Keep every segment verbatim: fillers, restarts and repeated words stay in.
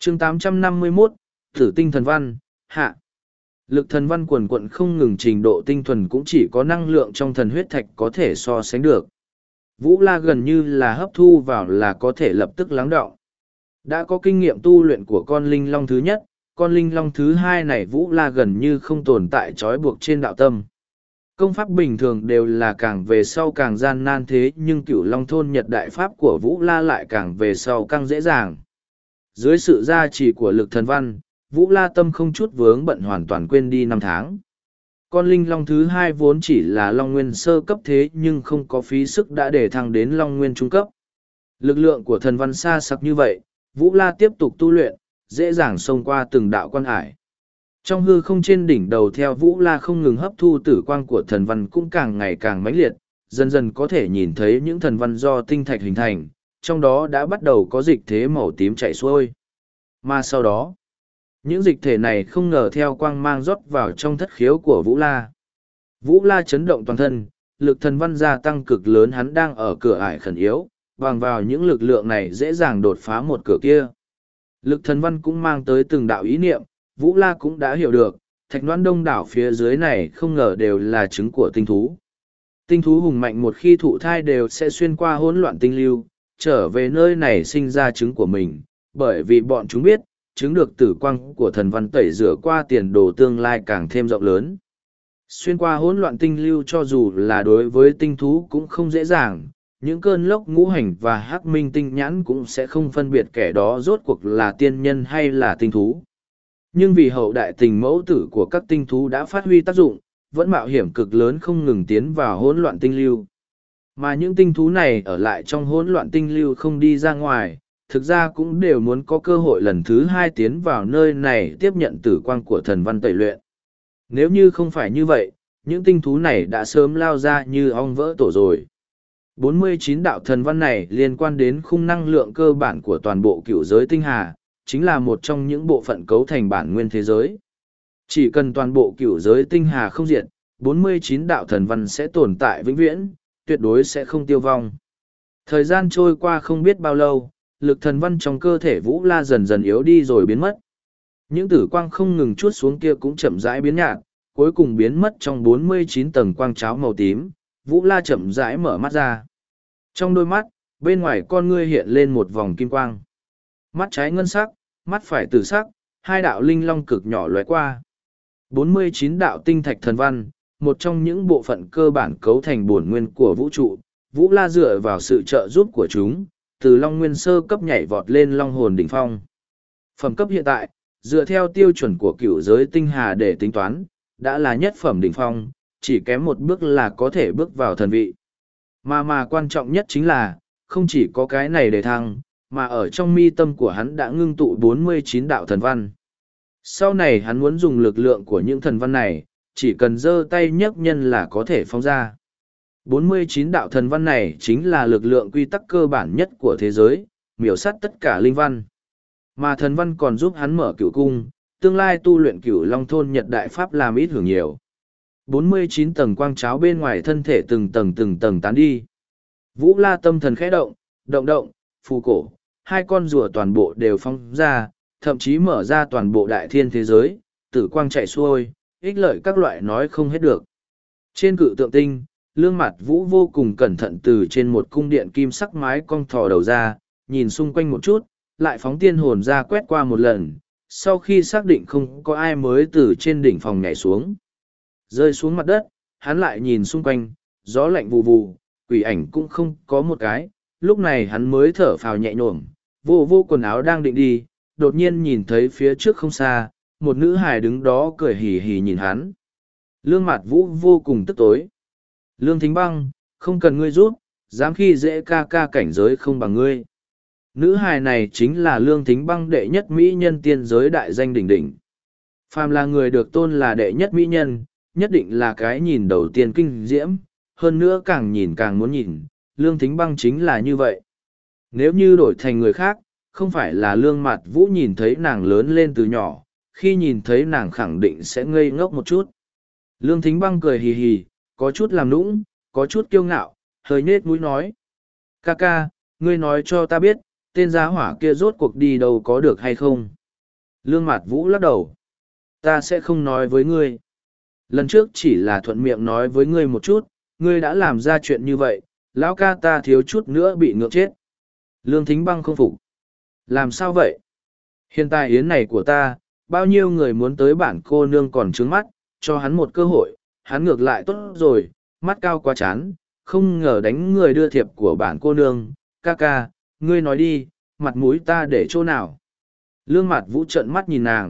chương tám trăm năm mươi mốt, Thử tinh thần văn, hạ. Lực thần văn quần quận không ngừng, trình độ tinh thuần cũng chỉ có năng lượng trong thần huyết thạch có thể so sánh được. Vũ La gần như là hấp thu vào là có thể lập tức lắng đọng. Đã có kinh nghiệm tu luyện của con linh long thứ nhất, con linh long thứ hai này Vũ La gần như không tồn tại trói buộc trên đạo tâm. Công pháp bình thường đều là càng về sau càng gian nan, thế nhưng Cửu Long thôn Nhật đại pháp của Vũ La lại càng về sau càng dễ dàng. Dưới sự gia trì của lực thần văn, Vũ La tâm không chút vướng bận, hoàn toàn quên đi năm tháng. Con linh long thứ hai vốn chỉ là long nguyên sơ cấp, thế nhưng không có phí sức đã để thăng đến long nguyên trung cấp. Lực lượng của thần văn xa sắc như vậy, Vũ La tiếp tục tu luyện, dễ dàng xông qua từng đạo quan hải. Trong hư không trên đỉnh đầu theo Vũ La không ngừng hấp thu tử quang của thần văn cũng càng ngày càng mãnh liệt, dần dần có thể nhìn thấy những thần văn do tinh thạch hình thành, trong đó đã bắt đầu có dịch thế màu tím chảy xuôi. Mà sau đó, những dịch thể này không ngờ theo quang mang rót vào trong thất khiếu của Vũ La. Vũ La chấn động toàn thân, lực thần văn gia tăng cực lớn, hắn đang ở cửa ải khẩn yếu, bằng vào những lực lượng này dễ dàng đột phá một cửa kia. Lực thần văn cũng mang tới từng đạo ý niệm, Vũ La cũng đã hiểu được, thạch noãn đông đảo phía dưới này không ngờ đều là trứng của tinh thú. Tinh thú hùng mạnh một khi thụ thai đều sẽ xuyên qua hỗn loạn tinh lưu, trở về nơi này sinh ra trứng của mình, bởi vì bọn chúng biết, chứng được tử quang của thần văn tẩy rửa qua tiền đồ tương lai càng thêm rộng lớn. Xuyên qua hỗn loạn tinh lưu cho dù là đối với tinh thú cũng không dễ dàng, những cơn lốc ngũ hành và hắc minh tinh nhãn cũng sẽ không phân biệt kẻ đó rốt cuộc là tiên nhân hay là tinh thú. Nhưng vì hậu đại tình mẫu tử của các tinh thú đã phát huy tác dụng, vẫn mạo hiểm cực lớn không ngừng tiến vào hỗn loạn tinh lưu. Mà những tinh thú này ở lại trong hỗn loạn tinh lưu không đi ra ngoài, thực ra cũng đều muốn có cơ hội lần thứ hai tiến vào nơi này tiếp nhận tử quang của thần văn tẩy luyện. Nếu như không phải như vậy, những tinh thú này đã sớm lao ra như ong vỡ tổ rồi. bốn mươi chín đạo thần văn này liên quan đến khung năng lượng cơ bản của toàn bộ cựu giới tinh hà, chính là một trong những bộ phận cấu thành bản nguyên thế giới. Chỉ cần toàn bộ cựu giới tinh hà không diệt, bốn mươi chín đạo thần văn sẽ tồn tại vĩnh viễn, tuyệt đối sẽ không tiêu vong. Thời gian trôi qua không biết bao lâu, lực thần văn trong cơ thể Vũ La dần dần yếu đi rồi biến mất. Những tử quang không ngừng chuốt xuống kia cũng chậm rãi biến nhạt, cuối cùng biến mất trong bốn mươi chín tầng quang cháo màu tím. Vũ La chậm rãi mở mắt ra. Trong đôi mắt, bên ngoài con ngươi hiện lên một vòng kim quang. Mắt trái ngân sắc, mắt phải tử sắc, hai đạo linh long cực nhỏ lóe qua. bốn mươi chín đạo tinh thạch thần văn, một trong những bộ phận cơ bản cấu thành bổn nguyên của vũ trụ. Vũ La dựa vào sự trợ giúp của chúng, từ long nguyên sơ cấp nhảy vọt lên long hồn đỉnh phong. Phẩm cấp hiện tại, dựa theo tiêu chuẩn của cửu giới tinh hà để tính toán, đã là nhất phẩm đỉnh phong, chỉ kém một bước là có thể bước vào thần vị. Mà mà quan trọng nhất chính là, không chỉ có cái này để thăng, mà ở trong mi tâm của hắn đã ngưng tụ bốn mươi chín đạo thần văn. Sau này hắn muốn dùng lực lượng của những thần văn này, chỉ cần giơ tay nhấc nhân là có thể phóng ra. bốn mươi chín đạo thần văn này chính là lực lượng quy tắc cơ bản nhất của thế giới, miểu sát tất cả linh văn. Mà thần văn còn giúp hắn mở cửu cung, tương lai tu luyện cửu long thôn Nhật đại pháp làm ít hưởng nhiều. bốn mươi chín tầng quang cháo bên ngoài thân thể từng tầng từng tầng tán đi. Vũ La tâm thần khẽ động, động động, phù cổ, hai con rùa toàn bộ đều phóng ra, thậm chí mở ra toàn bộ đại thiên thế giới, tử quang chạy xuôi, ích lợi các loại nói không hết được. Trên cự tượng tinh, Lương Mặt Vũ vô cùng cẩn thận từ trên một cung điện kim sắc mái cong thò đầu ra, nhìn xung quanh một chút, lại phóng tiên hồn ra quét qua một lần, sau khi xác định không có ai mới từ trên đỉnh phòng nhảy xuống. Rơi xuống mặt đất, hắn lại nhìn xung quanh, gió lạnh vù vù, quỷ ảnh cũng không có một cái, lúc này hắn mới thở phào nhẹ nhõm, vô vô quần áo đang định đi, đột nhiên nhìn thấy phía trước không xa, một nữ hài đứng đó cười hì hì nhìn hắn. Lương Mạt Vũ vô cùng tức tối. Lương Thính Băng, không cần ngươi giúp, dám khi dễ ca ca cảnh giới không bằng ngươi. Nữ hài này chính là Lương Thính Băng, đệ nhất mỹ nhân tiên giới đại danh đỉnh đỉnh. Phàm là người được tôn là đệ nhất mỹ nhân, nhất định là cái nhìn đầu tiên kinh diễm, hơn nữa càng nhìn càng muốn nhìn, Lương Thính Băng chính là như vậy. Nếu như đổi thành người khác, không phải là Lương Mạt Vũ nhìn thấy nàng lớn lên từ nhỏ, khi nhìn thấy nàng khẳng định sẽ ngây ngốc một chút. Lương Thính Băng cười hì hì, có chút làm nũng, có chút kiêu ngạo, hơi nết mũi nói. Ca ca, ngươi nói cho ta biết, tên giá hỏa kia rốt cuộc đi đâu có được hay không? Lương Mạt Vũ lắc đầu. Ta sẽ không nói với ngươi. Lần trước chỉ là thuận miệng nói với ngươi một chút, ngươi đã làm ra chuyện như vậy, lão ca ta thiếu chút nữa bị ngược chết. Lương Thính Băng không phục. Làm sao vậy? Hiện tại yến này của ta, bao nhiêu người muốn tới bản cô nương còn trướng mắt, cho hắn một cơ hội, hắn ngược lại tốt rồi, mắt cao quá chán, không ngờ đánh người đưa thiệp của bản cô nương, ca ca, ngươi nói đi, mặt mũi ta để chỗ nào? Lương Mạt Vũ trợn mắt nhìn nàng.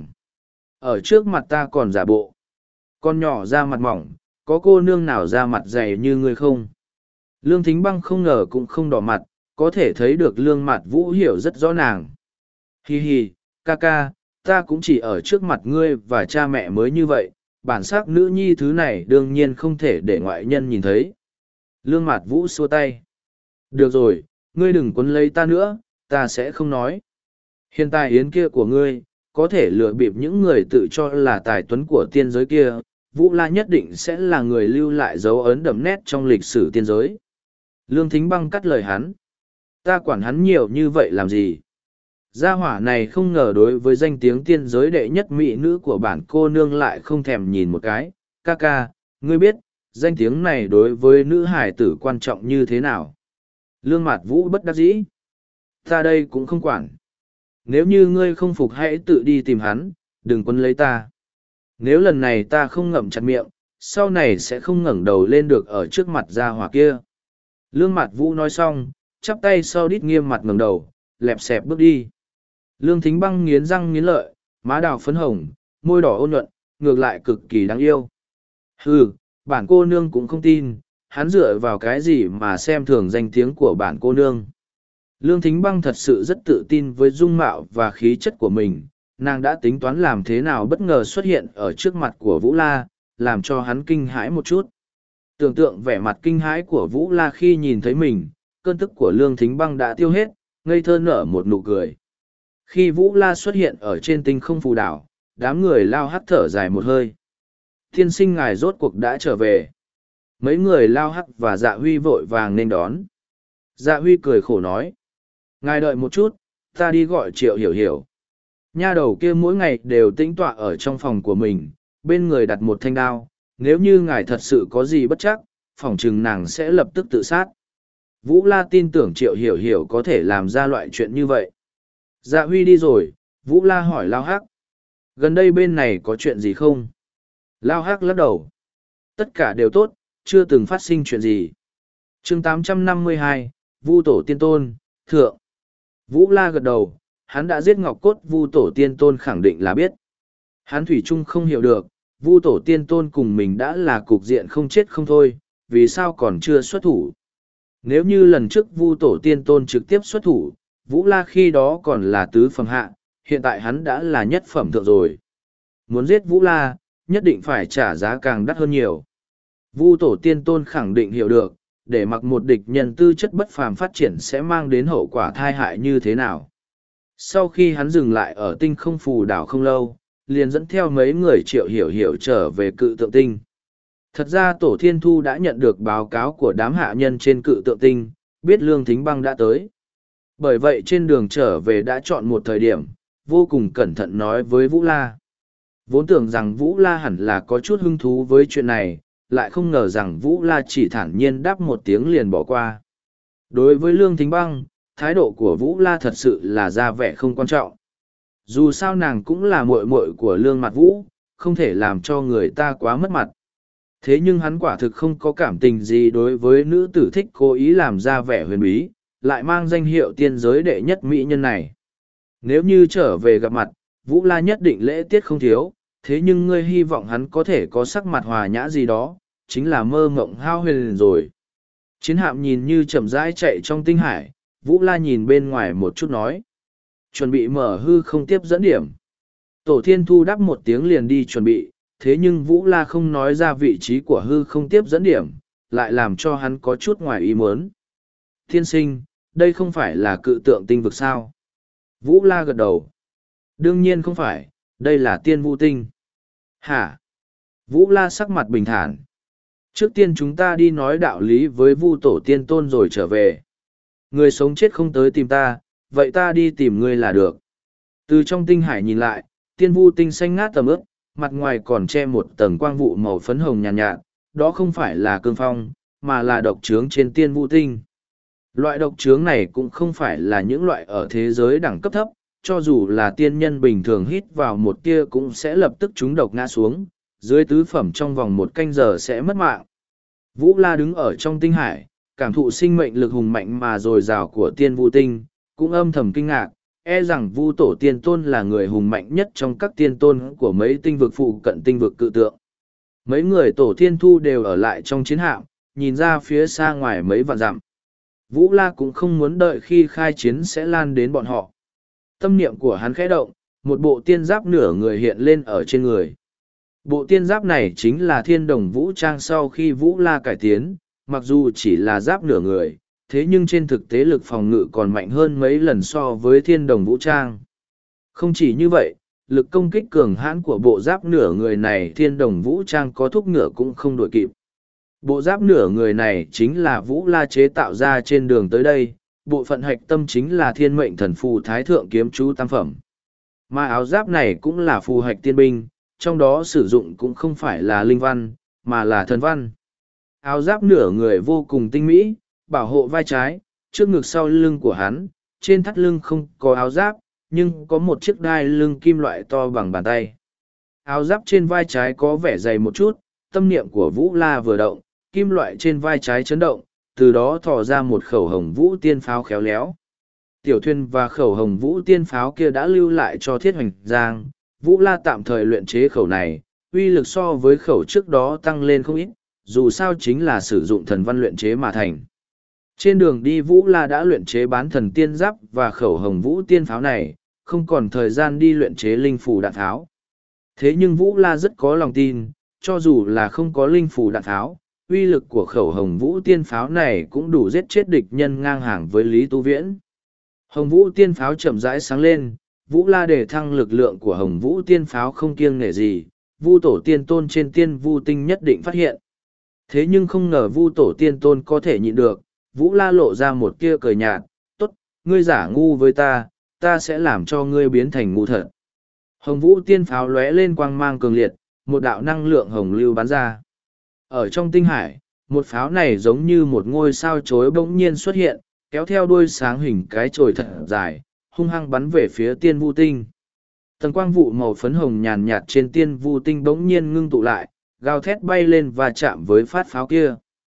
Ở trước mặt ta còn giả bộ. Con nhỏ ra mặt mỏng, có cô nương nào ra mặt dày như ngươi không? Lương Thính Băng không ngờ cũng không đỏ mặt, có thể thấy được Lương Mạt Vũ hiểu rất rõ nàng. Hi hi, ca ca, ta cũng chỉ ở trước mặt ngươi và cha mẹ mới như vậy, bản sắc nữ nhi thứ này đương nhiên không thể để ngoại nhân nhìn thấy. Lương Mạt Vũ xua tay. Được rồi, ngươi đừng quấn lấy ta nữa, ta sẽ không nói. Hiện tại yến kia của ngươi, có thể lừa bịp những người tự cho là tài tuấn của tiên giới kia, Vũ La nhất định sẽ là người lưu lại dấu ấn đậm nét trong lịch sử tiên giới. Lương Thính Băng cắt lời hắn. Ta quản hắn nhiều như vậy làm gì? Gia hỏa này không ngờ đối với danh tiếng tiên giới đệ nhất mỹ nữ của bản cô nương lại không thèm nhìn một cái. Ca ca, ngươi biết, danh tiếng này đối với nữ hải tử quan trọng như thế nào? Lương Mạt Vũ bất đắc dĩ. Ta đây cũng không quản. Nếu như ngươi không phục hãy tự đi tìm hắn, đừng quấn lấy ta. Nếu lần này ta không ngậm chặt miệng, sau này sẽ không ngẩng đầu lên được ở trước mặt gia hỏa kia. Lương Mạt Vũ nói xong, chắp tay sau đít nghiêm mặt ngẩng đầu, lẹp xẹp bước đi. Lương Thính Băng nghiến răng nghiến lợi, má đào phấn hồng, môi đỏ ôn nhuận, ngược lại cực kỳ đáng yêu. Hừ, bản cô nương cũng không tin, hắn dựa vào cái gì mà xem thường danh tiếng của bản cô nương. Lương Thính Băng thật sự rất tự tin với dung mạo và khí chất của mình, nàng đã tính toán làm thế nào bất ngờ xuất hiện ở trước mặt của Vũ La, làm cho hắn kinh hãi một chút. Tưởng tượng vẻ mặt kinh hãi của Vũ La khi nhìn thấy mình, cơn tức của Lương Thính Băng đã tiêu hết, ngây thơ nở một nụ cười. Khi Vũ La xuất hiện ở trên tinh không phù đảo, đám người lao hắt thở dài một hơi. Tiên sinh ngài rốt cuộc đã trở về. Mấy người lao hắc và Dạ Huy vội vàng nên đón. Dạ Huy cười khổ nói. Ngài đợi một chút, ta đi gọi Triệu Hiểu Hiểu. Nha đầu kia mỗi ngày đều tĩnh tọa ở trong phòng của mình, bên người đặt một thanh đao. Nếu như ngài thật sự có gì bất chắc, phỏng chừng nàng sẽ lập tức tự sát. Vũ La tin tưởng Triệu Hiểu Hiểu có thể làm ra loại chuyện như vậy. Dạ Huy đi rồi, Vũ La hỏi Lao Hắc. Gần đây bên này có chuyện gì không? Lao Hắc lắc đầu. Tất cả đều tốt, chưa từng phát sinh chuyện gì. chương tám trăm năm mươi hai, Vu Tổ Tiên Tôn, Thượng. Vũ La gật đầu, hắn đã giết Ngọc Cốt, Vu Tổ Tiên Tôn khẳng định là biết. Hắn thủy chung không hiểu được, Vu Tổ Tiên Tôn cùng mình đã là cục diện không chết không thôi, vì sao còn chưa xuất thủ. Nếu như lần trước Vu Tổ Tiên Tôn trực tiếp xuất thủ, Vũ La khi đó còn là tứ phẩm hạ, hiện tại hắn đã là nhất phẩm thượng rồi. Muốn giết Vũ La, nhất định phải trả giá càng đắt hơn nhiều. Vu Tổ Tiên Tôn khẳng định hiểu được, để mặc một địch nhân tư chất bất phàm phát triển sẽ mang đến hậu quả thai hại như thế nào. Sau khi hắn dừng lại ở tinh không phù đảo không lâu, liền dẫn theo mấy người Triệu Hiểu Hiểu trở về cự tượng tinh. Thật ra Tổ Thiên Thu đã nhận được báo cáo của đám hạ nhân trên cự tượng tinh, biết Lương Thính Băng đã tới. Bởi vậy trên đường trở về đã chọn một thời điểm, vô cùng cẩn thận nói với Vũ La. Vốn tưởng rằng Vũ La hẳn là có chút hứng thú với chuyện này, lại không ngờ rằng Vũ La chỉ thản nhiên đáp một tiếng liền bỏ qua. Đối với Lương Thính Băng, thái độ của Vũ La thật sự là ra vẻ không quan trọng. Dù sao nàng cũng là muội muội của Lương Mạt Vũ, không thể làm cho người ta quá mất mặt. Thế nhưng hắn quả thực không có cảm tình gì đối với nữ tử thích cố ý làm ra vẻ huyền bí, lại mang danh hiệu tiên giới đệ nhất mỹ nhân này. Nếu như trở về gặp mặt, Vũ La nhất định lễ tiết không thiếu, thế nhưng ngươi hy vọng hắn có thể có sắc mặt hòa nhã gì đó, chính là mơ mộng hao huyền rồi. Chiến hạm nhìn như chậm rãi chạy trong tinh hải, Vũ La nhìn bên ngoài một chút nói. Chuẩn bị mở hư không tiếp dẫn điểm. Tổ Thiên Thu đáp một tiếng liền đi chuẩn bị, thế nhưng Vũ La không nói ra vị trí của hư không tiếp dẫn điểm, lại làm cho hắn có chút ngoài ý muốn. Thiên sinh, đây không phải là cự tượng tinh vực sao? Vũ La gật đầu. Đương nhiên không phải, đây là tiên vũ tinh. Hả? Vũ La sắc mặt bình thản. Trước tiên chúng ta đi nói đạo lý với Vu Tổ Tiên Tôn rồi trở về. Người sống chết không tới tìm ta, vậy ta đi tìm ngươi là được. Từ trong tinh hải nhìn lại, tiên vu tinh xanh ngát tầm ướp, mặt ngoài còn che một tầng quang vụ màu phấn hồng nhàn nhạt, nhạt, đó không phải là cương phong, mà là độc trướng trên tiên vu tinh. Loại độc trướng này cũng không phải là những loại ở thế giới đẳng cấp thấp, cho dù là tiên nhân bình thường hít vào một tia cũng sẽ lập tức trúng độc ngã xuống, dưới tứ phẩm trong vòng một canh giờ sẽ mất mạng. Vũ La đứng ở trong tinh hải, cảm thụ sinh mệnh lực hùng mạnh mà dồi dào của tiên vu tinh, cũng âm thầm kinh ngạc, e rằng Vu Tổ Tiên Tôn là người hùng mạnh nhất trong các tiên tôn của mấy tinh vực phụ cận tinh vực cự tượng. Mấy người tổ thiên thu đều ở lại trong chiến hạm, nhìn ra phía xa ngoài mấy vạn dặm. Vũ La cũng không muốn đợi khi khai chiến sẽ lan đến bọn họ. Tâm niệm của hắn khẽ động, một bộ tiên giáp nửa người hiện lên ở trên người. Bộ tiên giáp này chính là thiên đồng vũ trang sau khi Vũ La cải tiến, mặc dù chỉ là giáp nửa người, thế nhưng trên thực tế lực phòng ngự còn mạnh hơn mấy lần so với thiên đồng vũ trang. Không chỉ như vậy, lực công kích cường hãn của bộ giáp nửa người này thiên đồng vũ trang có thúc ngựa cũng không đuổi kịp. Bộ giáp nửa người này chính là Vũ La chế tạo ra trên đường tới đây, bộ phận hạch tâm chính là thiên mệnh thần phù thái thượng kiếm chú tam phẩm. Mà áo giáp này cũng là phù hạch tiên binh, trong đó sử dụng cũng không phải là linh văn, mà là thần văn. Áo giáp nửa người vô cùng tinh mỹ, bảo hộ vai trái, trước ngực sau lưng của hắn, trên thắt lưng không có áo giáp, nhưng có một chiếc đai lưng kim loại to bằng bàn tay. Áo giáp trên vai trái có vẻ dày một chút, tâm niệm của Vũ La vừa động, kim loại trên vai trái chấn động, từ đó thò ra một khẩu hồng vũ tiên pháo khéo léo. Tiểu thuyền và khẩu hồng vũ tiên pháo kia đã lưu lại cho Thiết Hoành Giang, Vũ La tạm thời luyện chế khẩu này, uy lực so với khẩu trước đó tăng lên không ít, dù sao chính là sử dụng thần văn luyện chế mà thành. Trên đường đi Vũ La đã luyện chế bán thần tiên giáp và khẩu hồng vũ tiên pháo này, không còn thời gian đi luyện chế linh phù đạn tháo. Thế nhưng Vũ La rất có lòng tin, cho dù là không có linh phù đạn tháo, uy lực của khẩu hồng vũ tiên pháo này cũng đủ giết chết địch nhân ngang hàng với Lý Tu Viễn. Hồng vũ tiên pháo chậm rãi sáng lên, Vũ La đề thăng lực lượng của hồng vũ tiên pháo không kiêng nể gì, Vu Tổ Tiên Tôn trên tiên vu tinh nhất định phát hiện. Thế nhưng không ngờ Vu Tổ Tiên Tôn có thể nhịn được, Vũ La lộ ra một tia cười nhạt, tốt, ngươi giả ngu với ta, ta sẽ làm cho ngươi biến thành ngu thật. Hồng vũ tiên pháo lóe lên quang mang cường liệt, một đạo năng lượng hồng lưu bắn ra. Ở trong tinh hải, một pháo này giống như một ngôi sao chối bỗng nhiên xuất hiện, kéo theo đuôi sáng hình cái chồi thật dài, hung hăng bắn về phía tiên vu tinh. Tầng quang vụ màu phấn hồng nhàn nhạt trên tiên vu tinh bỗng nhiên ngưng tụ lại, gào thét bay lên và chạm với phát pháo kia.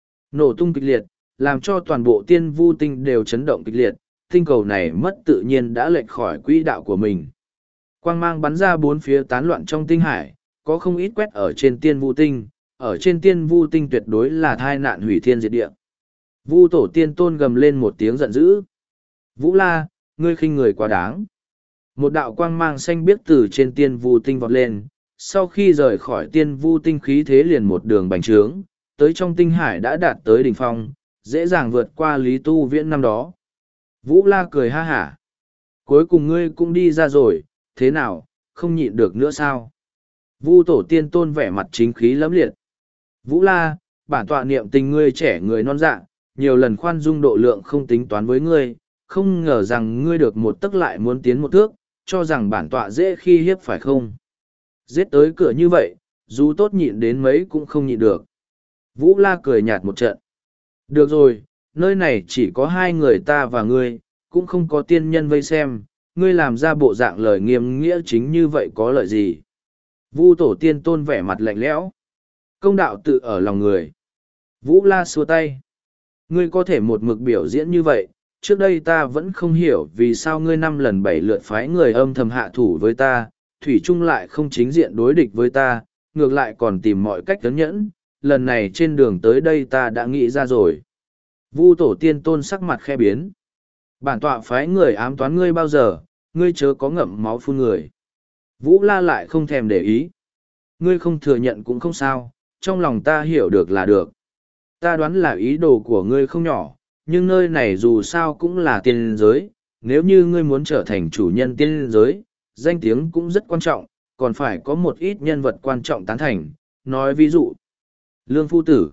Nổ tung kịch liệt, làm cho toàn bộ tiên vu tinh đều chấn động kịch liệt, tinh cầu này mất tự nhiên đã lệch khỏi quỹ đạo của mình. Quang mang bắn ra bốn phía tán loạn trong tinh hải, có không ít quét ở trên tiên vu tinh, ở trên tiên vu tinh tuyệt đối là thai nạn hủy thiên diệt địa. Vu Tổ Tiên Tôn gầm lên một tiếng giận dữ. Vũ La, ngươi khinh người quá đáng. Một đạo quang mang xanh biếc từ trên tiên vu tinh vọt lên, sau khi rời khỏi tiên vu tinh khí thế liền một đường bành trướng, tới trong tinh hải đã đạt tới đỉnh phong, dễ dàng vượt qua Lý Tu Viễn năm đó. Vũ La cười ha hả. Cuối cùng ngươi cũng đi ra rồi, thế nào, không nhịn được nữa sao? Vu Tổ Tiên Tôn vẻ mặt chính khí lẫm liệt. Vũ La, bản tọa niệm tình ngươi trẻ người non dạ, nhiều lần khoan dung độ lượng không tính toán với ngươi, không ngờ rằng ngươi được một tấc lại muốn tiến một thước, cho rằng bản tọa dễ khi hiếp phải không? Giết tới cửa như vậy, dù tốt nhịn đến mấy cũng không nhịn được. Vũ La cười nhạt một trận. Được rồi, nơi này chỉ có hai người ta và ngươi, cũng không có tiên nhân vây xem, ngươi làm ra bộ dạng lời nghiêm nghĩa chính như vậy có lợi gì? Vu Tổ Tiên Tôn vẻ mặt lạnh lẽo. Công đạo tự ở lòng người. Vũ La xua tay. Ngươi có thể một mực biểu diễn như vậy, trước đây ta vẫn không hiểu vì sao ngươi năm lần bảy lượt phái người âm thầm hạ thủ với ta, thủy chung lại không chính diện đối địch với ta, ngược lại còn tìm mọi cách tấn nhẫn, lần này trên đường tới đây ta đã nghĩ ra rồi. Vu Tổ Tiên Tôn sắc mặt khe biến. Bản tọa phái người ám toán ngươi bao giờ, ngươi chớ có ngậm máu phun người. Vũ La lại không thèm để ý. Ngươi không thừa nhận cũng không sao, trong lòng ta hiểu được là được. Ta đoán là ý đồ của ngươi không nhỏ, nhưng nơi này dù sao cũng là tiên giới, nếu như ngươi muốn trở thành chủ nhân tiên giới, danh tiếng cũng rất quan trọng, còn phải có một ít nhân vật quan trọng tán thành, nói ví dụ. Lương Phu Tử.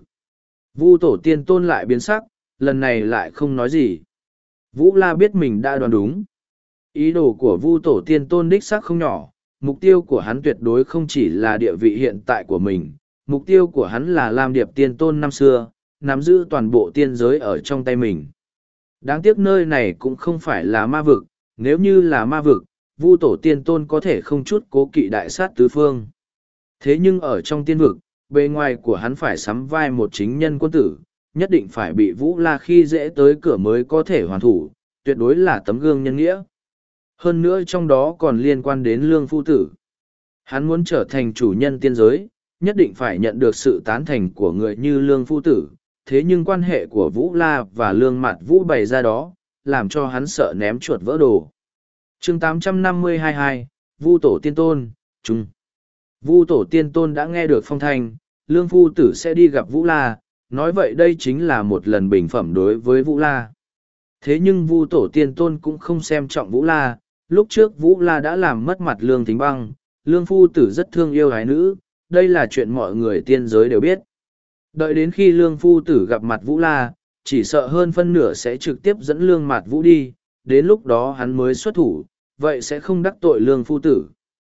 Vu Tổ Tiên Tôn lại biến sắc, lần này lại không nói gì. Vũ La biết mình đã đoán đúng. Ý đồ của Vu Tổ Tiên Tôn đích xác không nhỏ, mục tiêu của hắn tuyệt đối không chỉ là địa vị hiện tại của mình, mục tiêu của hắn là Lam Điệp Tiên Tôn năm xưa, nắm giữ toàn bộ tiên giới ở trong tay mình. Đáng tiếc nơi này cũng không phải là ma vực, nếu như là ma vực, Vu Tổ Tiên Tôn có thể không chút cố kỵ đại sát tứ phương. Thế nhưng ở trong tiên vực, bề ngoài của hắn phải sắm vai một chính nhân quân tử, nhất định phải bị Vũ La khi dễ tới cửa mới có thể hoàn thủ, tuyệt đối là tấm gương nhân nghĩa. Hơn nữa trong đó còn liên quan đến Lương Phu Tử. Hắn muốn trở thành chủ nhân tiên giới, nhất định phải nhận được sự tán thành của người như Lương Phu Tử. Thế nhưng quan hệ của Vũ La và Lương Mạt Vũ bày ra đó, làm cho hắn sợ ném chuột vỡ đồ. chương tám trăm năm mươi hai, Vu Tổ Tiên Tôn, Trung. Vu Tổ Tiên Tôn đã nghe được phong thanh, Lương Phu Tử sẽ đi gặp Vũ La, nói vậy đây chính là một lần bình phẩm đối với Vũ La. Thế nhưng Vu Tổ Tiên Tôn cũng không xem trọng Vũ La, lúc trước Vũ La đã làm mất mặt Lương Thính Băng, Lương Phu Tử rất thương yêu gái nữ, đây là chuyện mọi người tiên giới đều biết. Đợi đến khi Lương Phu Tử gặp mặt Vũ La, chỉ sợ hơn phân nửa sẽ trực tiếp dẫn Lương Mạt Vũ đi, đến lúc đó hắn mới xuất thủ, vậy sẽ không đắc tội Lương Phu Tử.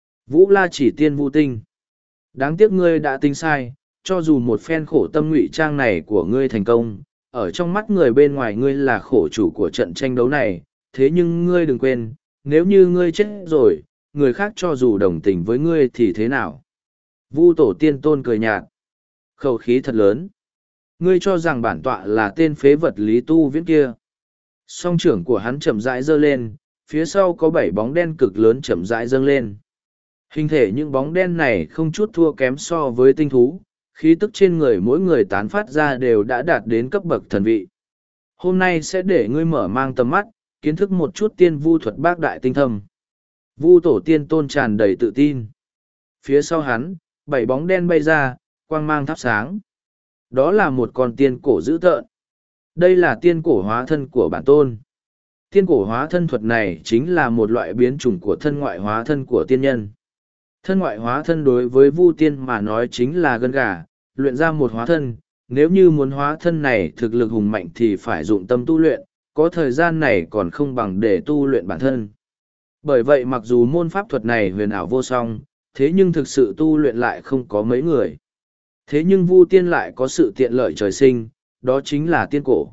Vũ La chỉ tiên Vu Tinh. Đáng tiếc ngươi đã tính sai, cho dù một phen khổ tâm ngụy trang này của ngươi thành công, ở trong mắt người bên ngoài ngươi là khổ chủ của trận tranh đấu này, thế nhưng ngươi đừng quên, nếu như ngươi chết rồi, người khác cho dù đồng tình với ngươi thì thế nào? Vu Tổ Tiên Tôn cười nhạt. Khẩu khí thật lớn. Ngươi cho rằng bản tọa là tên phế vật Lý Tu Viễn kia. Song trưởng của hắn chậm rãi giơ lên, phía sau có bảy bóng đen cực lớn chậm rãi dâng lên. Hình thể những bóng đen này không chút thua kém so với tinh thú, khí tức trên người mỗi người tán phát ra đều đã đạt đến cấp bậc thần vị. Hôm nay sẽ để ngươi mở mang tầm mắt, kiến thức một chút tiên vu thuật bác đại tinh thâm. Vu Tổ Tiên Tôn tràn đầy tự tin. Phía sau hắn, bảy bóng đen bay ra, quang mang thắp sáng. Đó là một con tiên cổ dữ tợn. Đây là tiên cổ hóa thân của bản tôn. Tiên cổ hóa thân thuật này chính là một loại biến chủng của thân ngoại hóa thân của tiên nhân. Thân ngoại hóa thân đối với Vu Tiên mà nói chính là gân gà, luyện ra một hóa thân. Nếu như muốn hóa thân này thực lực hùng mạnh thì phải dụng tâm tu luyện, có thời gian này còn không bằng để tu luyện bản thân. Bởi vậy mặc dù môn pháp thuật này huyền ảo vô song, thế nhưng thực sự tu luyện lại không có mấy người. Thế nhưng Vu Tiên lại có sự tiện lợi trời sinh, đó chính là tiên cổ.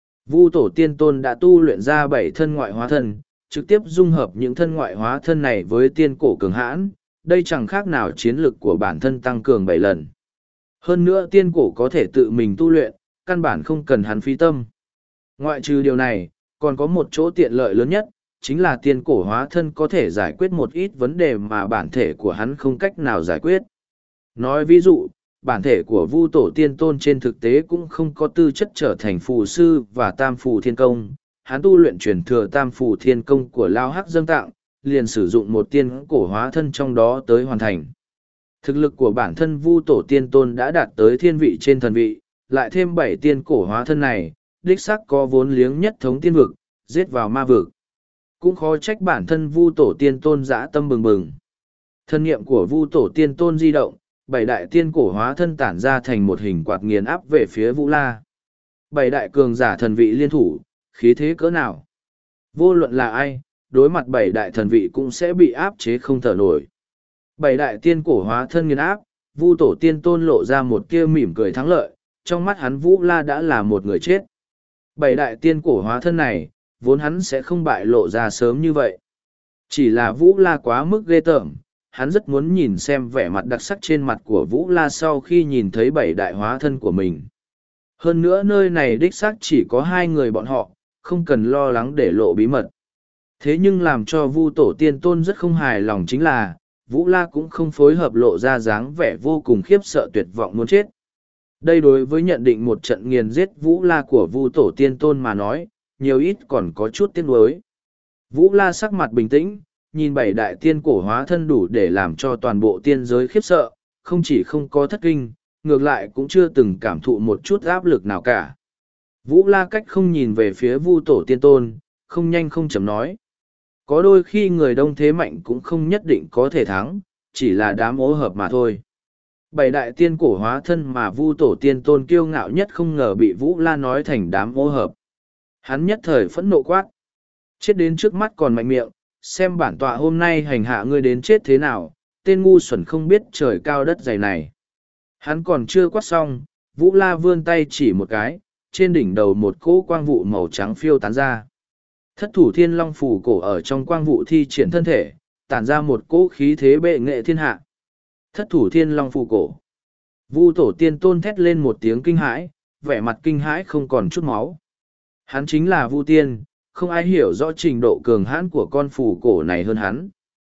Vu Tổ Tiên Tôn đã tu luyện ra bảy thân ngoại hóa thân, trực tiếp dung hợp những thân ngoại hóa thân này với tiên cổ cường hãn, đây chẳng khác nào chiến lực của bản thân tăng cường bảy lần. Hơn nữa tiên cổ có thể tự mình tu luyện, căn bản không cần hắn phí tâm. Ngoại trừ điều này, còn có một chỗ tiện lợi lớn nhất, chính là tiên cổ hóa thân có thể giải quyết một ít vấn đề mà bản thể của hắn không cách nào giải quyết. Nói ví dụ, bản thể của Vu Tổ Tiên Tôn trên thực tế cũng không có tư chất trở thành phù sư và tam phù thiên công. Hắn tu luyện truyền thừa tam phù thiên công của Lao Hắc Dâng Tạng, liền sử dụng một tiên cổ hóa thân trong đó tới hoàn thành. Thực lực của bản thân Vu Tổ Tiên Tôn đã đạt tới thiên vị trên thần vị, lại thêm bảy tiên cổ hóa thân này, đích xác có vốn liếng nhất thống tiên vực, giết vào ma vực. Cũng khó trách bản thân Vu Tổ Tiên Tôn dã tâm bừng bừng. Thân nghiệm của Vu Tổ Tiên Tôn di động, bảy đại tiên cổ hóa thân tản ra thành một hình quạt nghiền áp về phía Vũ La. Bảy đại cường giả thần vị liên thủ, khí thế cỡ nào? Vô luận là ai, đối mặt bảy đại thần vị cũng sẽ bị áp chế không thở nổi. Bảy đại tiên cổ hóa thân nghiền áp, Vu Tổ Tiên Tôn lộ ra một kia mỉm cười thắng lợi, trong mắt hắn Vũ La đã là một người chết. Bảy đại tiên cổ hóa thân này, vốn hắn sẽ không bại lộ ra sớm như vậy. Chỉ là Vũ La quá mức ghê tởm, hắn rất muốn nhìn xem vẻ mặt đặc sắc trên mặt của Vũ La sau khi nhìn thấy bảy đại hóa thân của mình. Hơn nữa nơi này đích xác chỉ có hai người bọn họ, không cần lo lắng để lộ bí mật. Thế nhưng làm cho Vu Tổ Tiên Tôn rất không hài lòng chính là, Vũ La cũng không phối hợp lộ ra dáng vẻ vô cùng khiếp sợ tuyệt vọng muốn chết. Đây đối với nhận định một trận nghiền giết Vũ La của Vu Tổ Tiên Tôn mà nói, nhiều ít còn có chút tiếc nuối. Vũ La sắc mặt bình tĩnh, nhìn bảy đại tiên cổ hóa thân đủ để làm cho toàn bộ tiên giới khiếp sợ, không chỉ không có thất kinh, ngược lại cũng chưa từng cảm thụ một chút áp lực nào cả. Vũ La cách không nhìn về phía Vu Tổ Tiên Tôn, không nhanh không chậm nói. Có đôi khi người đông thế mạnh cũng không nhất định có thể thắng, chỉ là đám ô hợp mà thôi. Bảy đại tiên cổ hóa thân mà Vu Tổ Tiên Tôn kiêu ngạo nhất không ngờ bị Vũ La nói thành đám ô hợp. Hắn nhất thời phẫn nộ quát. Chết đến trước mắt còn mạnh miệng, xem bản tọa hôm nay hành hạ ngươi đến chết thế nào, tên ngu xuẩn không biết trời cao đất dày này. Hắn còn chưa quát xong, Vũ La vươn tay chỉ một cái, trên đỉnh đầu một cỗ quang vụ màu trắng phiêu tán ra. Thất thủ thiên long phù cổ ở trong quang vụ thi triển thân thể, tản ra một cỗ khí thế bệ nghệ thiên hạ. Thất thủ thiên long phù cổ. Vu tổ tiên tôn thét lên một tiếng kinh hãi, vẻ mặt kinh hãi không còn chút máu. Hắn chính là Vu tiên, không ai hiểu rõ trình độ cường hãn của con phù cổ này hơn hắn.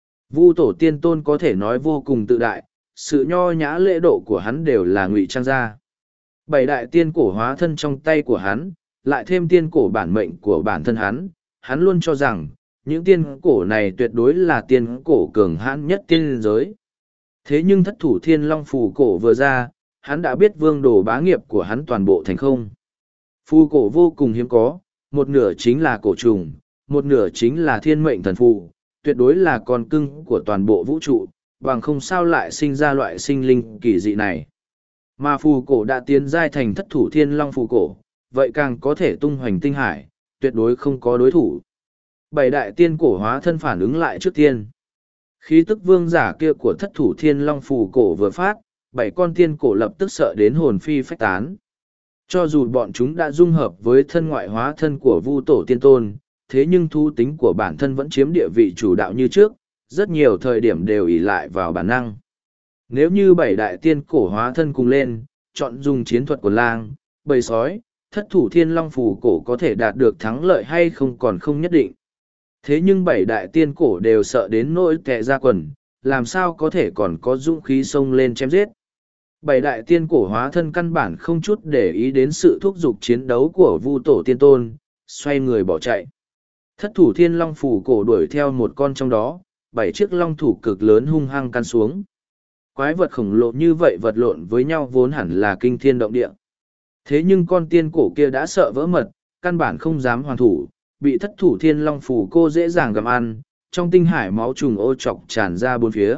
Vu tổ tiên tôn có thể nói vô cùng tự đại, sự nho nhã lễ độ của hắn đều là ngụy trang ra. Bảy đại tiên cổ hóa thân trong tay của hắn, lại thêm tiên cổ bản mệnh của bản thân hắn, hắn luôn cho rằng, những tiên cổ này tuyệt đối là tiên cổ cường hãn nhất tiên giới. Thế nhưng thất thủ thiên long phù cổ vừa ra, hắn đã biết vương đồ bá nghiệp của hắn toàn bộ thành không. Phù cổ vô cùng hiếm có, một nửa chính là cổ trùng, một nửa chính là thiên mệnh thần phù, tuyệt đối là con cưng của toàn bộ vũ trụ, bằng không sao lại sinh ra loại sinh linh kỳ dị này. Mà phù cổ đã tiến giai thành thất thủ thiên long phù cổ, vậy càng có thể tung hoành tinh hải, tuyệt đối không có đối thủ. Bảy đại tiên cổ hóa thân phản ứng lại trước tiên. Khí tức vương giả kia của thất thủ thiên long phù cổ vừa phát, bảy con tiên cổ lập tức sợ đến hồn phi phách tán. Cho dù bọn chúng đã dung hợp với thân ngoại hóa thân của Vu tổ tiên tôn, thế nhưng thú tính của bản thân vẫn chiếm địa vị chủ đạo như trước, rất nhiều thời điểm đều ỷ lại vào bản năng. Nếu như bảy đại tiên cổ hóa thân cùng lên, chọn dùng chiến thuật của lang, bầy sói, thất thủ thiên long phù cổ có thể đạt được thắng lợi hay không còn không nhất định. Thế nhưng bảy đại tiên cổ đều sợ đến nỗi tè ra quần, làm sao có thể còn có dũng khí xông lên chém giết. Bảy đại tiên cổ hóa thân căn bản không chút để ý đến sự thúc giục chiến đấu của Vu tổ tiên tôn, xoay người bỏ chạy. Thất thủ thiên long phù cổ đuổi theo một con trong đó, bảy chiếc long thủ cực lớn hung hăng căn xuống. Quái vật khổng lồ như vậy vật lộn với nhau vốn hẳn là kinh thiên động địa. Thế nhưng con tiên cổ kia đã sợ vỡ mật, căn bản không dám hoàn thủ, bị thất thủ thiên long phù cô dễ dàng gặm ăn, trong tinh hải máu trùng ô chọc tràn ra bốn phía.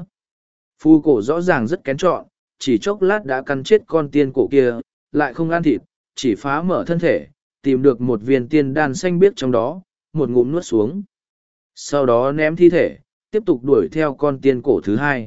Phù cổ rõ ràng rất kén chọn, chỉ chốc lát đã căn chết con tiên cổ kia, lại không ăn thịt, chỉ phá mở thân thể, tìm được một viên tiên đan xanh biếc trong đó, một ngụm nuốt xuống. Sau đó ném thi thể, tiếp tục đuổi theo con tiên cổ thứ hai.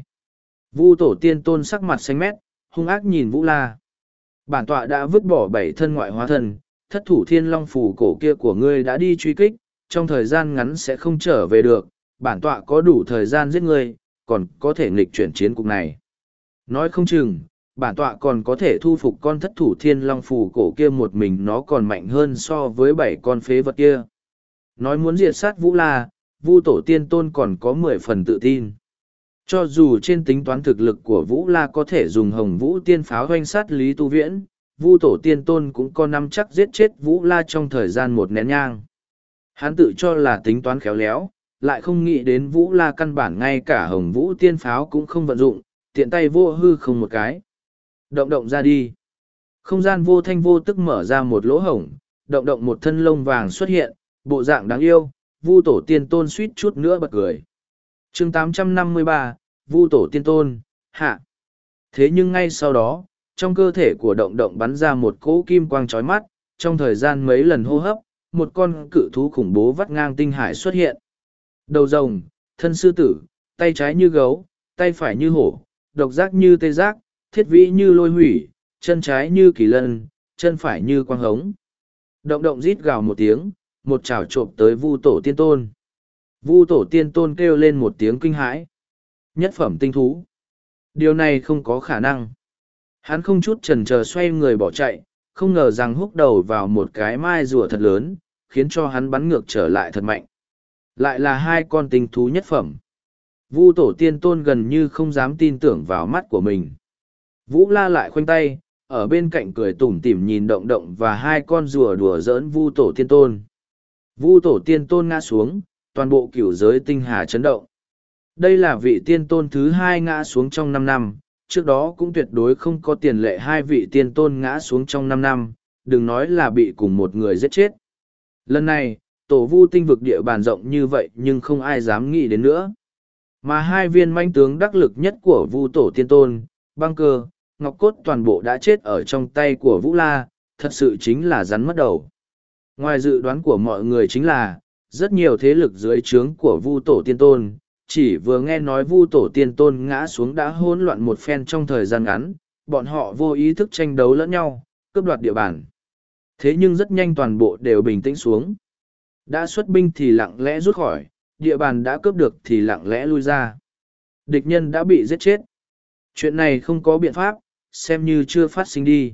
Vu tổ tiên tôn sắc mặt xanh mét, hung ác nhìn Vũ La. Bản tọa đã vứt bỏ bảy thân ngoại hóa thân, thất thủ thiên long phù cổ kia của ngươi đã đi truy kích, trong thời gian ngắn sẽ không trở về được, bản tọa có đủ thời gian giết ngươi, còn có thể nghịch chuyển chiến cục này. Nói không chừng, bản tọa còn có thể thu phục con thất thủ thiên long phù cổ kia một mình nó còn mạnh hơn so với bảy con phế vật kia. Nói muốn diệt sát Vũ La, Vu tổ tiên tôn còn có mười phần tự tin. Cho dù trên tính toán thực lực của Vũ La có thể dùng hồng vũ tiên pháo hoanh sát Lý Tu Viễn, Vu tổ tiên tôn cũng có nắm chắc giết chết Vũ La trong thời gian một nén nhang. Hắn tự cho là tính toán khéo léo, lại không nghĩ đến Vũ La căn bản ngay cả hồng vũ tiên pháo cũng không vận dụng, tiện tay vô hư không một cái. Động động ra đi. Không gian vô thanh vô tức mở ra một lỗ hổng, động động một thân lông vàng xuất hiện, bộ dạng đáng yêu, Vu tổ tiên tôn suýt chút nữa bật cười. chương tám trăm năm mươi ba, Vu tổ tiên tôn, hạ. Thế nhưng ngay sau đó, trong cơ thể của động động bắn ra một cỗ kim quang chói mắt, trong thời gian mấy lần hô hấp, một con cự thú khủng bố vắt ngang tinh hải xuất hiện. Đầu rồng, thân sư tử, tay trái như gấu, tay phải như hổ, độc giác như tê giác, thiết vĩ như lôi hủy, chân trái như kỳ lân, chân phải như quang hống. Động động rít gào một tiếng, một chảo trộm tới Vu tổ tiên tôn. Vu tổ tiên tôn kêu lên một tiếng kinh hãi. Nhất phẩm tinh thú. Điều này không có khả năng. Hắn không chút chần chờ xoay người bỏ chạy, không ngờ rằng húc đầu vào một cái mai rùa thật lớn, khiến cho hắn bắn ngược trở lại thật mạnh. Lại là hai con tinh thú nhất phẩm. Vu tổ tiên tôn gần như không dám tin tưởng vào mắt của mình. Vũ La lại khoanh tay, ở bên cạnh cười tủm tỉm nhìn động động và hai con rùa đùa giỡn Vu tổ tiên tôn. Vu tổ tiên tôn ngã xuống, toàn bộ cửu giới tinh hà chấn động. Đây là vị tiên tôn thứ hai ngã xuống trong năm năm, trước đó cũng tuyệt đối không có tiền lệ hai vị tiên tôn ngã xuống trong năm năm, đừng nói là bị cùng một người giết chết. Lần này, tổ Vu tinh vực địa bàn rộng như vậy nhưng không ai dám nghĩ đến nữa. Mà hai viên manh tướng đắc lực nhất của Vu tổ tiên tôn, băng cơ, ngọc cốt toàn bộ đã chết ở trong tay của Vũ La, thật sự chính là rắn mất đầu. Ngoài dự đoán của mọi người chính là, Rất nhiều thế lực dưới trướng của Vu Tổ Tiên Tôn, chỉ vừa nghe nói Vu Tổ Tiên Tôn ngã xuống đã hỗn loạn một phen trong thời gian ngắn, bọn họ vô ý thức tranh đấu lẫn nhau, cướp đoạt địa bàn. Thế nhưng rất nhanh toàn bộ đều bình tĩnh xuống. Đã xuất binh thì lặng lẽ rút khỏi, địa bàn đã cướp được thì lặng lẽ lui ra. Địch nhân đã bị giết chết. Chuyện này không có biện pháp, xem như chưa phát sinh đi.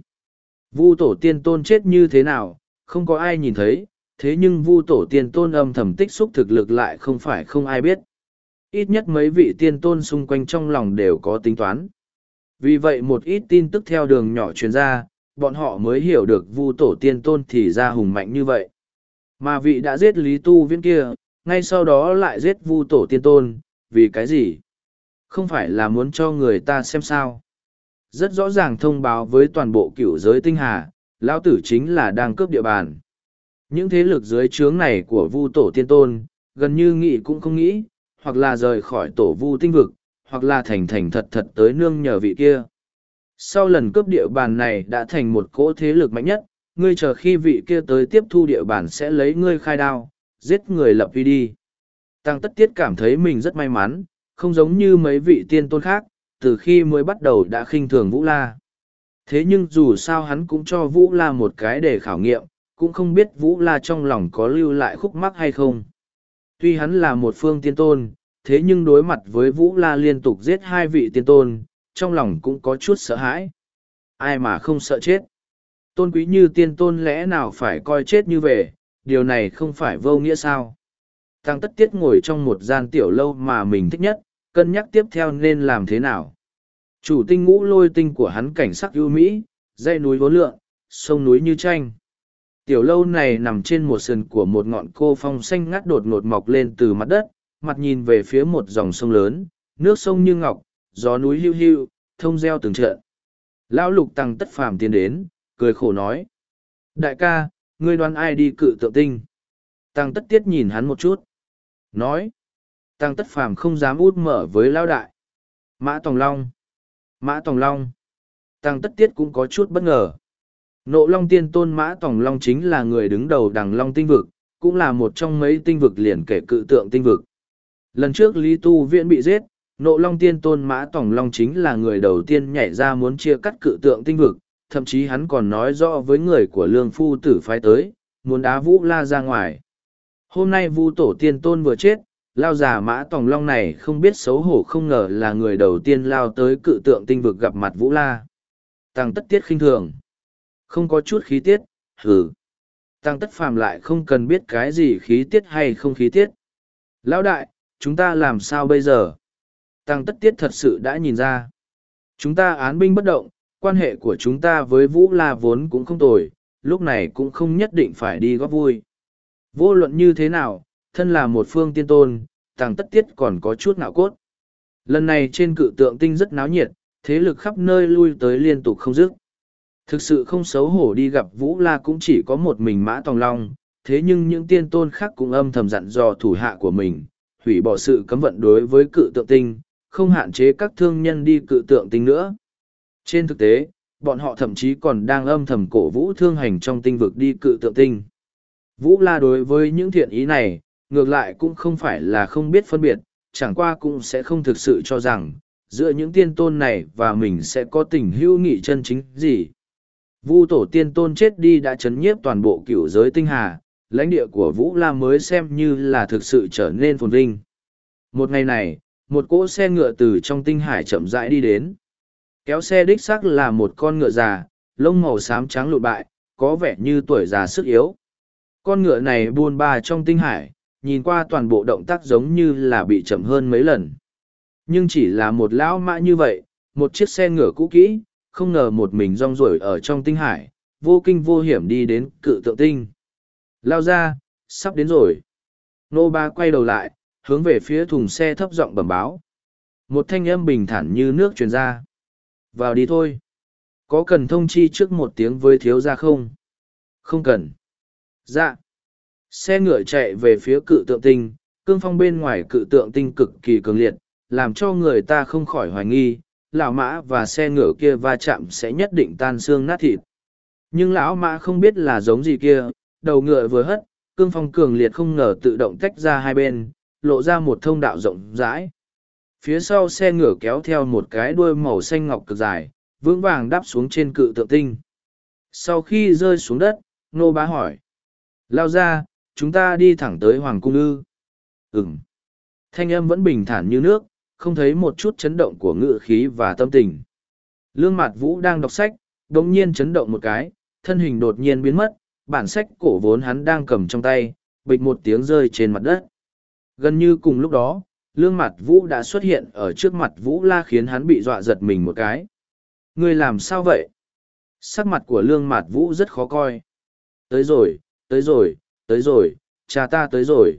Vu Tổ Tiên Tôn chết như thế nào, không có ai nhìn thấy, thế nhưng Vu Tổ Tiên Tôn âm thầm tích xúc thực lực lại không phải không ai biết. Ít nhất mấy vị tiên tôn xung quanh trong lòng đều có tính toán. Vì vậy một ít tin tức theo đường nhỏ truyền ra, bọn họ mới hiểu được Vu Tổ Tiên Tôn thì ra hùng mạnh như vậy. Mà vị đã giết Lý Tu Viễn kia, ngay sau đó lại giết Vu Tổ Tiên Tôn, vì cái gì? Không phải là muốn cho người ta xem sao? Rất rõ ràng thông báo với toàn bộ cửu giới tinh hà, lão tử chính là đang cướp địa bàn. Những thế lực dưới trướng này của Vu Tổ Tiên Tôn, gần như nghĩ cũng không nghĩ, hoặc là rời khỏi tổ Vu tinh vực, hoặc là thành thành thật thật tới nương nhờ vị kia. Sau lần cướp địa bàn này đã thành một cỗ thế lực mạnh nhất, ngươi chờ khi vị kia tới tiếp thu địa bàn sẽ lấy ngươi khai đao, giết người lập uy đi. Tăng Tất Tiết cảm thấy mình rất may mắn, không giống như mấy vị tiên tôn khác, từ khi mới bắt đầu đã khinh thường Vũ La. Thế nhưng dù sao hắn cũng cho Vũ La một cái để khảo nghiệm, cũng không biết Vũ La trong lòng có lưu lại khúc mắc hay không. Tuy hắn là một phương tiên tôn, thế nhưng đối mặt với Vũ La liên tục giết hai vị tiên tôn, trong lòng cũng có chút sợ hãi. Ai mà không sợ chết? Tôn quý như tiên tôn lẽ nào phải coi chết như về, điều này không phải vô nghĩa sao? Tăng Tất Tiết ngồi trong một gian tiểu lâu mà mình thích nhất, cân nhắc tiếp theo nên làm thế nào. Chủ tinh ngũ lôi tinh của hắn cảnh sắc ưu mỹ, dãy núi vốn lượn, sông núi như tranh. Tiểu lâu này nằm trên một sườn của một ngọn cô phong xanh ngắt đột ngột mọc lên từ mặt đất, mặt nhìn về phía một dòng sông lớn, nước sông như ngọc, gió núi hiu hiu, thông reo từng trận. Lão Lục Tăng Tất Phàm tiến đến, cười khổ nói. Đại ca, ngươi đoán ai đi cự tượng tinh? Tăng Tất Tiết nhìn hắn một chút. Nói. Tăng Tất Phàm không dám út mở với Lão Đại. Mã Tòng Long. Mã Tòng Long. Tăng Tất Tiết cũng có chút bất ngờ. Nộ Long Tiên Tôn Mã Tòng Long chính là người đứng đầu Đằng Long tinh vực, cũng là một trong mấy tinh vực liền kể cự tượng tinh vực. Lần trước Lý Tu Viễn bị giết, Nộ Long Tiên Tôn Mã Tòng Long chính là người đầu tiên nhảy ra muốn chia cắt cự tượng tinh vực, thậm chí hắn còn nói rõ với người của Lương Phu Tử phái tới, muốn đá Vũ La ra ngoài. Hôm nay Vu Tổ Tiên Tôn vừa chết, lao già Mã Tòng Long này không biết xấu hổ không ngờ là người đầu tiên lao tới cự tượng tinh vực gặp mặt Vũ La. Tăng Tất Tiết khinh thường. Không có chút khí tiết, hừ. Tăng Tất Phàm lại không cần biết cái gì khí tiết hay không khí tiết. Lão đại, chúng ta làm sao bây giờ? Tăng Tất Tiết thật sự đã nhìn ra. Chúng ta án binh bất động, quan hệ của chúng ta với Vũ La vốn cũng không tồi, lúc này cũng không nhất định phải đi góp vui. Vô luận như thế nào, thân là một phương tiên tôn, Tăng Tất Tiết còn có chút ngạo cốt. Lần này trên cự tượng tinh rất náo nhiệt, thế lực khắp nơi lui tới liên tục không dứt. Thực sự không xấu hổ đi gặp Vũ La cũng chỉ có một mình Mã Tòng Long, thế nhưng những tiên tôn khác cũng âm thầm dặn dò thủ hạ của mình, hủy bỏ sự cấm vận đối với cự tượng tinh, không hạn chế các thương nhân đi cự tượng tinh nữa. Trên thực tế, bọn họ thậm chí còn đang âm thầm cổ vũ thương hành trong tinh vực đi cự tượng tinh. Vũ La đối với những thiện ý này, ngược lại cũng không phải là không biết phân biệt, chẳng qua cũng sẽ không thực sự cho rằng, giữa những tiên tôn này và mình sẽ có tình hữu nghị chân chính gì. Vu Tổ Tiên Tôn chết đi đã chấn nhiếp toàn bộ cửu giới tinh hà, lãnh địa của Vũ La mới xem như là thực sự trở nên phồn vinh. Một ngày này, một cỗ xe ngựa từ trong tinh hải chậm rãi đi đến. Kéo xe đích xác là một con ngựa già, lông màu xám trắng lụn bại, có vẻ như tuổi già sức yếu. Con ngựa này buôn ba trong tinh hải, nhìn qua toàn bộ động tác giống như là bị chậm hơn mấy lần. Nhưng chỉ là một lão mã như vậy, một chiếc xe ngựa cũ kỹ, không ngờ một mình rong ruổi ở trong tinh hải, vô kinh vô hiểm đi đến cự tượng tinh. Lao ra, sắp đến rồi. Nô Ba quay đầu lại, hướng về phía thùng xe thấp giọng bẩm báo. Một thanh âm bình thản như nước truyền ra. Vào đi thôi. Có cần thông chi trước một tiếng với thiếu gia không? Không cần. Dạ. Xe ngựa chạy về phía cự tượng tinh, cương phong bên ngoài cự tượng tinh cực kỳ cường liệt, làm cho người ta không khỏi hoài nghi, lão mã và xe ngựa kia va chạm sẽ nhất định tan xương nát thịt. Nhưng lão mã không biết là giống gì kia, đầu ngựa vừa hất, Cương phong cường liệt không ngờ tự động tách ra hai bên, lộ ra một thông đạo rộng rãi. Phía sau xe ngựa kéo theo một cái đuôi màu xanh ngọc cực dài, vững vàng đáp xuống trên cự tượng tinh. Sau khi rơi xuống đất, Nô Bá hỏi. Lao ra, chúng ta đi thẳng tới Hoàng Cung ư? Ừm. Thanh âm vẫn bình thản như nước, không thấy một chút chấn động của ngự khí và tâm tình. Lương Mạt Vũ đang đọc sách, đột nhiên chấn động một cái, thân hình đột nhiên biến mất, bản sách cổ vốn hắn đang cầm trong tay, bịch một tiếng rơi trên mặt đất. Gần như cùng lúc đó, Lương Mạt Vũ đã xuất hiện ở trước mặt Vũ La khiến hắn bị dọa giật mình một cái. Ngươi làm sao vậy? Sắc mặt của Lương Mạt Vũ rất khó coi. Tới rồi, tới rồi, tới rồi, cha ta tới rồi.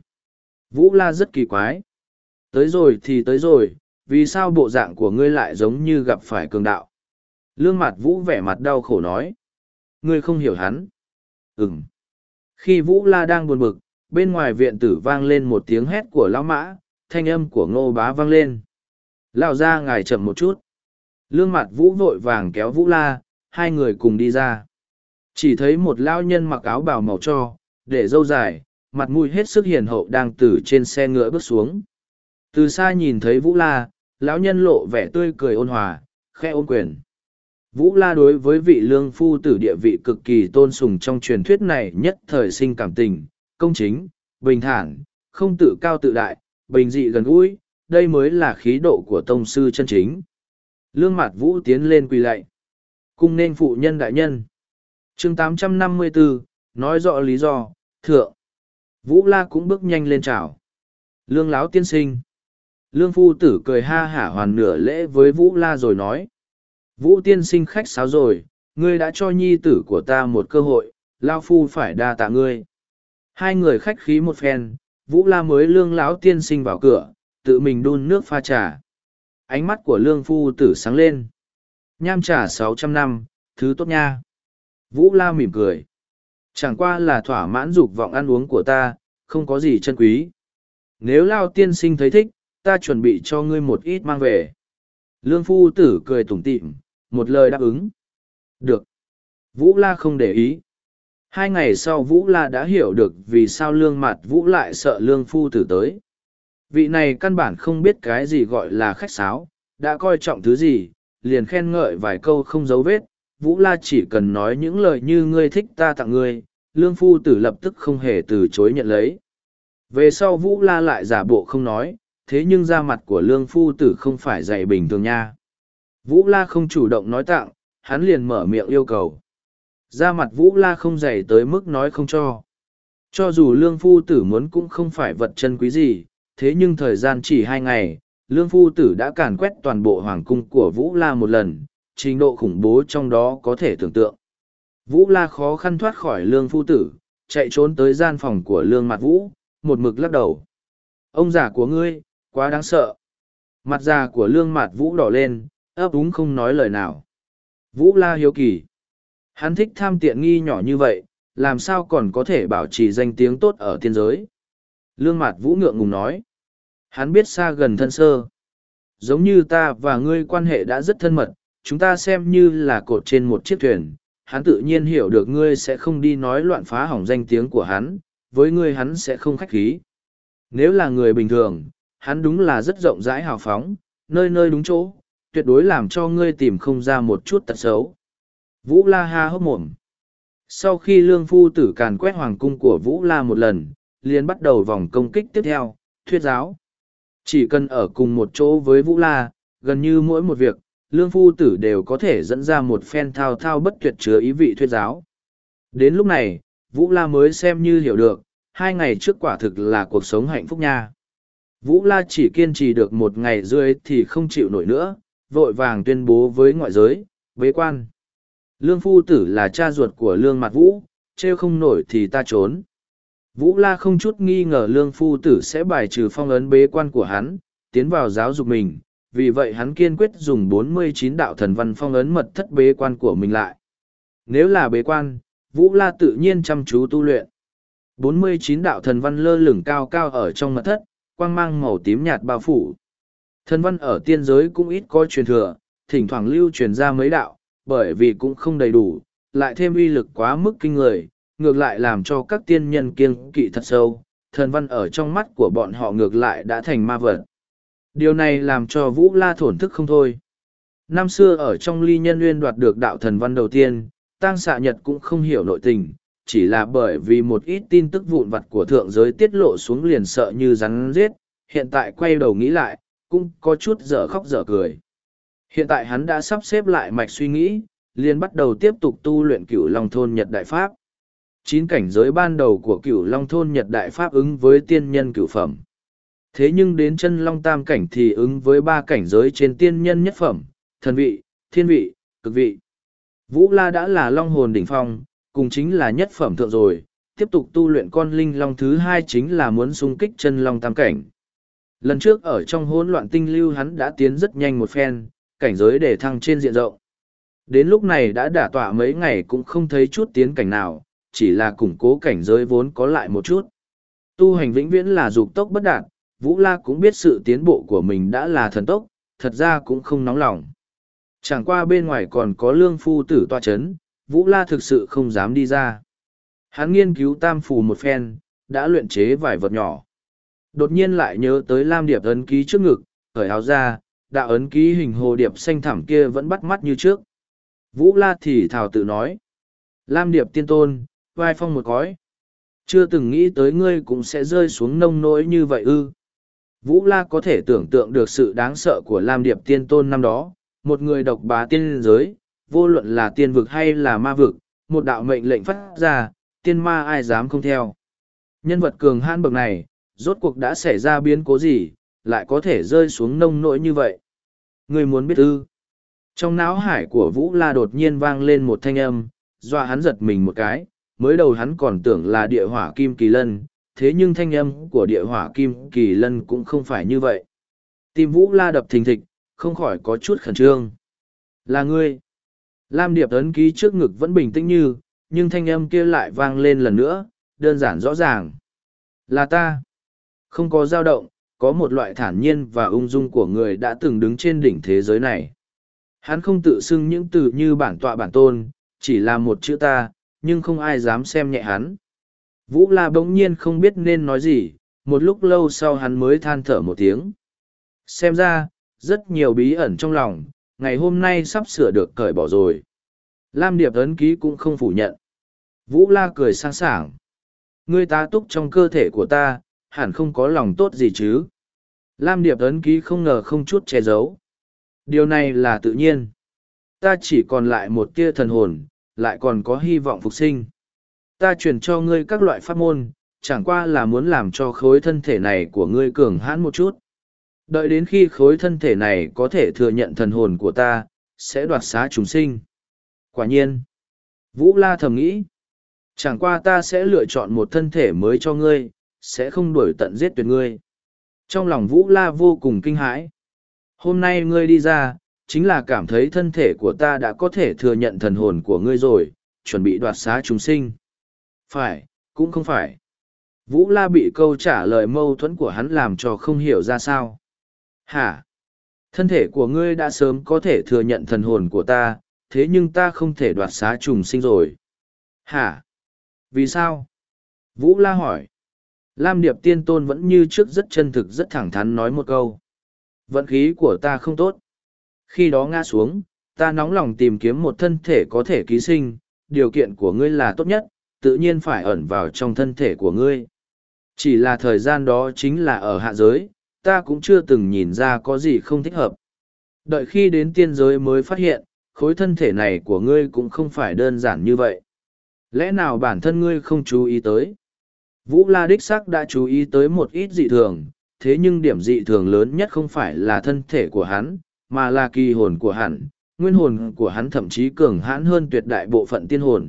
Vũ La rất kỳ quái. Tới rồi thì tới rồi, vì sao bộ dạng của ngươi lại giống như gặp phải cường đạo? Lương Mạt Vũ vẻ mặt đau khổ nói. Ngươi không hiểu hắn. Ừm. Khi Vũ La đang buồn bực, bên ngoài viện tử vang lên một tiếng hét của lão mã, thanh âm của Ngô Bá vang lên. Lão ra ngài chậm một chút. Lương Mạt Vũ vội vàng kéo Vũ La, hai người cùng đi ra. Chỉ thấy một lão nhân mặc áo bào màu tro, để râu dài, mặt mũi hết sức hiền hậu đang từ trên xe ngựa bước xuống. Từ xa nhìn thấy Vũ La, lão nhân lộ vẻ tươi cười ôn hòa, khẽ ôm quyền. Vũ La đối với vị lương phu tử địa vị cực kỳ tôn sùng trong truyền thuyết này nhất thời sinh cảm tình, công chính, bình thản, không tự cao tự đại, bình dị gần gũi, đây mới là khí độ của tông sư chân chính. Lương Mạt Vũ tiến lên quỳ lạy. Cung nên phụ nhân đại nhân. chương tám trăm năm mươi bốn, nói rõ lý do, thượng. Vũ La cũng bước nhanh lên chào. Lương láo tiên sinh. Lương phu tử cười ha hả hoàn nửa lễ với Vũ La rồi nói. Vũ tiên sinh khách sáo rồi, ngươi đã cho nhi tử của ta một cơ hội, lao phu phải đa tạ ngươi. Hai người khách khí một phen, Vũ La mới lương lão tiên sinh vào cửa, tự mình đun nước pha trà. Ánh mắt của lương phu tử sáng lên. Nham trà sáu trăm năm, thứ tốt nha. Vũ La mỉm cười. Chẳng qua là thỏa mãn dục vọng ăn uống của ta, không có gì chân quý. Nếu lao tiên sinh thấy thích, ta chuẩn bị cho ngươi một ít mang về. Lương phu tử cười tủm tỉm, một lời đáp ứng. Được. Vũ La không để ý. Hai ngày sau Vũ La đã hiểu được vì sao Lương Mạt Vũ lại sợ Lương phu tử tới. Vị này căn bản không biết cái gì gọi là khách sáo, đã coi trọng thứ gì, liền khen ngợi vài câu không dấu vết. Vũ La chỉ cần nói những lời như ngươi thích ta tặng ngươi, Lương phu tử lập tức không hề từ chối nhận lấy. Về sau Vũ La lại giả bộ không nói, thế nhưng da mặt của Lương phu tử không phải dày bình thường nha. Vũ La không chủ động nói tặng, hắn liền mở miệng yêu cầu. Da mặt Vũ La không dày tới mức nói không cho. Cho dù Lương phu tử muốn cũng không phải vật chân quý gì, thế nhưng thời gian chỉ hai ngày, Lương phu tử đã càn quét toàn bộ hoàng cung của Vũ La một lần, trình độ khủng bố trong đó có thể tưởng tượng. Vũ La khó khăn thoát khỏi Lương phu tử, chạy trốn tới gian phòng của Lương Mạt Vũ, một mực lắc đầu. Ông già của ngươi, quá đáng sợ. Mặt già của Lương Mạt Vũ đỏ lên, ấp úng không nói lời nào. Vũ La hiếu kỳ. Hắn thích tham tiện nghi nhỏ như vậy, làm sao còn có thể bảo trì danh tiếng tốt ở tiên giới. Lương Mạt Vũ ngượng ngùng nói. Hắn biết xa gần thân sơ. Giống như ta và ngươi quan hệ đã rất thân mật, chúng ta xem như là cột trên một chiếc thuyền. Hắn tự nhiên hiểu được ngươi sẽ không đi nói loạn phá hỏng danh tiếng của hắn, với ngươi hắn sẽ không khách khí. Nếu là người bình thường, hắn đúng là rất rộng rãi hào phóng, nơi nơi đúng chỗ, tuyệt đối làm cho ngươi tìm không ra một chút tật xấu. Vũ La ha hốc mồm. Sau khi Lương phu tử càn quét hoàng cung của Vũ La một lần, liền bắt đầu vòng công kích tiếp theo, thuyết giáo. Chỉ cần ở cùng một chỗ với Vũ La, gần như mỗi một việc, Lương phu tử đều có thể dẫn ra một phen thao thao bất tuyệt chứa ý vị thuyết giáo. Đến lúc này, Vũ La mới xem như hiểu được, hai ngày trước quả thực là cuộc sống hạnh phúc nha. Vũ La chỉ kiên trì được một ngày rưỡi thì không chịu nổi nữa, vội vàng tuyên bố với ngoại giới, bế quan. Lương phu tử là cha ruột của Lương Mạt Vũ, trêu không nổi thì ta trốn. Vũ La không chút nghi ngờ Lương phu tử sẽ bài trừ phong ấn bế quan của hắn, tiến vào giáo dục mình, vì vậy hắn kiên quyết dùng bốn mươi chín đạo thần văn phong ấn mật thất bế quan của mình lại. Nếu là bế quan, Vũ La tự nhiên chăm chú tu luyện. bốn mươi chín đạo thần văn lơ lửng cao cao ở trong mật thất, quang mang màu tím nhạt bao phủ. Thần văn ở tiên giới cũng ít có truyền thừa, thỉnh thoảng lưu truyền ra mấy đạo, bởi vì cũng không đầy đủ, lại thêm uy lực quá mức kinh người, ngược lại làm cho các tiên nhân kiêng kỵ thật sâu, thần văn ở trong mắt của bọn họ ngược lại đã thành ma vật. Điều này làm cho Vũ La thổn thức không thôi. Năm xưa ở trong ly nhân nguyên đoạt được đạo thần văn đầu tiên, Tang Xạ Nhật cũng không hiểu nội tình, chỉ là bởi vì một ít tin tức vụn vặt của thượng giới tiết lộ xuống liền sợ như rắn giết, hiện tại quay đầu nghĩ lại, cũng có chút dở khóc dở cười. Hiện tại hắn đã sắp xếp lại mạch suy nghĩ, liền bắt đầu tiếp tục tu luyện Cửu Long Thôn Nhật Đại Pháp. Chín cảnh giới ban đầu của Cửu Long Thôn Nhật Đại Pháp ứng với tiên nhân cửu phẩm. Thế nhưng đến chân Long Tam cảnh thì ứng với ba cảnh giới trên tiên nhân nhất phẩm, thần vị, thiên vị, cực vị. Vũ La đã là Long hồn đỉnh phong, cùng chính là nhất phẩm thượng rồi, tiếp tục tu luyện con linh long thứ hai chính là muốn xung kích chân Long Tam cảnh. Lần trước ở trong hỗn loạn tinh lưu hắn đã tiến rất nhanh một phen, cảnh giới để thăng trên diện rộng. Đến lúc này đã đả tọa mấy ngày cũng không thấy chút tiến cảnh nào, chỉ là củng cố cảnh giới vốn có lại một chút. Tu hành vĩnh viễn là dục tốc bất đạt, Vũ La cũng biết sự tiến bộ của mình đã là thần tốc, thật ra cũng không nóng lòng. Chẳng qua bên ngoài còn có lương phu tử tọa chấn, Vũ La thực sự không dám đi ra. Hắn nghiên cứu tam phù một phen, đã luyện chế vài vật nhỏ. Đột nhiên lại nhớ tới lam điệp ấn ký trước ngực, khởi áo ra, đạo ấn ký hình hồ điệp xanh thẳm kia vẫn bắt mắt như trước. Vũ La thì thào tự nói. Lam điệp tiên tôn, vai phong một cõi. Chưa từng nghĩ tới ngươi cũng sẽ rơi xuống nông nỗi như vậy ư. Vũ La có thể tưởng tượng được sự đáng sợ của Lam điệp tiên tôn năm đó, một người độc bá tiên giới, vô luận là tiên vực hay là ma vực, một đạo mệnh lệnh phát ra, tiên ma ai dám không theo. Nhân vật cường hãn bậc này, rốt cuộc đã xảy ra biến cố gì, lại có thể rơi xuống nông nỗi như vậy. Người muốn biết ư? Trong não hải của Vũ La đột nhiên vang lên một thanh âm, dọa hắn giật mình một cái, mới đầu hắn còn tưởng là địa hỏa kim kỳ lân, thế nhưng thanh âm của địa hỏa kim kỳ lân cũng không phải như vậy. Tim Vũ La đập thình thịch, không khỏi có chút khẩn trương. Là ngươi. Lam điệp ấn ký trước ngực vẫn bình tĩnh như, nhưng thanh âm kia lại vang lên lần nữa, đơn giản rõ ràng. Là ta. Không có dao động, có một loại thản nhiên và ung dung của người đã từng đứng trên đỉnh thế giới này. Hắn không tự xưng những từ như bản tọa bản tôn, chỉ là một chữ ta, nhưng không ai dám xem nhẹ hắn. Vũ La bỗng nhiên không biết nên nói gì, một lúc lâu sau hắn mới than thở một tiếng. Xem ra, rất nhiều bí ẩn trong lòng, ngày hôm nay sắp sửa được cởi bỏ rồi. Lam điệp ấn ký cũng không phủ nhận. Vũ La cười sang sảng. Ngươi tá túc trong cơ thể của ta, hẳn không có lòng tốt gì chứ. Lam điệp ấn ký không ngờ không chút che giấu. Điều này là tự nhiên. Ta chỉ còn lại một tia thần hồn, lại còn có hy vọng phục sinh. Ta truyền cho ngươi các loại pháp môn, chẳng qua là muốn làm cho khối thân thể này của ngươi cường hãn một chút. Đợi đến khi khối thân thể này có thể thừa nhận thần hồn của ta, sẽ đoạt xá chúng sinh. Quả nhiên. Vũ La thầm nghĩ. Chẳng qua ta sẽ lựa chọn một thân thể mới cho ngươi, sẽ không đuổi tận giết tuyệt ngươi. Trong lòng Vũ La vô cùng kinh hãi. Hôm nay ngươi đi ra, chính là cảm thấy thân thể của ta đã có thể thừa nhận thần hồn của ngươi rồi, chuẩn bị đoạt xá chúng sinh. Phải, cũng không phải. Vũ La bị câu trả lời mâu thuẫn của hắn làm cho không hiểu ra sao. Hả? Thân thể của ngươi đã sớm có thể thừa nhận thần hồn của ta, thế nhưng ta không thể đoạt xá trùng sinh rồi. Hả? Vì sao? Vũ La hỏi. Lam điệp tiên tôn vẫn như trước rất chân thực rất thẳng thắn nói một câu. Vận khí của ta không tốt. Khi đó ngã xuống, ta nóng lòng tìm kiếm một thân thể có thể ký sinh, điều kiện của ngươi là tốt nhất, tự nhiên phải ẩn vào trong thân thể của ngươi. Chỉ là thời gian đó chính là ở hạ giới, ta cũng chưa từng nhìn ra có gì không thích hợp. Đợi khi đến tiên giới mới phát hiện, khối thân thể này của ngươi cũng không phải đơn giản như vậy. Lẽ nào bản thân ngươi không chú ý tới? Vũ La đích xác đã chú ý tới một ít dị thường, thế nhưng điểm dị thường lớn nhất không phải là thân thể của hắn, mà là kỳ hồn của hắn, nguyên hồn của hắn thậm chí cường hãn hơn tuyệt đại bộ phận tiên hồn.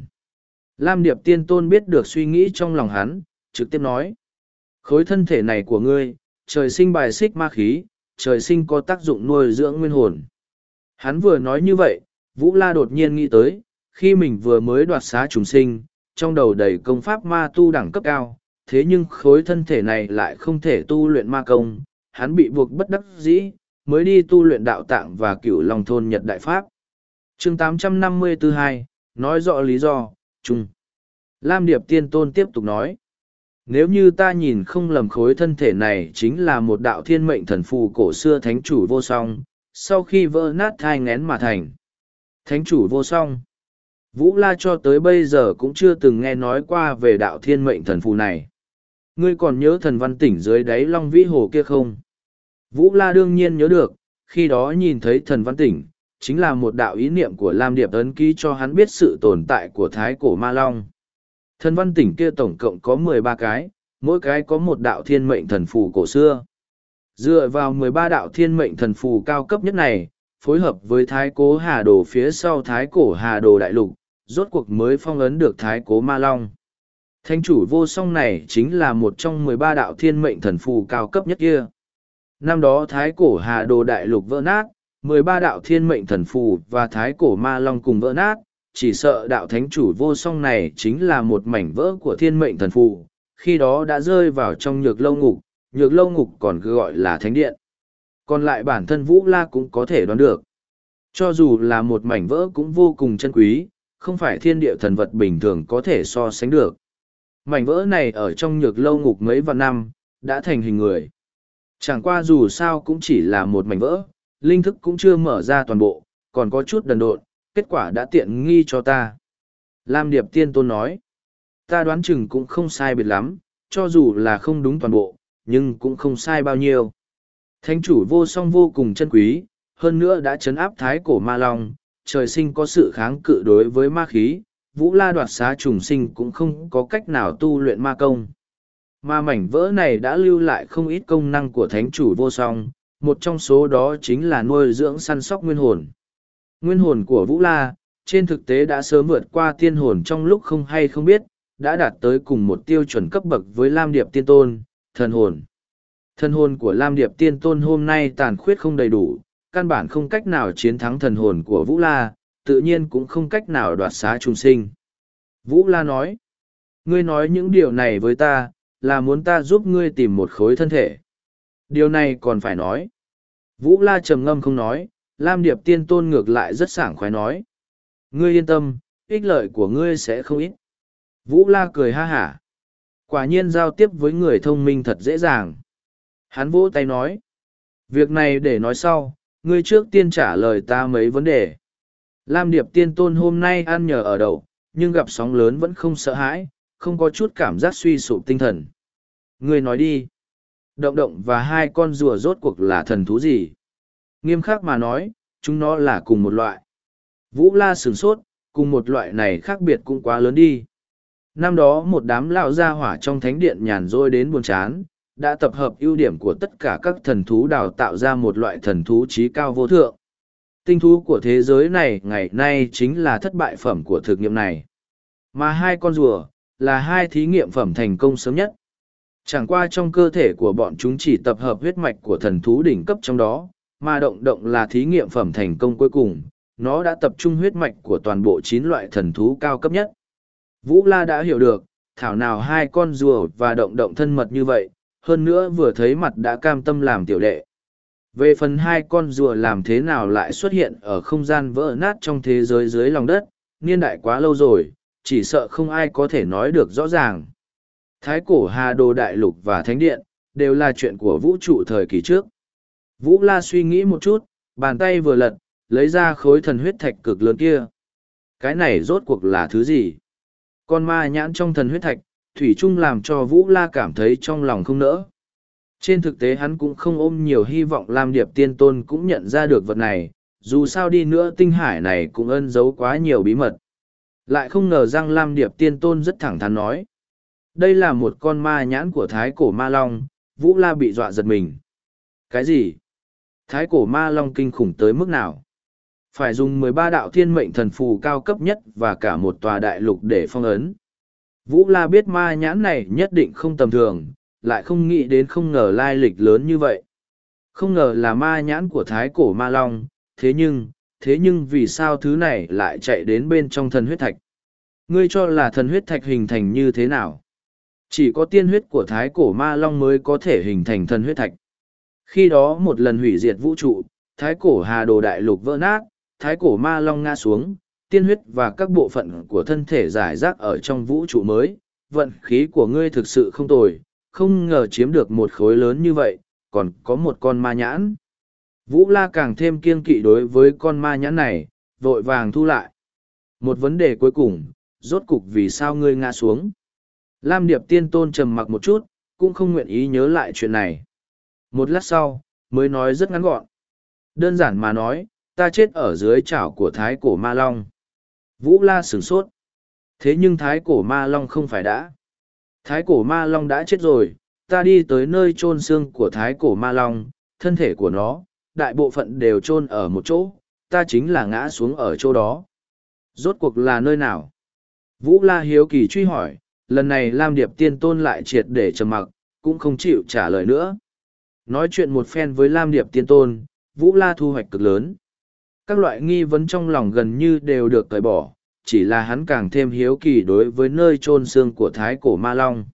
Lam điệp tiên tôn biết được suy nghĩ trong lòng hắn, trực tiếp nói. Khối thân thể này của ngươi, trời sinh bài xích ma khí, trời sinh có tác dụng nuôi dưỡng nguyên hồn. Hắn vừa nói như vậy, Vũ La đột nhiên nghĩ tới, khi mình vừa mới đoạt xá chúng sinh, trong đầu đầy công pháp ma tu đẳng cấp cao, thế nhưng khối thân thể này lại không thể tu luyện ma công, hắn bị buộc bất đắc dĩ, mới đi tu luyện đạo tạng và cửu long thôn Nhật Đại Pháp. chương tám trăm năm mươi tư hai, nói rõ lý do, chung. Lam Điệp Tiên Tôn tiếp tục nói. Nếu như ta nhìn không lầm khối thân thể này chính là một đạo thiên mệnh thần phù cổ xưa thánh chủ vô song, sau khi vỡ nát thai ngén mà thành. Thánh chủ vô song. Vũ La cho tới bây giờ cũng chưa từng nghe nói qua về đạo thiên mệnh thần phù này. Ngươi còn nhớ thần văn tỉnh dưới đáy Long Vĩ Hồ kia không? Vũ La đương nhiên nhớ được, khi đó nhìn thấy thần văn tỉnh, chính là một đạo ý niệm của Lam Điệp ấn ký cho hắn biết sự tồn tại của Thái Cổ Ma Long. Thần văn tỉnh kia tổng cộng có mười ba cái, mỗi cái có một đạo thiên mệnh thần phù cổ xưa. Dựa vào mười ba đạo thiên mệnh thần phù cao cấp nhất này, phối hợp với Thái Cố Hà Đồ phía sau Thái Cổ Hà Đồ Đại Lục, rốt cuộc mới phong ấn được Thái Cố Ma Long. Thánh chủ vô song này chính là một trong mười ba đạo thiên mệnh thần phù cao cấp nhất kia. Năm đó Thái Cổ Hà Đồ Đại Lục vỡ nát, mười ba đạo thiên mệnh thần phù và Thái Cổ Ma Long cùng vỡ nát, chỉ sợ đạo thánh chủ vô song này chính là một mảnh vỡ của thiên mệnh thần phù, khi đó đã rơi vào trong nhược lâu ngục, nhược lâu ngục còn gọi là thánh điện. Còn lại bản thân Vũ La cũng có thể đoán được. Cho dù là một mảnh vỡ cũng vô cùng chân quý, không phải thiên địa thần vật bình thường có thể so sánh được. Mảnh vỡ này ở trong nhược lâu ngục mấy vạn năm, đã thành hình người. Chẳng qua dù sao cũng chỉ là một mảnh vỡ, linh thức cũng chưa mở ra toàn bộ, còn có chút đần độn, kết quả đã tiện nghi cho ta. Lam Điệp Tiên Tôn nói, ta đoán chừng cũng không sai biệt lắm, cho dù là không đúng toàn bộ, nhưng cũng không sai bao nhiêu. Thánh chủ vô song vô cùng chân quý, hơn nữa đã chấn áp Thái Cổ Ma Long, trời sinh có sự kháng cự đối với ma khí, Vũ La đoạt xá trùng sinh cũng không có cách nào tu luyện ma công. Mà mảnh vỡ này đã lưu lại không ít công năng của thánh chủ vô song, một trong số đó chính là nuôi dưỡng săn sóc nguyên hồn. Nguyên hồn của Vũ La, trên thực tế đã sớm vượt qua tiên hồn trong lúc không hay không biết, đã đạt tới cùng một tiêu chuẩn cấp bậc với Lam Điệp Tiên Tôn, thần hồn. Thần hồn của Lam Điệp Tiên Tôn hôm nay tàn khuyết không đầy đủ, căn bản không cách nào chiến thắng thần hồn của Vũ La, tự nhiên cũng không cách nào đoạt xá trùng sinh. Vũ La nói, ngươi nói những điều này với ta, là muốn ta giúp ngươi tìm một khối thân thể. Điều này còn phải nói. Vũ La trầm ngâm không nói, Lam Điệp Tiên Tôn ngược lại rất sảng khoái nói. Ngươi yên tâm, ích lợi của ngươi sẽ không ít. Vũ La cười ha hả. Quả nhiên giao tiếp với người thông minh thật dễ dàng. Hắn vỗ tay nói. Việc này để nói sau, ngươi trước tiên trả lời ta mấy vấn đề. Lam Điệp Tiên Tôn hôm nay ăn nhờ ở đậu, nhưng gặp sóng lớn vẫn không sợ hãi, không có chút cảm giác suy sụp tinh thần. Ngươi nói đi. Động động và hai con rùa rốt cuộc là thần thú gì? Nghiêm khắc mà nói, chúng nó là cùng một loại. Vũ La sửng sốt, cùng một loại này khác biệt cũng quá lớn đi. Năm đó một đám lão gia hỏa trong thánh điện nhàn rỗi đến buồn chán, đã tập hợp ưu điểm của tất cả các thần thú đào tạo ra một loại thần thú trí cao vô thượng. Tinh thú của thế giới này ngày nay chính là thất bại phẩm của thực nghiệm này. Mà hai con rùa, là hai thí nghiệm phẩm thành công sớm nhất. Chẳng qua trong cơ thể của bọn chúng chỉ tập hợp huyết mạch của thần thú đỉnh cấp trong đó, mà động động là thí nghiệm phẩm thành công cuối cùng, nó đã tập trung huyết mạch của toàn bộ chín loại thần thú cao cấp nhất. Vũ La đã hiểu được, thảo nào hai con rùa và động động thân mật như vậy, hơn nữa vừa thấy mặt đã cam tâm làm tiểu đệ. Về phần hai con rùa làm thế nào lại xuất hiện ở không gian vỡ nát trong thế giới dưới lòng đất, niên đại quá lâu rồi, chỉ sợ không ai có thể nói được rõ ràng. Thái Cổ Hà Đồ Đại Lục và Thánh Điện, đều là chuyện của vũ trụ thời kỳ trước. Vũ La suy nghĩ một chút, bàn tay vừa lật, lấy ra khối thần huyết thạch cực lớn kia. Cái này rốt cuộc là thứ gì? Con ma nhãn trong thần huyết thạch, thủy chung làm cho Vũ La cảm thấy trong lòng không nỡ. Trên thực tế hắn cũng không ôm nhiều hy vọng Lam Điệp Tiên Tôn cũng nhận ra được vật này, dù sao đi nữa tinh hải này cũng ân giấu quá nhiều bí mật. Lại không ngờ rằng Lam Điệp Tiên Tôn rất thẳng thắn nói. Đây là một con ma nhãn của Thái Cổ Ma Long, Vũ La bị dọa giật mình. Cái gì? Thái Cổ Ma Long kinh khủng tới mức nào? Phải dùng mười ba đạo thiên mệnh thần phù cao cấp nhất và cả một tòa đại lục để phong ấn. Vũ La biết ma nhãn này nhất định không tầm thường, lại không nghĩ đến không ngờ lai lịch lớn như vậy. Không ngờ là ma nhãn của Thái Cổ Ma Long, thế nhưng, thế nhưng vì sao thứ này lại chạy đến bên trong thần huyết thạch? Ngươi cho là thần huyết thạch hình thành như thế nào? Chỉ có tiên huyết của Thái Cổ Ma Long mới có thể hình thành thần huyết thạch. Khi đó một lần hủy diệt vũ trụ, Thái Cổ Hà Đồ Đại Lục vỡ nát, Thái Cổ Ma Long ngã xuống, tiên huyết và các bộ phận của thân thể giải rác ở trong vũ trụ mới. Vận khí của ngươi thực sự không tồi, không ngờ chiếm được một khối lớn như vậy, còn có một con ma nhãn. Vũ La càng thêm kiêng kỵ đối với con ma nhãn này, vội vàng thu lại. Một vấn đề cuối cùng, rốt cục vì sao ngươi ngã xuống? Lam Điệp Tiên Tôn trầm mặc một chút, cũng không nguyện ý nhớ lại chuyện này. Một lát sau, mới nói rất ngắn gọn. Đơn giản mà nói, ta chết ở dưới chảo của thái cổ ma long. Vũ La sửng sốt. Thế nhưng thái cổ ma long không phải đã. Thái cổ ma long đã chết rồi, ta đi tới nơi chôn xương của thái cổ ma long, thân thể của nó, đại bộ phận đều chôn ở một chỗ, ta chính là ngã xuống ở chỗ đó. Rốt cuộc là nơi nào? Vũ La hiếu kỳ truy hỏi, lần này Lam Điệp Tiên Tôn lại triệt để trầm mặc, cũng không chịu trả lời nữa. Nói chuyện một phen với Lam Điệp Tiên Tôn, Vũ La thu hoạch cực lớn. Các loại nghi vấn trong lòng gần như đều được cởi bỏ, chỉ là hắn càng thêm hiếu kỳ đối với nơi chôn xương của thái cổ ma long.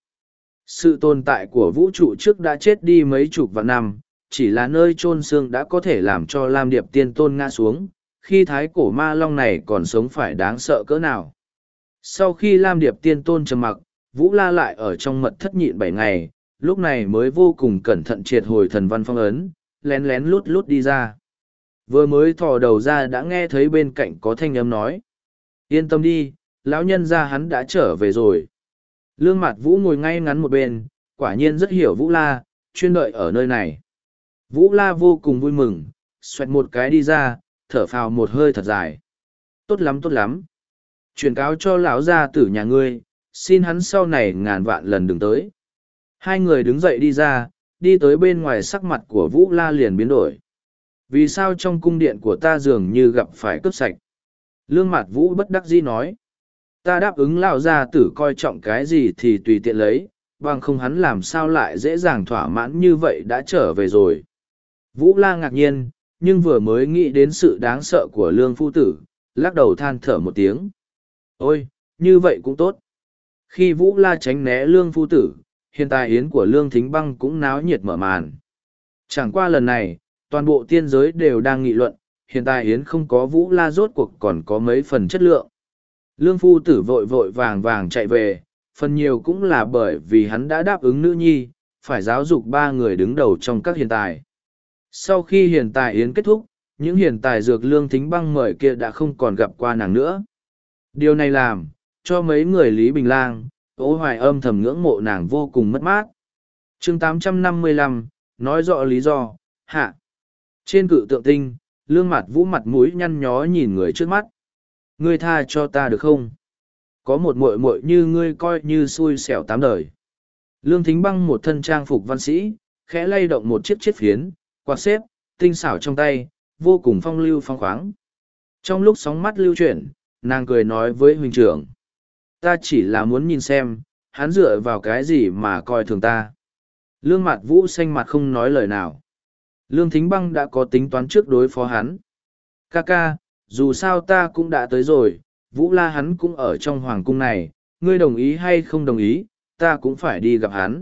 Sự tồn tại của vũ trụ trước đã chết đi mấy chục vạn năm, chỉ là nơi chôn xương đã có thể làm cho Lam Điệp Tiên Tôn ngã xuống, khi thái cổ ma long này còn sống phải đáng sợ cỡ nào. Sau khi Lam Điệp Tiên Tôn trầm mặc, Vũ La lại ở trong mật thất nhịn bảy ngày, lúc này mới vô cùng cẩn thận triệt hồi thần văn phong ấn, lén lén lút lút đi ra. Vừa mới thò đầu ra đã nghe thấy bên cạnh có thanh âm nói. Yên tâm đi, lão nhân gia hắn đã trở về rồi. Lương Mạt Vũ ngồi ngay ngắn một bên, quả nhiên rất hiểu Vũ La, chuyên đợi ở nơi này. Vũ La vô cùng vui mừng, xoẹt một cái đi ra, thở phào một hơi thật dài. Tốt lắm tốt lắm. Truyền cáo cho lão gia tử nhà ngươi, xin hắn sau này ngàn vạn lần đừng tới. Hai người đứng dậy đi ra, đi tới bên ngoài, sắc mặt của Vũ La liền biến đổi. Vì sao trong cung điện của ta dường như gặp phải cướp sạch? Lương Mạt Vũ bất đắc dĩ nói. Ta đáp ứng lão gia tử coi trọng cái gì thì tùy tiện lấy, bằng không hắn làm sao lại dễ dàng thỏa mãn như vậy đã trở về rồi. Vũ La ngạc nhiên, nhưng vừa mới nghĩ đến sự đáng sợ của Lương Phu Tử, lắc đầu than thở một tiếng. Ôi, như vậy cũng tốt. Khi Vũ La tránh né Lương Phu Tử, hiện tại yến của Lương Thính Băng cũng náo nhiệt mở màn. Chẳng qua lần này, toàn bộ tiên giới đều đang nghị luận, hiện tại yến không có Vũ La rốt cuộc còn có mấy phần chất lượng. Lương Phu Tử vội vội vàng vàng chạy về, phần nhiều cũng là bởi vì hắn đã đáp ứng nữ nhi, phải giáo dục ba người đứng đầu trong các hiện tài. Sau khi hiện tại yến kết thúc, những hiện tài dược Lương Thính Băng mời kia đã không còn gặp qua nàng nữa. Điều này làm cho mấy người Lý Bình Lang, Ô Hoài âm thầm ngưỡng mộ nàng vô cùng mất mát. Chương tám trăm năm mươi lăm, nói rõ lý do, hạ. Trên cự tượng tinh, Lương Mạt Vũ mặt mũi nhăn nhó nhìn người trước mắt. Ngươi tha cho ta được không? Có một muội muội như ngươi coi như xui xẻo tám đời. Lương Thính Băng một thân trang phục văn sĩ, khẽ lay động một chiếc chiếc phiến, quạt xếp, tinh xảo trong tay, vô cùng phong lưu phong khoáng. Trong lúc sóng mắt lưu chuyển, nàng cười nói với huynh trưởng. Ta chỉ là muốn nhìn xem, hắn dựa vào cái gì mà coi thường ta. Lương Mạt Vũ xanh mặt không nói lời nào. Lương Thính Băng đã có tính toán trước đối phó hắn. Ca ca, dù sao ta cũng đã tới rồi, Vũ La hắn cũng ở trong hoàng cung này, ngươi đồng ý hay không đồng ý, ta cũng phải đi gặp hắn.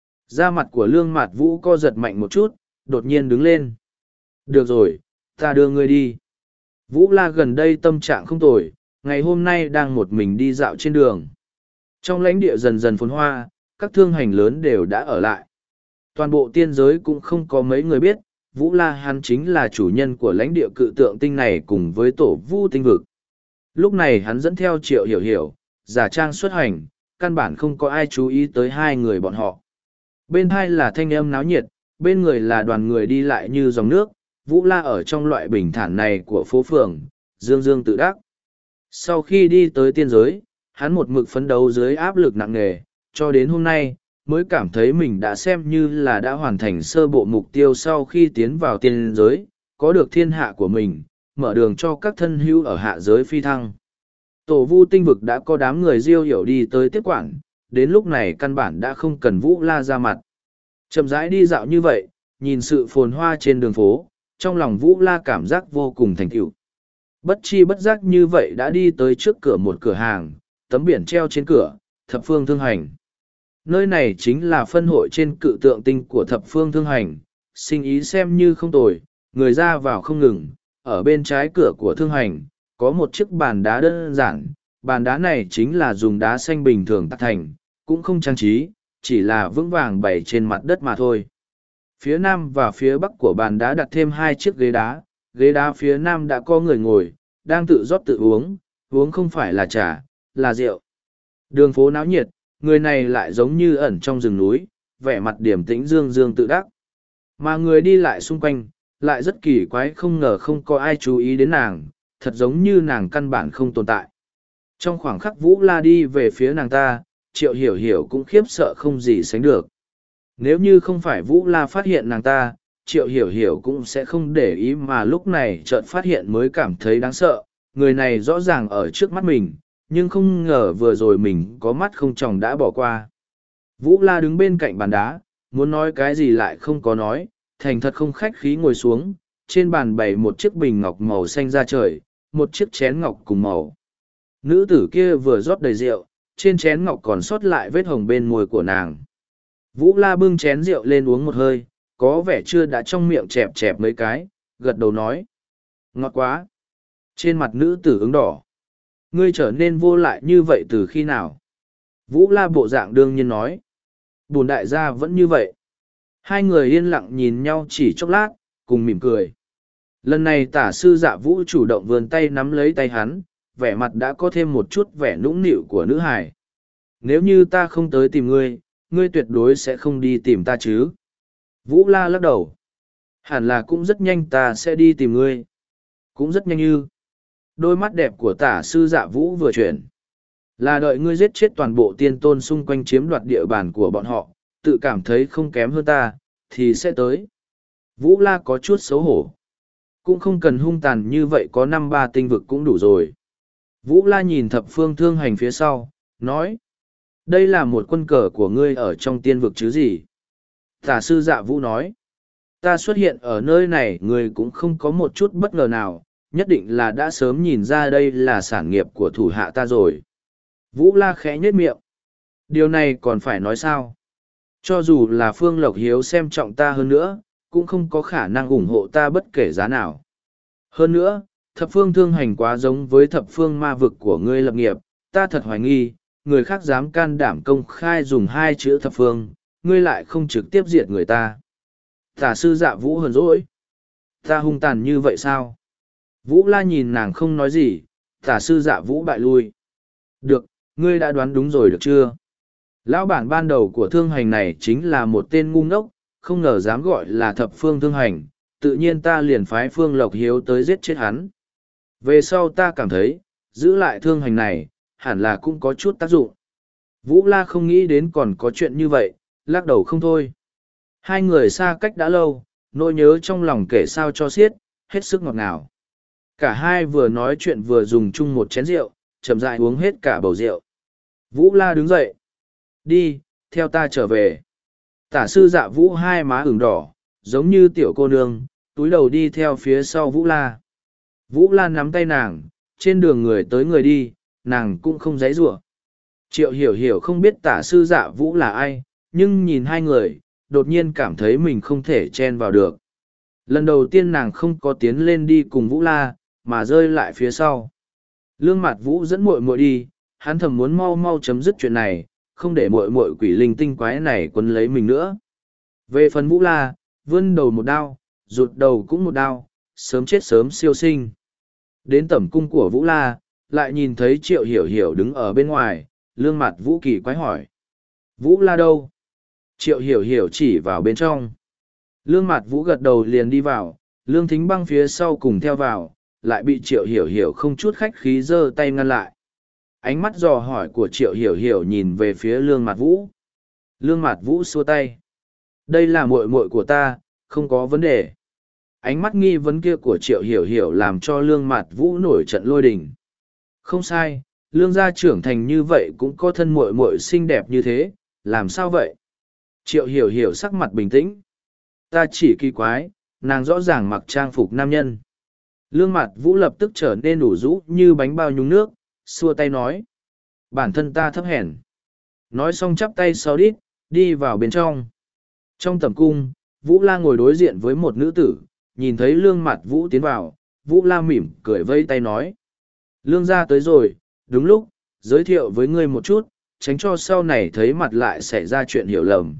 Da mặt của Lương Mạt Vũ co giật mạnh một chút, đột nhiên đứng lên. Được rồi, ta đưa ngươi đi. Vũ La gần đây tâm trạng không tồi, ngày hôm nay đang một mình đi dạo trên đường. Trong lãnh địa dần dần phồn hoa, các thương hành lớn đều đã ở lại. Toàn bộ tiên giới cũng không có mấy người biết, Vũ La hắn chính là chủ nhân của lãnh địa cự tượng tinh này cùng với tổ Vu tinh vực. Lúc này hắn dẫn theo Triệu Hiểu Hiểu, giả trang xuất hành, căn bản không có ai chú ý tới hai người bọn họ. Bên hai là thanh âm náo nhiệt, bên người là đoàn người đi lại như dòng nước, Vũ La ở trong loại bình thản này của phố phường, dương dương tự đắc. Sau khi đi tới tiên giới, hắn một mực phấn đấu dưới áp lực nặng nề, cho đến hôm nay, mới cảm thấy mình đã xem như là đã hoàn thành sơ bộ mục tiêu sau khi tiến vào tiên giới, có được thiên hạ của mình, mở đường cho các thân hữu ở hạ giới phi thăng. Tổ Vu tinh vực đã có đám người Diêu Hiểu đi tới tiếp quản, đến lúc này căn bản đã không cần Vũ La ra mặt. Chậm rãi đi dạo như vậy, nhìn sự phồn hoa trên đường phố, trong lòng Vũ La cảm giác vô cùng thành tựu. Bất chi bất giác như vậy đã đi tới trước cửa một cửa hàng, tấm biển treo trên cửa, Thập Phương Thương Hành. Nơi này chính là phân hội trên cự tượng tinh của Thập Phương Thương Hành, sinh ý xem như không tồi, người ra vào không ngừng, ở bên trái cửa của Thương Hành, có một chiếc bàn đá đơn giản, bàn đá này chính là dùng đá xanh bình thường tạo thành, cũng không trang trí, chỉ là vững vàng bày trên mặt đất mà thôi. Phía nam và phía bắc của bàn đá đặt thêm hai chiếc ghế đá, ghế đá phía nam đã có người ngồi, đang tự rót tự uống, uống không phải là trà, là rượu. Đường phố náo nhiệt, người này lại giống như ẩn trong rừng núi, vẻ mặt điềm tĩnh dương dương tự đắc. Mà người đi lại xung quanh, lại rất kỳ quái, không ngờ không có ai chú ý đến nàng, thật giống như nàng căn bản không tồn tại. Trong khoảng khắc Vũ La đi về phía nàng ta, Triệu Hiểu Hiểu cũng khiếp sợ không gì sánh được. Nếu như không phải Vũ La phát hiện nàng ta, Triệu Hiểu Hiểu cũng sẽ không để ý, mà lúc này chợt phát hiện mới cảm thấy đáng sợ. Người này rõ ràng ở trước mắt mình, nhưng không ngờ vừa rồi mình có mắt không tròng đã bỏ qua. Vũ La đứng bên cạnh bàn đá, muốn nói cái gì lại không có nói, thành thật không khách khí ngồi xuống, trên bàn bày một chiếc bình ngọc màu xanh da trời, một chiếc chén ngọc cùng màu. Nữ tử kia vừa rót đầy rượu, trên chén ngọc còn sót lại vết hồng bên môi của nàng. Vũ La bưng chén rượu lên uống một hơi, có vẻ chưa đã trong miệng chẹp chẹp mấy cái, gật đầu nói. Ngọt quá. Trên mặt nữ tử ứng đỏ. Ngươi trở nên vô lại như vậy từ khi nào? Vũ La bộ dạng đương nhiên nói. Bổn đại gia vẫn như vậy. Hai người yên lặng nhìn nhau chỉ chốc lát, cùng mỉm cười. Lần này tả sư Dạ Vũ chủ động vươn tay nắm lấy tay hắn, vẻ mặt đã có thêm một chút vẻ nũng nịu của nữ hài. Nếu như ta không tới tìm ngươi, ngươi tuyệt đối sẽ không đi tìm ta chứ? Vũ La lắc đầu. Hẳn là cũng rất nhanh ta sẽ đi tìm ngươi. Cũng rất nhanh như. Đôi mắt đẹp của tả sư Dạ Vũ vừa chuyển. Là đợi ngươi giết chết toàn bộ tiên tôn xung quanh chiếm đoạt địa bàn của bọn họ, tự cảm thấy không kém hơn ta, thì sẽ tới. Vũ La có chút xấu hổ. Cũng không cần hung tàn như vậy, có năm ba tinh vực cũng đủ rồi. Vũ La nhìn thập phương thương hành phía sau, nói. Đây là một quân cờ của ngươi ở trong tiên vực chứ gì? Tả sư Dạ Vũ nói. Ta xuất hiện ở nơi này ngươi cũng không có một chút bất ngờ nào, nhất định là đã sớm nhìn ra đây là sản nghiệp của thủ hạ ta rồi. Vũ La khẽ nhếch miệng. Điều này còn phải nói sao? Cho dù là Phương Lộc Hiếu xem trọng ta hơn nữa, cũng không có khả năng ủng hộ ta bất kể giá nào. Hơn nữa, thập phương thương hành quá giống với thập phương ma vực của ngươi lập nghiệp, ta thật hoài nghi, người khác dám can đảm công khai dùng hai chữ thập phương, ngươi lại không trực tiếp diệt người ta. Tả sư Dạ Vũ hờn dỗi. Ta hung tàn như vậy sao? Vũ La nhìn nàng không nói gì, tả sư Dạ Vũ bại lui. Được, ngươi đã đoán đúng rồi được chưa? Lão bản ban đầu của thương hành này chính là một tên ngu ngốc, không ngờ dám gọi là thập phương thương hành, tự nhiên ta liền phái Phương Lộc Hiếu tới giết chết hắn. Về sau ta cảm thấy, giữ lại thương hành này, hẳn là cũng có chút tác dụng. Vũ La không nghĩ đến còn có chuyện như vậy, lắc đầu không thôi. Hai người xa cách đã lâu, nỗi nhớ trong lòng kể sao cho xiết, hết sức ngọt ngào. Cả hai vừa nói chuyện vừa dùng chung một chén rượu, chậm rãi uống hết cả bầu rượu. Vũ La đứng dậy. Đi, theo ta trở về. Tả sư Dạ Vũ hai má ửng đỏ, giống như tiểu cô nương, túi đầu đi theo phía sau Vũ La. Vũ La nắm tay nàng, trên đường người tới người đi, nàng cũng không giãy giụa. Triệu Hiểu Hiểu không biết tả sư Dạ Vũ là ai, nhưng nhìn hai người, đột nhiên cảm thấy mình không thể chen vào được. Lần đầu tiên nàng không có tiến lên đi cùng Vũ La, mà rơi lại phía sau. Lương Mạt Vũ dẫn muội muội đi, hắn thầm muốn mau mau chấm dứt chuyện này, không để muội muội quỷ linh tinh quái này quấn lấy mình nữa. Về phần Vũ La, vươn đầu một đao, rụt đầu cũng một đao, sớm chết sớm siêu sinh. Đến tẩm cung của Vũ La, lại nhìn thấy Triệu Hiểu Hiểu đứng ở bên ngoài, Lương Mạt Vũ kỳ quái hỏi. Vũ La đâu? Triệu Hiểu Hiểu chỉ vào bên trong. Lương Mạt Vũ gật đầu liền đi vào, Lương Thính Băng phía sau cùng theo vào, lại bị Triệu Hiểu Hiểu không chút khách khí giơ tay ngăn lại. Ánh mắt dò hỏi của Triệu Hiểu Hiểu nhìn về phía Lương Mạt Vũ. Lương Mạt Vũ xua tay. Đây là muội muội của ta, không có vấn đề. Ánh mắt nghi vấn kia của Triệu Hiểu Hiểu làm cho Lương Mạt Vũ nổi trận lôi đình. Không sai, Lương gia trưởng thành như vậy cũng có thân muội muội xinh đẹp như thế, làm sao vậy? Triệu Hiểu Hiểu sắc mặt bình tĩnh. Ta chỉ kỳ quái, nàng rõ ràng mặc trang phục nam nhân. Lương Mạt Vũ lập tức trở nên đủ rũ như bánh bao nhúng nước, xua tay nói. Bản thân ta thấp hèn. Nói xong chắp tay sau đít, đi vào bên trong. Trong tẩm cung, Vũ La ngồi đối diện với một nữ tử, nhìn thấy Lương Mạt Vũ tiến vào, Vũ La mỉm cười vây tay nói. Lương gia tới rồi, đúng lúc, giới thiệu với ngươi một chút, tránh cho sau này thấy mặt lại xảy ra chuyện hiểu lầm.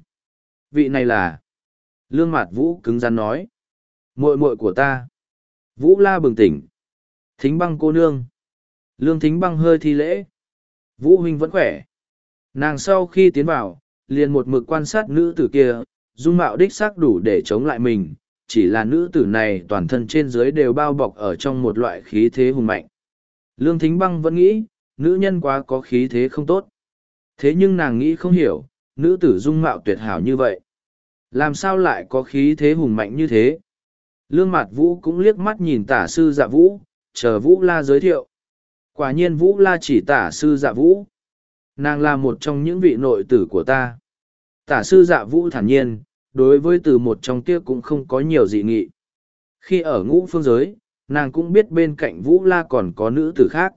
Vị này là... Lương Mạt Vũ cứng rắn nói. Muội muội của ta. Vũ La bừng tỉnh. Thính Băng cô nương. Lương Thính Băng hơi thi lễ. Vũ huynh vẫn khỏe. Nàng sau khi tiến vào, liền một mực quan sát nữ tử kia, dung mạo đích xác đủ để chống lại mình, chỉ là nữ tử này toàn thân trên dưới đều bao bọc ở trong một loại khí thế hùng mạnh. Lương Thính Băng vẫn nghĩ, nữ nhân quá có khí thế không tốt. Thế nhưng nàng nghĩ không hiểu, nữ tử dung mạo tuyệt hảo như vậy. Làm sao lại có khí thế hùng mạnh như thế? Lương Mạt Vũ cũng liếc mắt nhìn tả sư Dạ Vũ, chờ Vũ La giới thiệu. Quả nhiên Vũ La chỉ tả sư Dạ Vũ. Nàng là một trong những vị nội tử của ta. Tả sư Dạ Vũ thản nhiên, đối với từ một trong kia cũng không có nhiều dị nghị. Khi ở ngũ phương giới, nàng cũng biết bên cạnh Vũ La còn có nữ tử khác.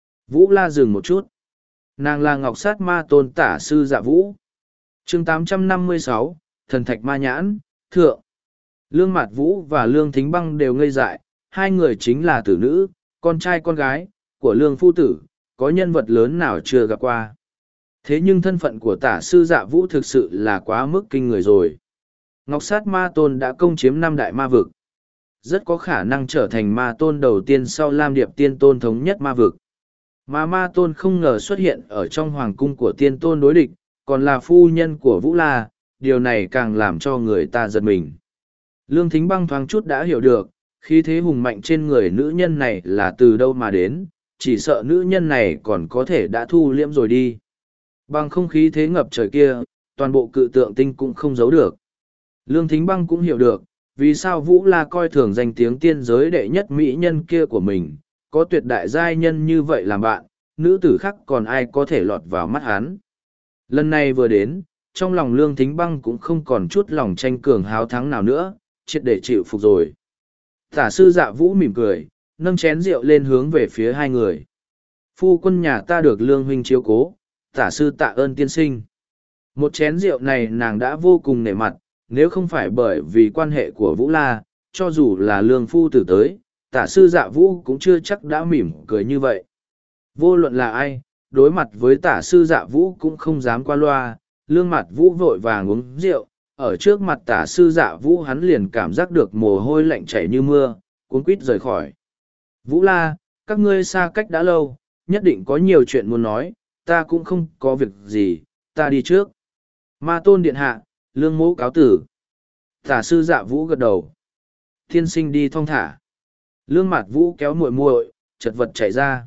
Vũ La dừng một chút. Nàng là Ngọc Sát Ma Tôn tả sư Dạ Vũ. chương tám trăm năm mươi sáu, Thần Thạch Ma Nhãn, Thượng. Lương Mạt Vũ và Lương Thính Băng đều ngây dại, hai người chính là tử nữ, con trai con gái, của Lương Phu Tử, có nhân vật lớn nào chưa gặp qua. Thế nhưng thân phận của tả sư Dạ Vũ thực sự là quá mức kinh người rồi. Ngọc Sát Ma Tôn đã công chiếm năm đại ma vực. Rất có khả năng trở thành ma tôn đầu tiên sau Lam Điệp Tiên Tôn thống nhất ma vực. Mà ma tôn không ngờ xuất hiện ở trong hoàng cung của tiên tôn đối địch, còn là phu nhân của Vũ La, điều này càng làm cho người ta giật mình. Lương Thính Băng thoáng chút đã hiểu được, khí thế hùng mạnh trên người nữ nhân này là từ đâu mà đến, chỉ sợ nữ nhân này còn có thể đã thu liễm rồi đi. Bằng không khí thế ngập trời kia, toàn bộ cự tượng tinh cũng không giấu được. Lương Thính Băng cũng hiểu được, vì sao Vũ La coi thường danh tiếng tiên giới đệ nhất mỹ nhân kia của mình, có tuyệt đại giai nhân như vậy làm bạn, nữ tử khác còn ai có thể lọt vào mắt hắn. Lần này vừa đến, trong lòng Lương Thính Băng cũng không còn chút lòng tranh cường háo thắng nào nữa, triệt để chịu phục rồi. Tả sư Dạ Vũ mỉm cười, nâng chén rượu lên hướng về phía hai người. Phu quân nhà ta được Lương huynh chiếu cố, tả sư tạ ơn tiên sinh. Một chén rượu này nàng đã vô cùng nể mặt, nếu không phải bởi vì quan hệ của Vũ La, cho dù là Lương phu tử tới, tả sư Dạ Vũ cũng chưa chắc đã mỉm cười như vậy. Vô luận là ai, đối mặt với tả sư Dạ Vũ cũng không dám qua loa, Lương Mạt Vũ vội vàng uống rượu, ở trước mặt tả sư Dạ Vũ hắn liền cảm giác được mồ hôi lạnh chảy như mưa, cuống quýt rời khỏi. Vũ La, các ngươi xa cách đã lâu, nhất định có nhiều chuyện muốn nói, ta cũng không có việc gì, ta đi trước. Ma Tôn điện hạ, Lương mỗ cáo tử. Tả sư Dạ Vũ gật đầu. Thiên sinh đi thong thả. Lương Mạt Vũ kéo muội muội, chật vật chạy ra.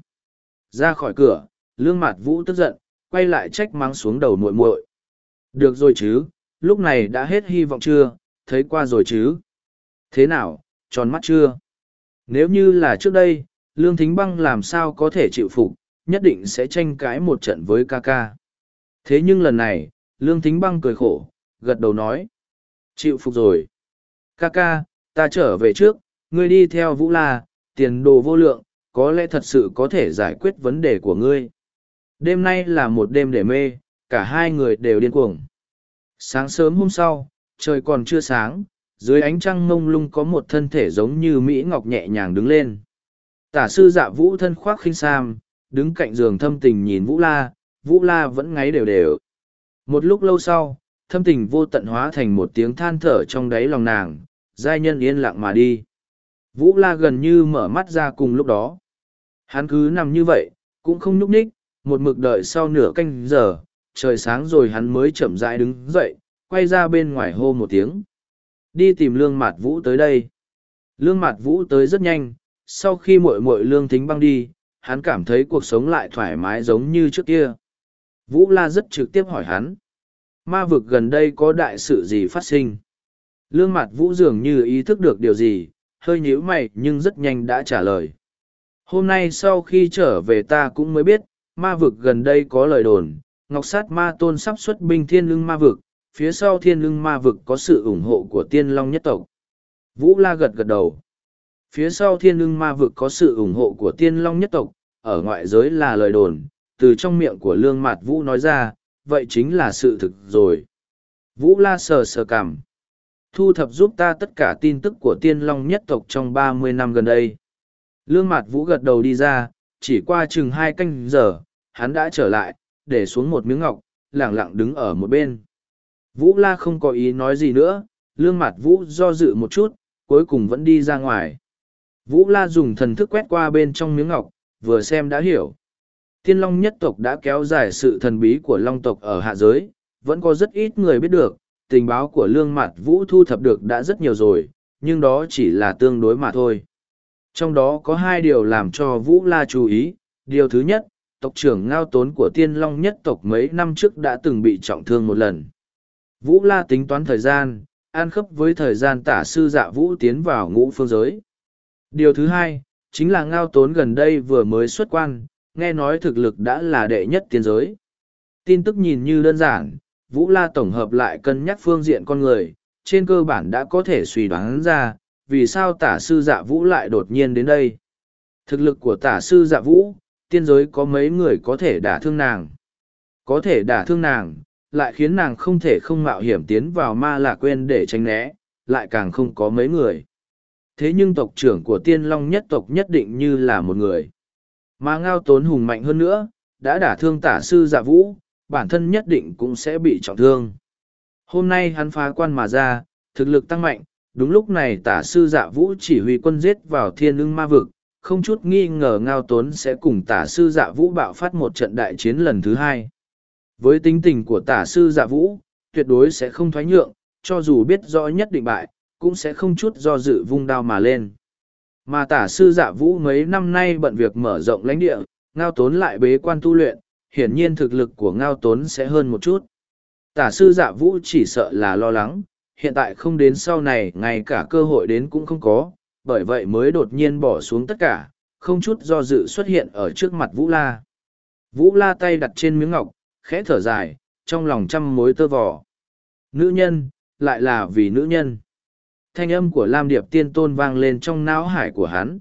Ra khỏi cửa, Lương Mạt Vũ tức giận, quay lại trách mắng xuống đầu muội muội. Được rồi chứ, lúc này đã hết hy vọng chưa, thấy qua rồi chứ. Thế nào, tròn mắt chưa? Nếu như là trước đây, Lương Thính Băng làm sao có thể chịu phục, nhất định sẽ tranh cãi một trận với ca ca. Thế nhưng lần này, Lương Thính Băng cười khổ, gật đầu nói. Chịu phục rồi. Ca ca, ta trở về trước, ngươi đi theo Vũ La, tiền đồ vô lượng, có lẽ thật sự có thể giải quyết vấn đề của ngươi. Đêm nay là một đêm để mê, cả hai người đều điên cuồng. Sáng sớm hôm sau, trời còn chưa sáng, dưới ánh trăng mông lung có một thân thể giống như Mỹ Ngọc nhẹ nhàng đứng lên. Tả sư Dạ Vũ thân khoác khinh sam, đứng cạnh giường thâm tình nhìn Vũ La, Vũ La vẫn ngáy đều đều. Một lúc lâu sau, thâm tình vô tận hóa thành một tiếng than thở trong đáy lòng nàng, giai nhân yên lặng mà đi. Vũ La gần như mở mắt ra cùng lúc đó. Hắn cứ nằm như vậy, cũng không nhúc nhích, một mực đợi sau nửa canh giờ, trời sáng rồi hắn mới chậm rãi đứng dậy, quay ra bên ngoài hô một tiếng. Đi tìm Lương Mạt Vũ tới đây. Lương Mạt Vũ tới rất nhanh, sau khi muội muội Lương Thính Băng đi, hắn cảm thấy cuộc sống lại thoải mái giống như trước kia. Vũ La rất trực tiếp hỏi hắn. Ma vực gần đây có đại sự gì phát sinh? Lương Mạt Vũ dường như ý thức được điều gì, hơi nhíu mày nhưng rất nhanh đã trả lời. Hôm nay sau khi trở về ta cũng mới biết, ma vực gần đây có lời đồn, Ngọc Sát Ma Tôn sắp xuất binh Thiên Lưng Ma vực, phía sau Thiên Lưng Ma vực có sự ủng hộ của Tiên Long nhất tộc. Vũ La gật gật đầu. Phía sau Thiên Lưng Ma vực có sự ủng hộ của Tiên Long nhất tộc, ở ngoại giới là lời đồn, từ trong miệng của Lương Mạt Vũ nói ra, vậy chính là sự thực rồi. Vũ La sờ sờ cằm. Thu thập giúp ta tất cả tin tức của Tiên Long nhất tộc trong ba mươi năm gần đây. Lương Mạt Vũ gật đầu đi ra, chỉ qua chừng hai canh giờ, hắn đã trở lại, để xuống một miếng ngọc, lẳng lặng đứng ở một bên. Vũ La không có ý nói gì nữa, Lương Mạt Vũ do dự một chút, cuối cùng vẫn đi ra ngoài. Vũ La dùng thần thức quét qua bên trong miếng ngọc, vừa xem đã hiểu. Thiên Long nhất tộc đã kéo dài sự thần bí của Long tộc ở hạ giới, vẫn có rất ít người biết được, tình báo của Lương Mạt Vũ thu thập được đã rất nhiều rồi, nhưng đó chỉ là tương đối mà thôi. Trong đó có hai điều làm cho Vũ La chú ý. Điều thứ nhất, tộc trưởng Ngao Tốn của Tiên Long nhất tộc mấy năm trước đã từng bị trọng thương một lần. Vũ La tính toán thời gian, ăn khớp với thời gian tả sư Dạ Vũ tiến vào ngũ phương giới. Điều thứ hai, chính là Ngao Tốn gần đây vừa mới xuất quan, nghe nói thực lực đã là đệ nhất tiên giới. Tin tức nhìn như đơn giản, Vũ La tổng hợp lại cân nhắc phương diện con người, trên cơ bản đã có thể suy đoán ra, vì sao tả sư Dạ Vũ lại đột nhiên đến đây. Thực lực của tả sư Dạ Vũ, tiên giới có mấy người có thể đả thương nàng. Có thể đả thương nàng, lại khiến nàng không thể không mạo hiểm tiến vào Ma Lạc Quên để tránh né, lại càng không có mấy người. Thế nhưng tộc trưởng của Tiên Long nhất tộc nhất định như là một người. Mà Ngao Tốn hùng mạnh hơn nữa, đã đả thương tả sư Dạ Vũ, bản thân nhất định cũng sẽ bị trọng thương. Hôm nay hắn phá quan mà ra, thực lực tăng mạnh, đúng lúc này tả sư Dạ Vũ chỉ huy quân giết vào Thiên Ưng Ma Vực, không chút nghi ngờ Ngao Tốn sẽ cùng tả sư Dạ Vũ bạo phát một trận đại chiến lần thứ hai. Với tính tình của tả sư Dạ Vũ, tuyệt đối sẽ không thoái nhượng, cho dù biết rõ nhất định bại, cũng sẽ không chút do dự vung đao mà lên. Mà tả sư Dạ Vũ mấy năm nay bận việc mở rộng lãnh địa, Ngao Tốn lại bế quan tu luyện, hiển nhiên thực lực của Ngao Tốn sẽ hơn một chút. Tả sư Dạ Vũ chỉ sợ là lo lắng, hiện tại không đến sau này ngay cả cơ hội đến cũng không có, bởi vậy mới đột nhiên bỏ xuống tất cả, không chút do dự xuất hiện ở trước mặt Vũ La. Vũ La tay đặt trên miếng ngọc, khẽ thở dài, trong lòng trăm mối tơ vò. Nữ nhân, lại là vì nữ nhân. Thanh âm của Lam Điệp Tiên Tôn vang lên trong não hải của hắn.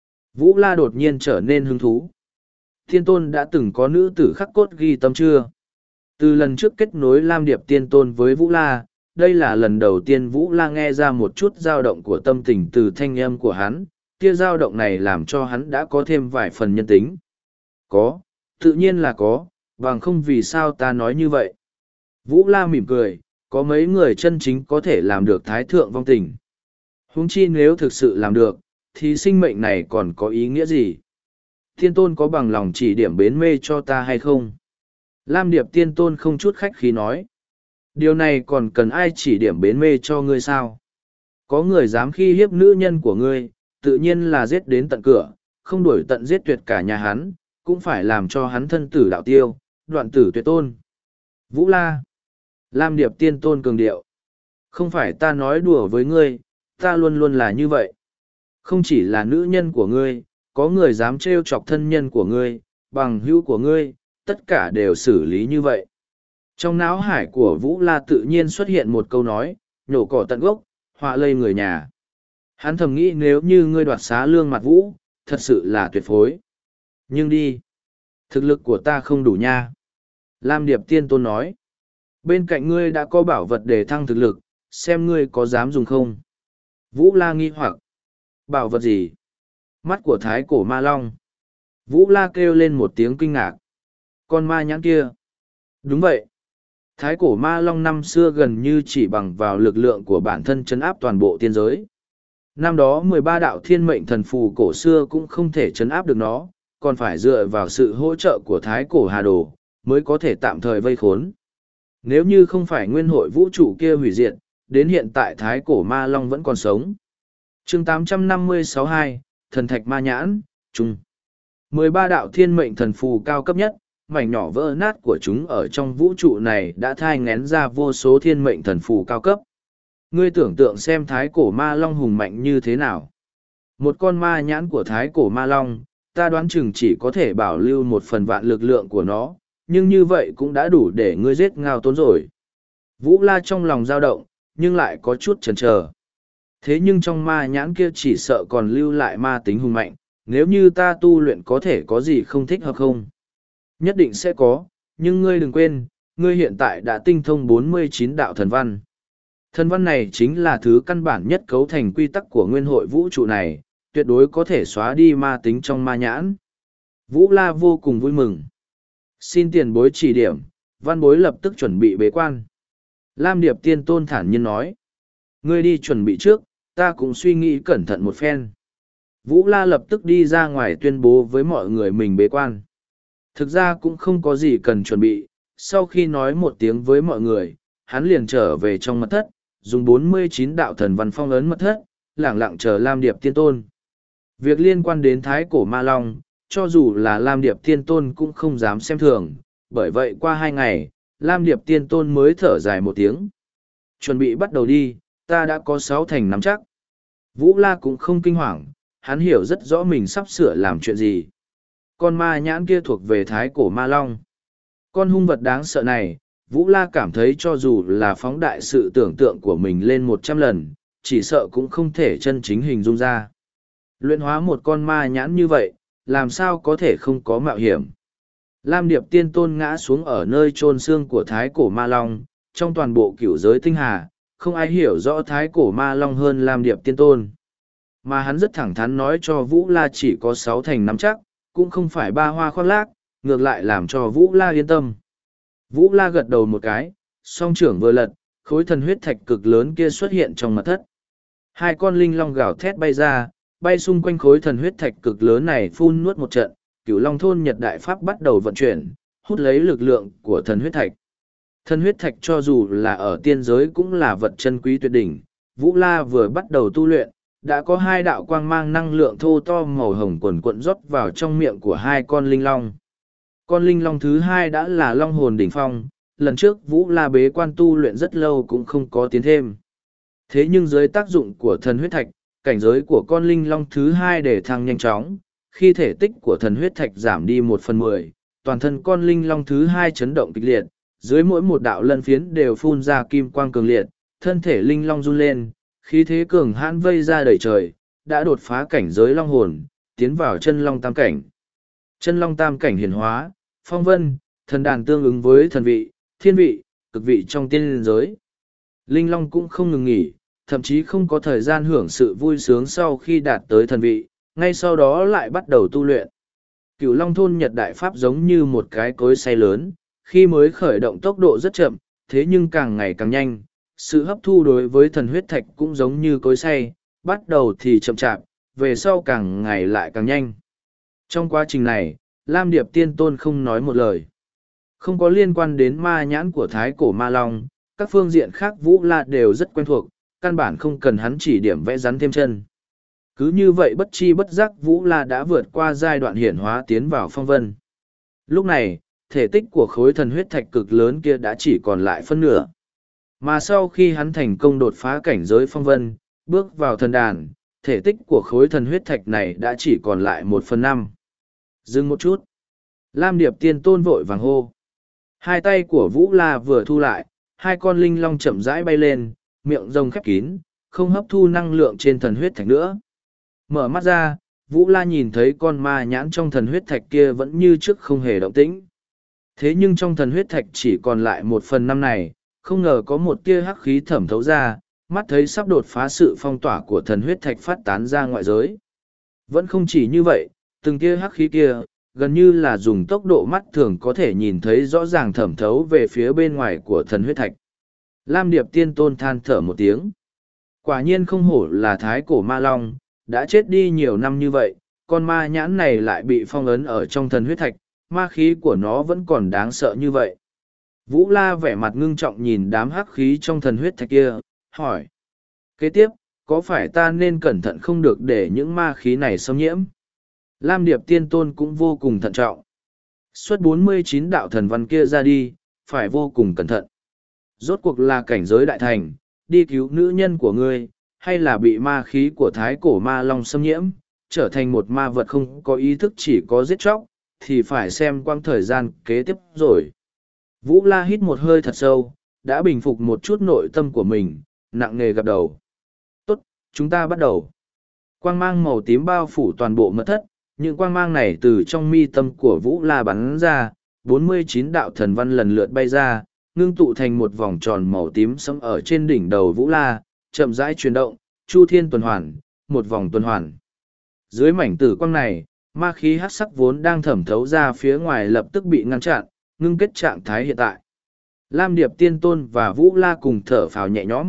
Vũ La đột nhiên trở nên hứng thú. Tiên Tôn đã từng có nữ tử khắc cốt ghi tâm chưa? Từ lần trước kết nối Lam Điệp Tiên Tôn với Vũ La, đây là lần đầu tiên Vũ La nghe ra một chút dao động của tâm tình từ thanh âm của hắn, kia dao động này làm cho hắn đã có thêm vài phần nhân tính. Có, tự nhiên là có, bằng không vì sao ta nói như vậy. Vũ La mỉm cười, có mấy người chân chính có thể làm được thái thượng vong tình. Huống chi nếu thực sự làm được, thì sinh mệnh này còn có ý nghĩa gì? Tiên Tôn có bằng lòng chỉ điểm bến mê cho ta hay không? Lam Điệp Tiên Tôn không chút khách khí nói. Điều này còn cần ai chỉ điểm bến mê cho ngươi sao? Có người dám khi hiếp nữ nhân của ngươi, tự nhiên là giết đến tận cửa, không đuổi tận giết tuyệt cả nhà hắn, cũng phải làm cho hắn thân tử đạo tiêu, đoạn tử tuyệt tôn. Vũ La. Lam Điệp Tiên Tôn cường điệu. Không phải ta nói đùa với ngươi, ta luôn luôn là như vậy. Không chỉ là nữ nhân của ngươi, có người dám trêu chọc thân nhân của ngươi, bằng hữu của ngươi, tất cả đều xử lý như vậy. Trong não hải của Vũ La tự nhiên xuất hiện một câu nói, nhổ cỏ tận gốc, họa lây người nhà. Hắn thầm nghĩ nếu như ngươi đoạt xá Lương Mạt Vũ, thật sự là tuyệt phối. Nhưng đi, thực lực của ta không đủ nha. Lam Điệp Tiên Tôn nói, bên cạnh ngươi đã có bảo vật để thăng thực lực, xem ngươi có dám dùng không. Vũ La nghi hoặc, bảo vật gì? Mắt của thái cổ ma long. Vũ La kêu lên một tiếng kinh ngạc. Con ma nhãn kia. Đúng vậy. Thái cổ ma long năm xưa gần như chỉ bằng vào lực lượng của bản thân chấn áp toàn bộ tiên giới. Năm đó mười ba đạo thiên mệnh thần phù cổ xưa cũng không thể chấn áp được nó, còn phải dựa vào sự hỗ trợ của thái cổ hà đồ, mới có thể tạm thời vây khốn. Nếu như không phải nguyên hội vũ trụ kia hủy diệt, đến hiện tại thái cổ ma long vẫn còn sống. chương tám trăm năm mươi sáu hai, thần thạch ma nhãn, trung. mười ba đạo thiên mệnh thần phù cao cấp nhất, mảnh nhỏ vỡ nát của chúng ở trong vũ trụ này đã thai ngén ra vô số thiên mệnh thần phù cao cấp. Ngươi tưởng tượng xem thái cổ ma long hùng mạnh như thế nào. Một con ma nhãn của thái cổ ma long, ta đoán chừng chỉ có thể bảo lưu một phần vạn lực lượng của nó, nhưng như vậy cũng đã đủ để ngươi giết Ngao Tốn rồi. Vũ La trong lòng dao động, nhưng lại có chút chần chờ. Thế nhưng trong ma nhãn kia chỉ sợ còn lưu lại ma tính hùng mạnh, nếu như ta tu luyện có thể có gì không thích hợp không? Nhất định sẽ có, nhưng ngươi đừng quên, ngươi hiện tại đã tinh thông bốn mươi chín đạo thần văn. Thần văn này chính là thứ căn bản nhất cấu thành quy tắc của nguyên hội vũ trụ này, tuyệt đối có thể xóa đi ma tính trong ma nhãn. Vũ La vô cùng vui mừng. Xin tiền bối chỉ điểm, văn bối lập tức chuẩn bị bế quan. Lam Điệp Tiên Tôn thản nhiên nói. Ngươi đi chuẩn bị trước, ta cũng suy nghĩ cẩn thận một phen. Vũ La lập tức đi ra ngoài tuyên bố với mọi người mình bế quan. Thực ra cũng không có gì cần chuẩn bị, sau khi nói một tiếng với mọi người, hắn liền trở về trong mật thất, dùng bốn mươi chín đạo thần văn phong ấn mật thất, lẳng lặng chờ Lam Điệp Tiên Tôn. Việc liên quan đến Thái Cổ Ma Long, cho dù là Lam Điệp Tiên Tôn cũng không dám xem thường, bởi vậy qua hai ngày, Lam Điệp Tiên Tôn mới thở dài một tiếng. Chuẩn bị bắt đầu đi, ta đã có sáu thành nắm chắc. Vũ La cũng không kinh hoàng, hắn hiểu rất rõ mình sắp sửa làm chuyện gì. Con ma nhãn kia thuộc về Thái Cổ Ma Long. Con hung vật đáng sợ này, Vũ La cảm thấy cho dù là phóng đại sự tưởng tượng của mình lên một trăm lần, chỉ sợ cũng không thể chân chính hình dung ra. Luyện hóa một con ma nhãn như vậy, làm sao có thể không có mạo hiểm. Lam Điệp Tiên Tôn ngã xuống ở nơi chôn xương của Thái Cổ Ma Long, trong toàn bộ cửu giới tinh hà, không ai hiểu rõ Thái Cổ Ma Long hơn Lam Điệp Tiên Tôn. Mà hắn rất thẳng thắn nói cho Vũ La chỉ có sáu thành nắm chắc, cũng không phải ba hoa khoác lác, ngược lại làm cho Vũ La yên tâm. Vũ La gật đầu một cái, song trưởng vừa lật, khối thần huyết thạch cực lớn kia xuất hiện trong mật thất. Hai con linh long gào thét bay ra, bay xung quanh khối thần huyết thạch cực lớn này phun nuốt một trận, Cửu Long thôn Nhật Đại Pháp bắt đầu vận chuyển, hút lấy lực lượng của thần huyết thạch. Thần huyết thạch cho dù là ở tiên giới cũng là vật chân quý tuyệt đỉnh, Vũ La vừa bắt đầu tu luyện, đã có hai đạo quang mang năng lượng thô to màu hồng quần quận rót vào trong miệng của hai con linh long. Con linh long thứ hai đã là long hồn đỉnh phong, lần trước Vũ La bế quan tu luyện rất lâu cũng không có tiến thêm. Thế nhưng dưới tác dụng của thần huyết thạch, cảnh giới của con linh long thứ hai để thăng nhanh chóng, khi thể tích của thần huyết thạch giảm đi một phần mười, toàn thân con linh long thứ hai chấn động kịch liệt, dưới mỗi một đạo lân phiến đều phun ra kim quang cường liệt, thân thể linh long run lên, khí thế cường hãn vây ra đầy trời, đã đột phá cảnh giới long hồn, tiến vào chân long tam cảnh. Chân long tam cảnh hiển hóa, phong vân, thần đàn tương ứng với thần vị, thiên vị, cực vị trong tiên giới. Linh long cũng không ngừng nghỉ, thậm chí không có thời gian hưởng sự vui sướng sau khi đạt tới thần vị, ngay sau đó lại bắt đầu tu luyện. Cửu Long thôn Nhật Đại Pháp giống như một cái cối xay lớn, khi mới khởi động tốc độ rất chậm, thế nhưng càng ngày càng nhanh. Sự hấp thu đối với thần huyết thạch cũng giống như cối xay, bắt đầu thì chậm chạp, về sau càng ngày lại càng nhanh. Trong quá trình này, Lam Điệp Tiên Tôn không nói một lời. Không có liên quan đến ma nhãn của Thái Cổ Ma Long, các phương diện khác Vũ La đều rất quen thuộc, căn bản không cần hắn chỉ điểm vẽ rắn thêm chân. Cứ như vậy bất chi bất giác Vũ La đã vượt qua giai đoạn hiển hóa tiến vào phong vân. Lúc này, thể tích của khối thần huyết thạch cực lớn kia đã chỉ còn lại phân nửa. Mà sau khi hắn thành công đột phá cảnh giới phong vân, bước vào thần đàn, thể tích của khối thần huyết thạch này đã chỉ còn lại một phần năm. Dừng một chút. Lam Điệp Tiên Tôn vội vàng hô. Hai tay của Vũ La vừa thu lại, hai con linh long chậm rãi bay lên, miệng rồng khép kín, không hấp thu năng lượng trên thần huyết thạch nữa. Mở mắt ra, Vũ La nhìn thấy con ma nhãn trong thần huyết thạch kia vẫn như trước không hề động tĩnh. Thế nhưng trong thần huyết thạch chỉ còn lại một phần năm này, không ngờ có một tia hắc khí thẩm thấu ra, mắt thấy sắp đột phá sự phong tỏa của thần huyết thạch phát tán ra ngoại giới. Vẫn không chỉ như vậy, từng tia hắc khí kia, gần như là dùng tốc độ mắt thường có thể nhìn thấy rõ ràng thẩm thấu về phía bên ngoài của thần huyết thạch. Lam Điệp Tiên Tôn than thở một tiếng. Quả nhiên không hổ là Thái Cổ Ma Long, đã chết đi nhiều năm như vậy, con ma nhãn này lại bị phong ấn ở trong thần huyết thạch, ma khí của nó vẫn còn đáng sợ như vậy. Vũ La vẻ mặt ngưng trọng nhìn đám hắc khí trong thần huyết thạch kia, hỏi. Kế tiếp, có phải ta nên cẩn thận không được để những ma khí này xâm nhiễm? Lam Điệp Tiên Tôn cũng vô cùng thận trọng. Xuất bốn mươi chín đạo thần văn kia ra đi, phải vô cùng cẩn thận. Rốt cuộc là cảnh giới đại thành, đi cứu nữ nhân của ngươi, hay là bị ma khí của Thái Cổ Ma Long xâm nhiễm, trở thành một ma vật không có ý thức chỉ có giết chóc, thì phải xem quang thời gian kế tiếp rồi. Vũ La hít một hơi thật sâu, đã bình phục một chút nội tâm của mình, nặng nề gật đầu. Tốt, chúng ta bắt đầu. Quang mang màu tím bao phủ toàn bộ mật thất, những quang mang này từ trong mi tâm của Vũ La bắn ra, bốn mươi chín đạo thần văn lần lượt bay ra, ngưng tụ thành một vòng tròn màu tím sẫm ở trên đỉnh đầu Vũ La, chậm rãi chuyển động, chu thiên tuần hoàn, một vòng tuần hoàn. Dưới mảnh tử quang này, Ma khí hắc sắc vốn đang thẩm thấu ra phía ngoài lập tức bị ngăn chặn, ngưng kết trạng thái hiện tại. Lam Điệp Tiên Tôn và Vũ La cùng thở phào nhẹ nhõm.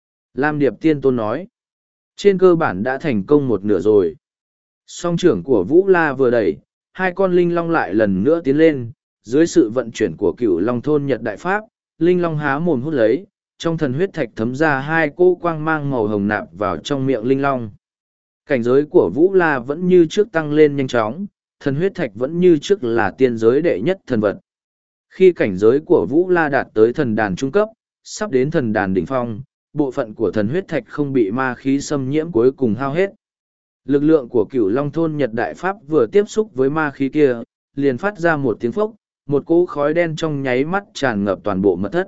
Lam Điệp Tiên Tôn nói, trên cơ bản đã thành công một nửa rồi. Song trưởng của Vũ La vừa đẩy, hai con linh long lại lần nữa tiến lên, dưới sự vận chuyển của cựu long thôn Nhật Đại Pháp, linh long há mồm hút lấy, trong thần huyết thạch thấm ra hai cỗ quang mang màu hồng nạp vào trong miệng linh long. Cảnh giới của Vũ La vẫn như trước tăng lên nhanh chóng, thần huyết thạch vẫn như trước là tiên giới đệ nhất thần vật. Khi cảnh giới của Vũ La đạt tới thần đàn trung cấp, sắp đến thần đàn đỉnh phong, bộ phận của thần huyết thạch không bị ma khí xâm nhiễm cuối cùng hao hết. Lực lượng của cửu long thôn Nhật Đại Pháp vừa tiếp xúc với ma khí kia, liền phát ra một tiếng phốc, một cỗ khói đen trong nháy mắt tràn ngập toàn bộ mật thất.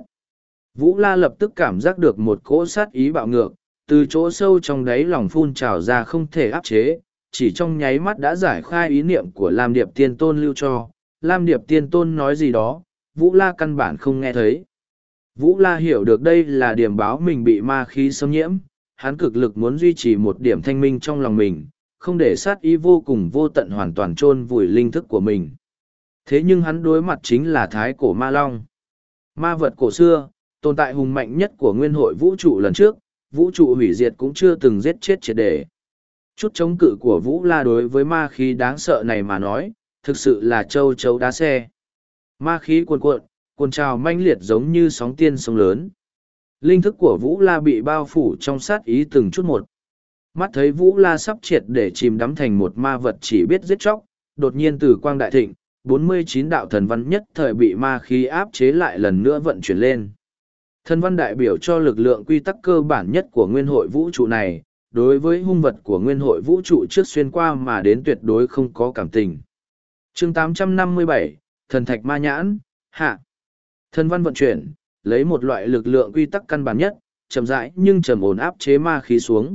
Vũ La lập tức cảm giác được một cỗ sát ý bạo ngược, từ chỗ sâu trong đáy lòng phun trào ra không thể áp chế, chỉ trong nháy mắt đã giải khai ý niệm của Lam Điệp Tiên Tôn lưu cho. Lam Điệp Tiên Tôn nói gì đó, Vũ La căn bản không nghe thấy. Vũ La hiểu được đây là điểm báo mình bị ma khí xâm nhiễm, hắn cực lực muốn duy trì một điểm thanh minh trong lòng mình, không để sát ý vô cùng vô tận hoàn toàn chôn vùi linh thức của mình. Thế nhưng hắn đối mặt chính là thái cổ ma long. Ma vật cổ xưa, tồn tại hùng mạnh nhất của nguyên hội vũ trụ lần trước, vũ trụ hủy diệt cũng chưa từng giết chết triệt để. Chút chống cự của Vũ La đối với ma khí đáng sợ này mà nói, thực sự là châu chấu đá xe. Ma khí cuồn cuộn, cuồn trào manh liệt giống như sóng tiên sóng lớn. Linh thức của Vũ La bị bao phủ trong sát ý từng chút một. Mắt thấy Vũ La sắp triệt để chìm đắm thành một ma vật chỉ biết giết chóc, đột nhiên từ quang đại thịnh, bốn mươi chín đạo thần văn nhất thời bị ma khí áp chế lại lần nữa vận chuyển lên. Thần văn đại biểu cho lực lượng quy tắc cơ bản nhất của nguyên hội vũ trụ này, đối với hung vật của nguyên hội vũ trụ trước xuyên qua mà đến tuyệt đối không có cảm tình. Chương tám trăm năm mươi bảy, Thần Thạch Ma Nhãn, hạ. Thần văn vận chuyển, lấy một loại lực lượng quy tắc căn bản nhất, chậm rãi nhưng trầm ổn áp chế ma khí xuống.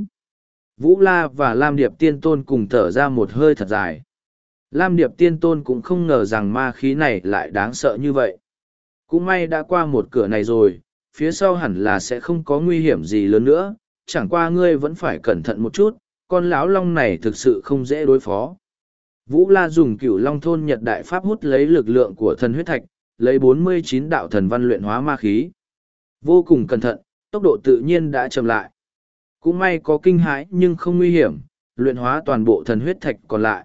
Vũ La và Lam Điệp Tiên Tôn cùng thở ra một hơi thật dài. Lam Điệp Tiên Tôn cũng không ngờ rằng ma khí này lại đáng sợ như vậy. Cũng may đã qua một cửa này rồi, phía sau hẳn là sẽ không có nguy hiểm gì lớn nữa, chẳng qua ngươi vẫn phải cẩn thận một chút, con lão long này thực sự không dễ đối phó. Vũ La dùng cửu long thôn Nhật Đại Pháp hút lấy lực lượng của thần huyết thạch, lấy bốn mươi chín đạo thần văn luyện hóa ma khí. Vô cùng cẩn thận, tốc độ tự nhiên đã chậm lại. Cũng may có kinh hãi nhưng không nguy hiểm, luyện hóa toàn bộ thần huyết thạch còn lại.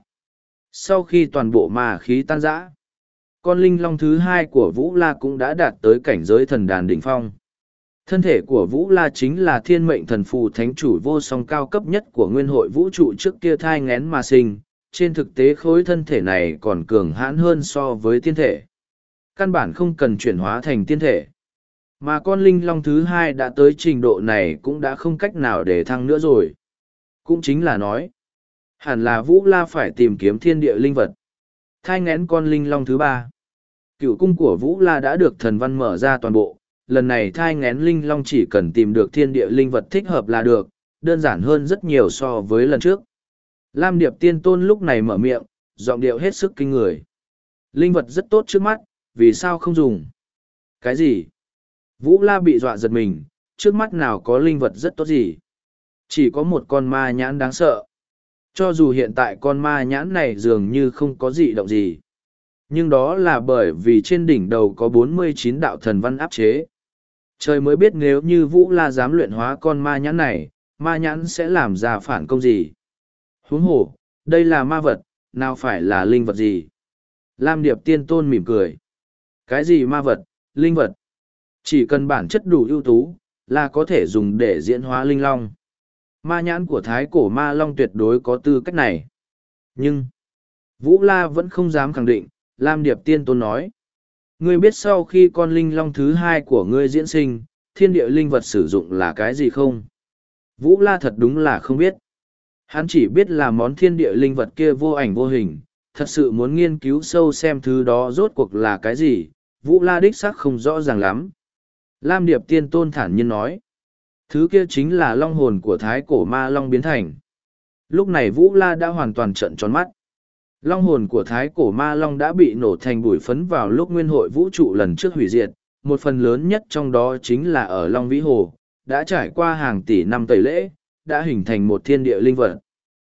Sau khi toàn bộ ma khí tan rã, con linh long thứ hai của Vũ La cũng đã đạt tới cảnh giới thần đàn đỉnh phong. Thân thể của Vũ La chính là thiên mệnh thần phù thánh chủ vô song cao cấp nhất của nguyên hội vũ trụ trước kia thai ngén mà sinh. Trên thực tế khối thân thể này còn cường hãn hơn so với tiên thể. Căn bản không cần chuyển hóa thành tiên thể. Mà con linh long thứ hai đã tới trình độ này cũng đã không cách nào để thăng nữa rồi. Cũng chính là nói, hẳn là Vũ La phải tìm kiếm thiên địa linh vật. Thai ngén con linh long thứ ba. Cựu cung của Vũ La đã được thần văn mở ra toàn bộ. Lần này thai ngén linh long chỉ cần tìm được thiên địa linh vật thích hợp là được, đơn giản hơn rất nhiều so với lần trước. Lam Điệp Tiên Tôn lúc này mở miệng, giọng điệu hết sức kinh người. Linh vật rất tốt trước mắt, vì sao không dùng? Cái gì? Vũ La bị dọa giật mình, trước mắt nào có linh vật rất tốt gì? Chỉ có một con ma nhãn đáng sợ. Cho dù hiện tại con ma nhãn này dường như không có gì động gì. Nhưng đó là bởi vì trên đỉnh đầu có bốn mươi chín đạo thần văn áp chế. Trời mới biết nếu như Vũ La dám luyện hóa con ma nhãn này, ma nhãn sẽ làm ra phản công gì. Huống hồ, đây là ma vật, nào phải là linh vật gì? Lam Điệp Tiên Tôn mỉm cười. Cái gì ma vật, linh vật? Chỉ cần bản chất đủ ưu tú, là có thể dùng để diễn hóa linh long. Ma nhãn của thái cổ ma long tuyệt đối có tư cách này. Nhưng, Vũ La vẫn không dám khẳng định, Lam Điệp Tiên Tôn nói. Ngươi biết sau khi con linh long thứ hai của ngươi diễn sinh, thiên địa linh vật sử dụng là cái gì không? Vũ La thật đúng là không biết. Hắn chỉ biết là món thiên địa linh vật kia vô ảnh vô hình, thật sự muốn nghiên cứu sâu xem thứ đó rốt cuộc là cái gì, Vũ La đích xác không rõ ràng lắm. Lam Điệp Tiên Tôn thản nhiên nói, thứ kia chính là long hồn của thái cổ ma long biến thành. Lúc này Vũ La đã hoàn toàn trợn tròn mắt. Long hồn của thái cổ ma long đã bị nổ thành bụi phấn vào lúc nguyên hội vũ trụ lần trước hủy diệt, một phần lớn nhất trong đó chính là ở Long Vĩ Hồ, đã trải qua hàng tỷ năm tẩy lễ, đã hình thành một thiên địa linh vật.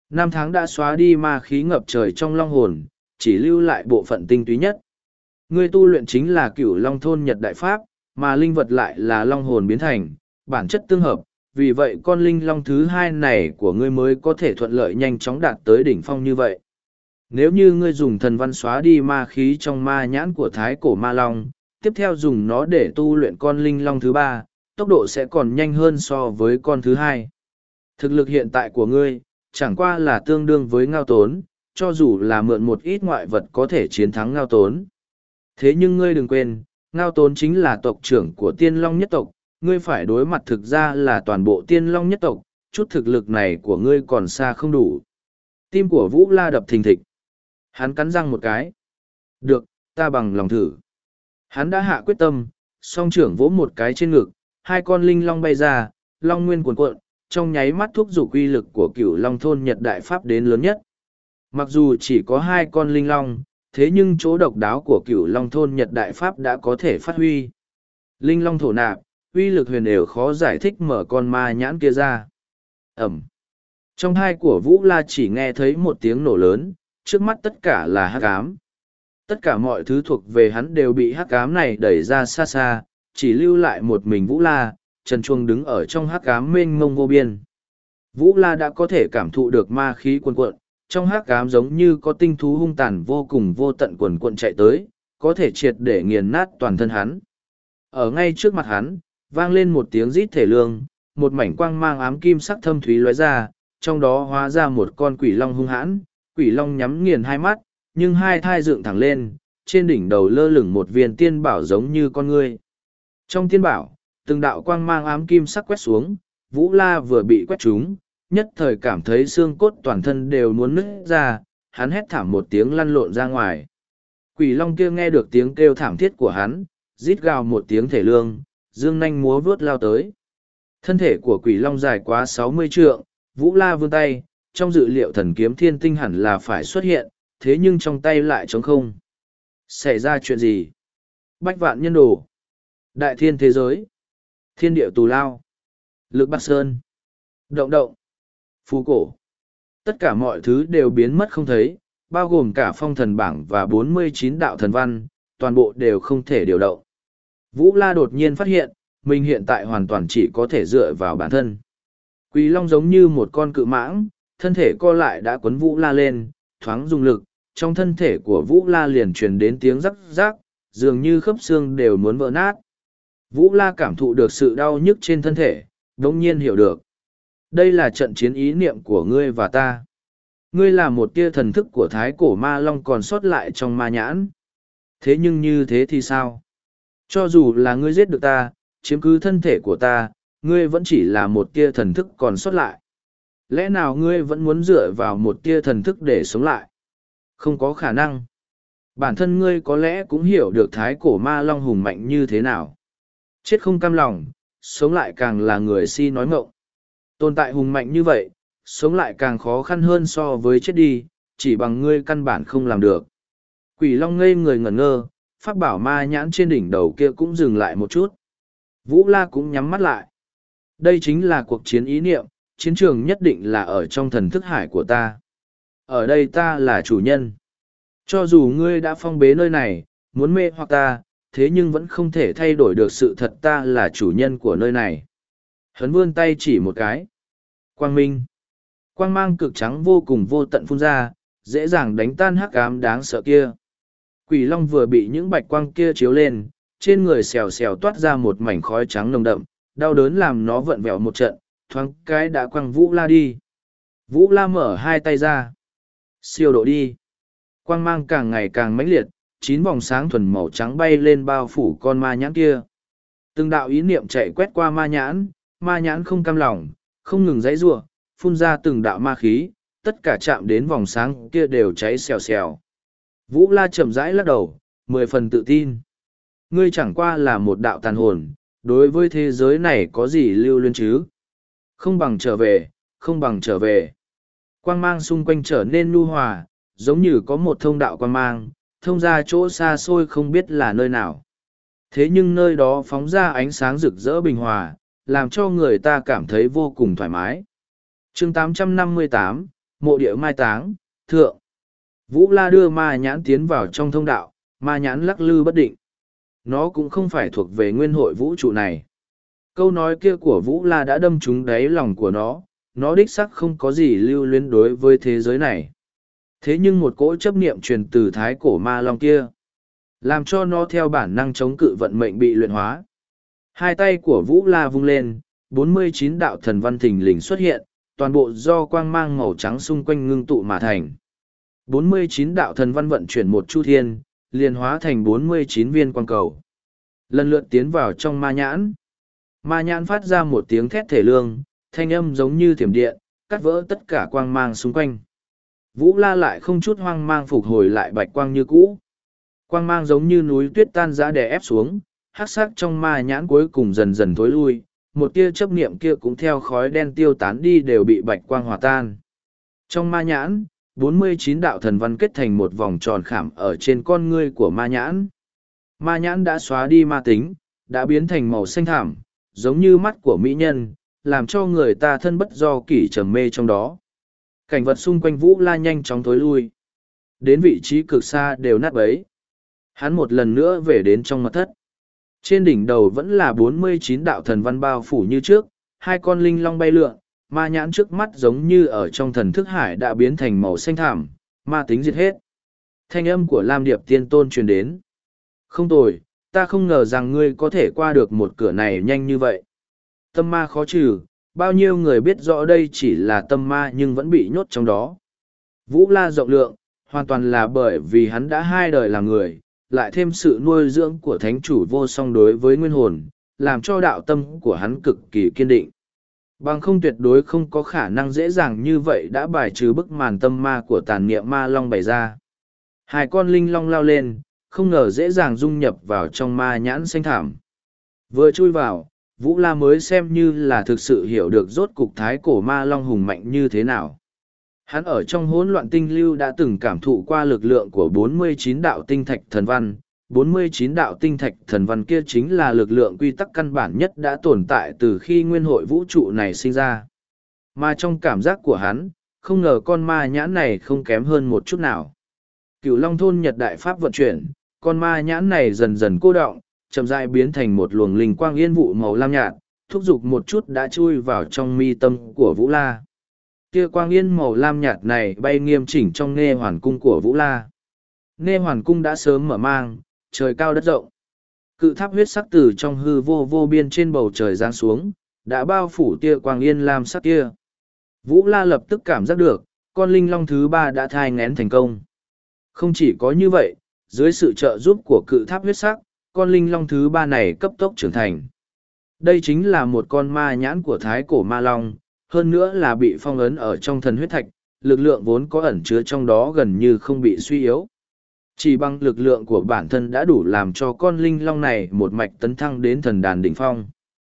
Năm tháng đã xóa đi ma khí ngập trời trong long hồn, chỉ lưu lại bộ phận tinh túy nhất. Ngươi tu luyện chính là Cửu Long Thôn Nhật Đại Pháp, mà linh vật lại là long hồn biến thành, bản chất tương hợp, vì vậy con linh long thứ hai này của ngươi mới có thể thuận lợi nhanh chóng đạt tới đỉnh phong như vậy. Nếu như ngươi dùng thần văn xóa đi ma khí trong ma nhãn của thái cổ ma long, tiếp theo dùng nó để tu luyện con linh long thứ ba, tốc độ sẽ còn nhanh hơn so với con thứ hai. Thực lực hiện tại của ngươi, chẳng qua là tương đương với Ngao Tốn, cho dù là mượn một ít ngoại vật có thể chiến thắng Ngao Tốn. Thế nhưng ngươi đừng quên, Ngao Tốn chính là tộc trưởng của Tiên Long nhất tộc, ngươi phải đối mặt thực ra là toàn bộ Tiên Long nhất tộc, chút thực lực này của ngươi còn xa không đủ. Tim của Vũ La đập thình thịch. Hắn cắn răng một cái. Được, ta bằng lòng thử. Hắn đã hạ quyết tâm, song trưởng vỗ một cái trên ngực, hai con linh long bay ra, long nguyên cuồn cuộn, trong nháy mắt thúc giục uy lực của Cửu Long Thôn Nhật Đại Pháp đến lớn nhất. Mặc dù chỉ có hai con linh long, thế nhưng chỗ độc đáo của Cửu Long Thôn Nhật Đại Pháp đã có thể phát huy. Linh long thổ nạp, uy lực huyền ảo khó giải thích, mở con ma nhãn kia ra. Ẩm. Trong hai của Vũ La chỉ nghe thấy một tiếng nổ lớn, trước mắt tất cả là hắc ám. Tất cả mọi thứ thuộc về hắn đều bị hắc ám này đẩy ra xa xa, chỉ lưu lại một mình Vũ La, Trần Chuông đứng ở trong hắc ám mênh mông vô biên. Vũ La đã có thể cảm thụ được ma khí cuồn cuộn, trong hắc ám giống như có tinh thú hung tàn vô cùng vô tận cuồn cuộn chạy tới, có thể triệt để nghiền nát toàn thân hắn. Ở ngay trước mặt hắn, vang lên một tiếng rít thể lương, một mảnh quang mang ám kim sắc thâm thúy lóe ra, trong đó hóa ra một con quỷ long hung hãn, quỷ long nhắm nghiền hai mắt, nhưng hai thai dựng thẳng lên, trên đỉnh đầu lơ lửng một viên tiên bảo giống như con ngươi. Trong tiên bảo, từng đạo quang mang ám kim sắc quét xuống, Vũ La vừa bị quét trúng, nhất thời cảm thấy xương cốt toàn thân đều muốn nứt ra, hắn hét thảm một tiếng lăn lộn ra ngoài. Quỷ long kia nghe được tiếng kêu thảm thiết của hắn, rít gào một tiếng thể lương, dương nanh múa vướt lao tới. Thân thể của quỷ long dài quá sáu mươi trượng, Vũ La vươn tay, trong dự liệu thần kiếm thiên tinh hẳn là phải xuất hiện, thế nhưng trong tay lại trống không. Xảy ra chuyện gì? Bách vạn nhân đồ. Đại thiên thế giới. Thiên địa tù lao. Lực Bắc Sơn. Động động. Phú cổ. Tất cả mọi thứ đều biến mất không thấy, bao gồm cả phong thần bảng và bốn mươi chín đạo thần văn, toàn bộ đều không thể điều động. Vũ La đột nhiên phát hiện, mình hiện tại hoàn toàn chỉ có thể dựa vào bản thân. Quỷ long giống như một con cự mãng, thân thể co lại đã quấn Vũ La lên, thoáng dùng lực, trong thân thể của Vũ La liền truyền đến tiếng rắc rắc, dường như khớp xương đều muốn vỡ nát. Vũ La cảm thụ được sự đau nhức trên thân thể, đồng nhiên hiểu được. Đây là trận chiến ý niệm của ngươi và ta. Ngươi là một tia thần thức của thái cổ ma long còn sót lại trong ma nhãn. Thế nhưng như thế thì sao? Cho dù là ngươi giết được ta, chiếm cứ thân thể của ta, ngươi vẫn chỉ là một tia thần thức còn sót lại. Lẽ nào ngươi vẫn muốn dựa vào một tia thần thức để sống lại? Không có khả năng. Bản thân ngươi có lẽ cũng hiểu được thái cổ ma long hùng mạnh như thế nào. Chết không cam lòng, sống lại càng là người si nói ngọng. Tồn tại hùng mạnh như vậy, sống lại càng khó khăn hơn so với chết đi, chỉ bằng ngươi căn bản không làm được. Quỷ long ngây người ngẩn ngơ, pháp bảo ma nhãn trên đỉnh đầu kia cũng dừng lại một chút. Vũ La cũng nhắm mắt lại. Đây chính là cuộc chiến ý niệm, chiến trường nhất định là ở trong thần thức hải của ta. Ở đây ta là chủ nhân. Cho dù ngươi đã phong bế nơi này, muốn mê hoặc ta, thế nhưng vẫn không thể thay đổi được sự thật ta là chủ nhân của nơi này. Hắn vươn tay chỉ một cái. Quang minh. Quang mang cực trắng vô cùng vô tận phun ra, dễ dàng đánh tan hắc ám đáng sợ kia. Quỷ long vừa bị những bạch quang kia chiếu lên, trên người xèo xèo toát ra một mảnh khói trắng nồng đậm, đau đớn làm nó vặn vẹo một trận, thoáng cái đã quăng Vũ La đi. Vũ La mở hai tay ra. Siêu độ đi. Quang mang càng ngày càng mãnh liệt, chín vòng sáng thuần màu trắng bay lên bao phủ con ma nhãn kia. Từng đạo ý niệm chạy quét qua ma nhãn, ma nhãn không cam lòng, không ngừng giãy giụa, phun ra từng đạo ma khí, tất cả chạm đến vòng sáng kia đều cháy xèo xèo. Vũ La chậm rãi lắc đầu, mười phần tự tin. Ngươi chẳng qua là một đạo tàn hồn, đối với thế giới này có gì lưu luyến chứ? Không bằng trở về, không bằng trở về. Quang mang xung quanh trở nên nhu hòa, giống như có một thông đạo quang mang, thông ra chỗ xa xôi không biết là nơi nào. Thế nhưng nơi đó phóng ra ánh sáng rực rỡ bình hòa, làm cho người ta cảm thấy vô cùng thoải mái. chương tám trăm năm mươi tám, Mộ địa mai táng, thượng. Vũ La đưa ma nhãn tiến vào trong thông đạo, ma nhãn lắc lư bất định. Nó cũng không phải thuộc về nguyên hội vũ trụ này. Câu nói kia của Vũ La đã đâm trúng đáy lòng của nó, nó đích sắc không có gì lưu luyến đối với thế giới này. Thế nhưng một cỗ chấp niệm truyền từ thái cổ ma long kia, làm cho nó theo bản năng chống cự vận mệnh bị luyện hóa. Hai tay của Vũ La vung lên, bốn mươi chín đạo thần văn thình lình xuất hiện, toàn bộ do quang mang màu trắng xung quanh ngưng tụ mà thành. bốn mươi chín đạo thần văn vận chuyển một chu thiên, liền hóa thành bốn mươi chín viên quang cầu. Lần lượt tiến vào trong ma nhãn. Ma nhãn phát ra một tiếng thét thể lương, thanh âm giống như thiểm điện, cắt vỡ tất cả quang mang xung quanh. Vũ La lại không chút hoang mang phục hồi lại bạch quang như cũ. Quang mang giống như núi tuyết tan rã đè ép xuống, hắc sắc trong ma nhãn cuối cùng dần dần thối lui, một tia chấp niệm kia cũng theo khói đen tiêu tán đi đều bị bạch quang hòa tan. Trong ma nhãn, bốn mươi chín đạo thần văn kết thành một vòng tròn khảm ở trên con ngươi của ma nhãn. Ma nhãn đã xóa đi ma tính, đã biến thành màu xanh thảm, giống như mắt của mỹ nhân, làm cho người ta thân bất do kỷ trầm mê trong đó. Cảnh vật xung quanh Vũ La nhanh chóng thối lui. Đến vị trí cực xa đều nát bấy. Hắn một lần nữa về đến trong mật thất. Trên đỉnh đầu vẫn là bốn mươi chín đạo thần văn bao phủ như trước, hai con linh long bay lượn, ma nhãn trước mắt giống như ở trong thần thức hải đã biến thành màu xanh thảm, ma tính diệt hết. Thanh âm của Lam Điệp Tiên Tôn truyền đến. Không tồi, ta không ngờ rằng ngươi có thể qua được một cửa này nhanh như vậy. Tâm ma khó trừ, bao nhiêu người biết rõ đây chỉ là tâm ma nhưng vẫn bị nhốt trong đó. Vũ La rộng lượng, hoàn toàn là bởi vì hắn đã hai đời làm người, lại thêm sự nuôi dưỡng của thánh chủ vô song đối với nguyên hồn, làm cho đạo tâm của hắn cực kỳ kiên định. Bằng không tuyệt đối không có khả năng dễ dàng như vậy đã bài trừ bức màn tâm ma của tàn niệm ma long bày ra. Hai con linh long lao lên, không ngờ dễ dàng dung nhập vào trong ma nhãn xanh thảm. Vừa chui vào, Vũ La mới xem như là thực sự hiểu được rốt cục thái cổ ma long hùng mạnh như thế nào. Hắn ở trong hỗn loạn tinh lưu đã từng cảm thụ qua lực lượng của bốn mươi chín đạo tinh thạch thần văn. bốn mươi chín đạo tinh thạch thần văn kia chính là lực lượng quy tắc căn bản nhất đã tồn tại từ khi nguyên hội vũ trụ này sinh ra. Mà trong cảm giác của hắn, không ngờ con ma nhãn này không kém hơn một chút nào. Cửu Long thôn Nhật Đại Pháp vận chuyển, con ma nhãn này dần dần cô đọng, chậm rãi biến thành một luồng linh quang yên vụ màu lam nhạt, thúc giục một chút đã chui vào trong mi tâm của Vũ La. Tia quang yên màu lam nhạt này bay nghiêm chỉnh trong nghe hoàn cung của Vũ La. Nghe hoàn cung đã sớm mở mang, trời cao đất rộng. Cự tháp huyết sắc từ trong hư vô vô biên trên bầu trời giáng xuống, đã bao phủ tia quang yên lam sắc kia. Vũ La lập tức cảm giác được, con linh long thứ ba đã thai nghén thành công. Không chỉ có như vậy, dưới sự trợ giúp của cự tháp huyết sắc, con linh long thứ ba này cấp tốc trưởng thành. Đây chính là một con ma nhãn của thái cổ ma long, hơn nữa là bị phong ấn ở trong thần huyết thạch, lực lượng vốn có ẩn chứa trong đó gần như không bị suy yếu. Chỉ bằng lực lượng của bản thân đã đủ làm cho con linh long này một mạch tấn thăng đến thần đàn đỉnh phong.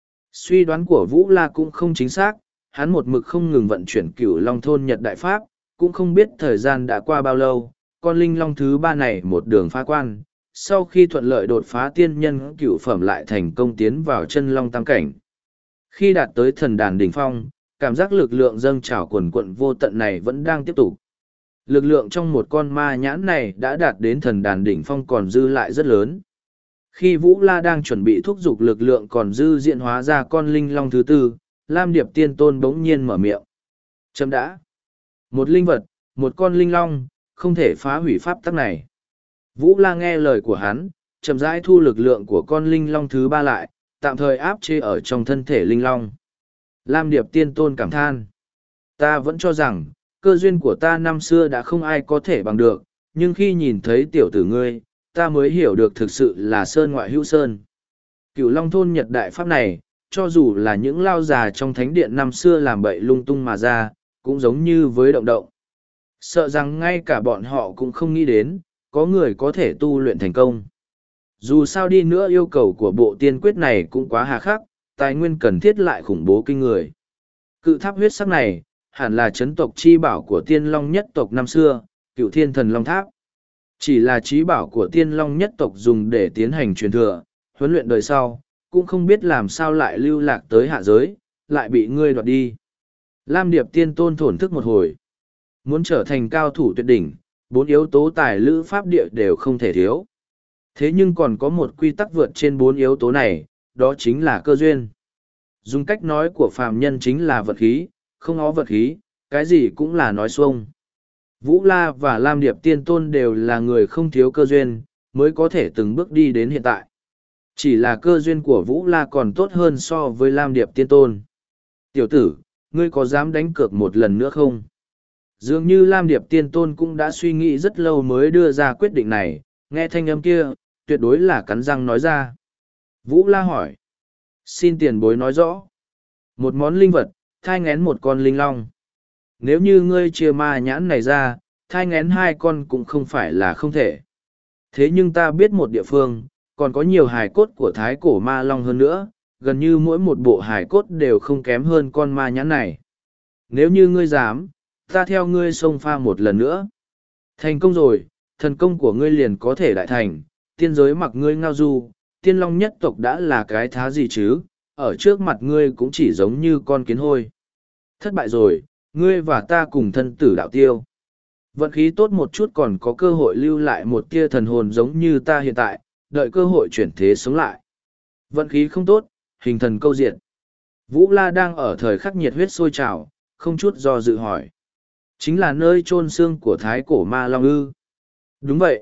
Suy đoán của Vũ La cũng không chính xác, hắn một mực không ngừng vận chuyển Cửu Long thôn Nhật Đại Pháp, cũng không biết thời gian đã qua bao lâu, con linh long thứ ba này một đường phá quan, sau khi thuận lợi đột phá tiên nhân cửu phẩm lại thành công tiến vào chân long tam cảnh. Khi đạt tới thần đàn đỉnh phong, cảm giác lực lượng dâng trào quần quận vô tận này vẫn đang tiếp tục. Lực lượng trong một con ma nhãn này đã đạt đến thần đàn đỉnh phong còn dư lại rất lớn. Khi Vũ La đang chuẩn bị thúc giục lực lượng còn dư diễn hóa ra con linh long thứ tư, Lam Điệp Tiên Tôn bỗng nhiên mở miệng. Chấm đã. Một linh vật, một con linh long, không thể phá hủy pháp tắc này. Vũ La nghe lời của hắn, chậm rãi thu lực lượng của con linh long thứ ba lại, tạm thời áp chế ở trong thân thể linh long. Lam Điệp Tiên Tôn cảm than. Ta vẫn cho rằng, cơ duyên của ta năm xưa đã không ai có thể bằng được, nhưng khi nhìn thấy tiểu tử ngươi, ta mới hiểu được thực sự là sơn ngoại hữu sơn. Cửu Long thôn Nhật Đại Pháp này, cho dù là những lao già trong thánh điện năm xưa làm bậy lung tung mà ra, cũng giống như với động động. Sợ rằng ngay cả bọn họ cũng không nghĩ đến, có người có thể tu luyện thành công. Dù sao đi nữa yêu cầu của bộ tiên quyết này cũng quá hà khắc, tài nguyên cần thiết lại khủng bố kinh người. Cự tháp huyết sắc này, hẳn là chấn tộc chi bảo của tiên long nhất tộc năm xưa, Cửu Thiên Thần Long Tháp. Chỉ là trí bảo của tiên long nhất tộc dùng để tiến hành truyền thừa, huấn luyện đời sau, cũng không biết làm sao lại lưu lạc tới hạ giới, lại bị ngươi đoạt đi. Lam Điệp Tiên Tôn thổn thức một hồi. Muốn trở thành cao thủ tuyệt đỉnh, bốn yếu tố tài lữ pháp địa đều không thể thiếu. Thế nhưng còn có một quy tắc vượt trên bốn yếu tố này, đó chính là cơ duyên. Dùng cách nói của phàm nhân chính là vật khí, không có vật khí, cái gì cũng là nói xuông. Vũ La và Lam Điệp Tiên Tôn đều là người không thiếu cơ duyên, mới có thể từng bước đi đến hiện tại. Chỉ là cơ duyên của Vũ La còn tốt hơn so với Lam Điệp Tiên Tôn. Tiểu tử, ngươi có dám đánh cược một lần nữa không? Dường như Lam Điệp Tiên Tôn cũng đã suy nghĩ rất lâu mới đưa ra quyết định này, nghe thanh âm kia, tuyệt đối là cắn răng nói ra. Vũ La hỏi. Xin tiền bối nói rõ. Một món linh vật, thai ngén một con linh long. Nếu như ngươi chia ma nhãn này ra, thai ngén hai con cũng không phải là không thể. Thế nhưng ta biết một địa phương, còn có nhiều hài cốt của thái cổ ma long hơn nữa, gần như mỗi một bộ hài cốt đều không kém hơn con ma nhãn này. Nếu như ngươi dám, ta theo ngươi xông pha một lần nữa. Thành công rồi, thần công của ngươi liền có thể đại thành, tiên giới mặc ngươi ngao du, tiên long nhất tộc đã là cái thá gì chứ, ở trước mặt ngươi cũng chỉ giống như con kiến hôi. Thất bại rồi, ngươi và ta cùng thân tử đạo tiêu. Vận khí tốt một chút còn có cơ hội lưu lại một tia thần hồn giống như ta hiện tại, đợi cơ hội chuyển thế sống lại. Vận khí không tốt, hình thần câu diện. Vũ La đang ở thời khắc nhiệt huyết sôi trào, không chút do dự hỏi. Chính là nơi chôn xương của thái cổ ma long ư? Đúng vậy.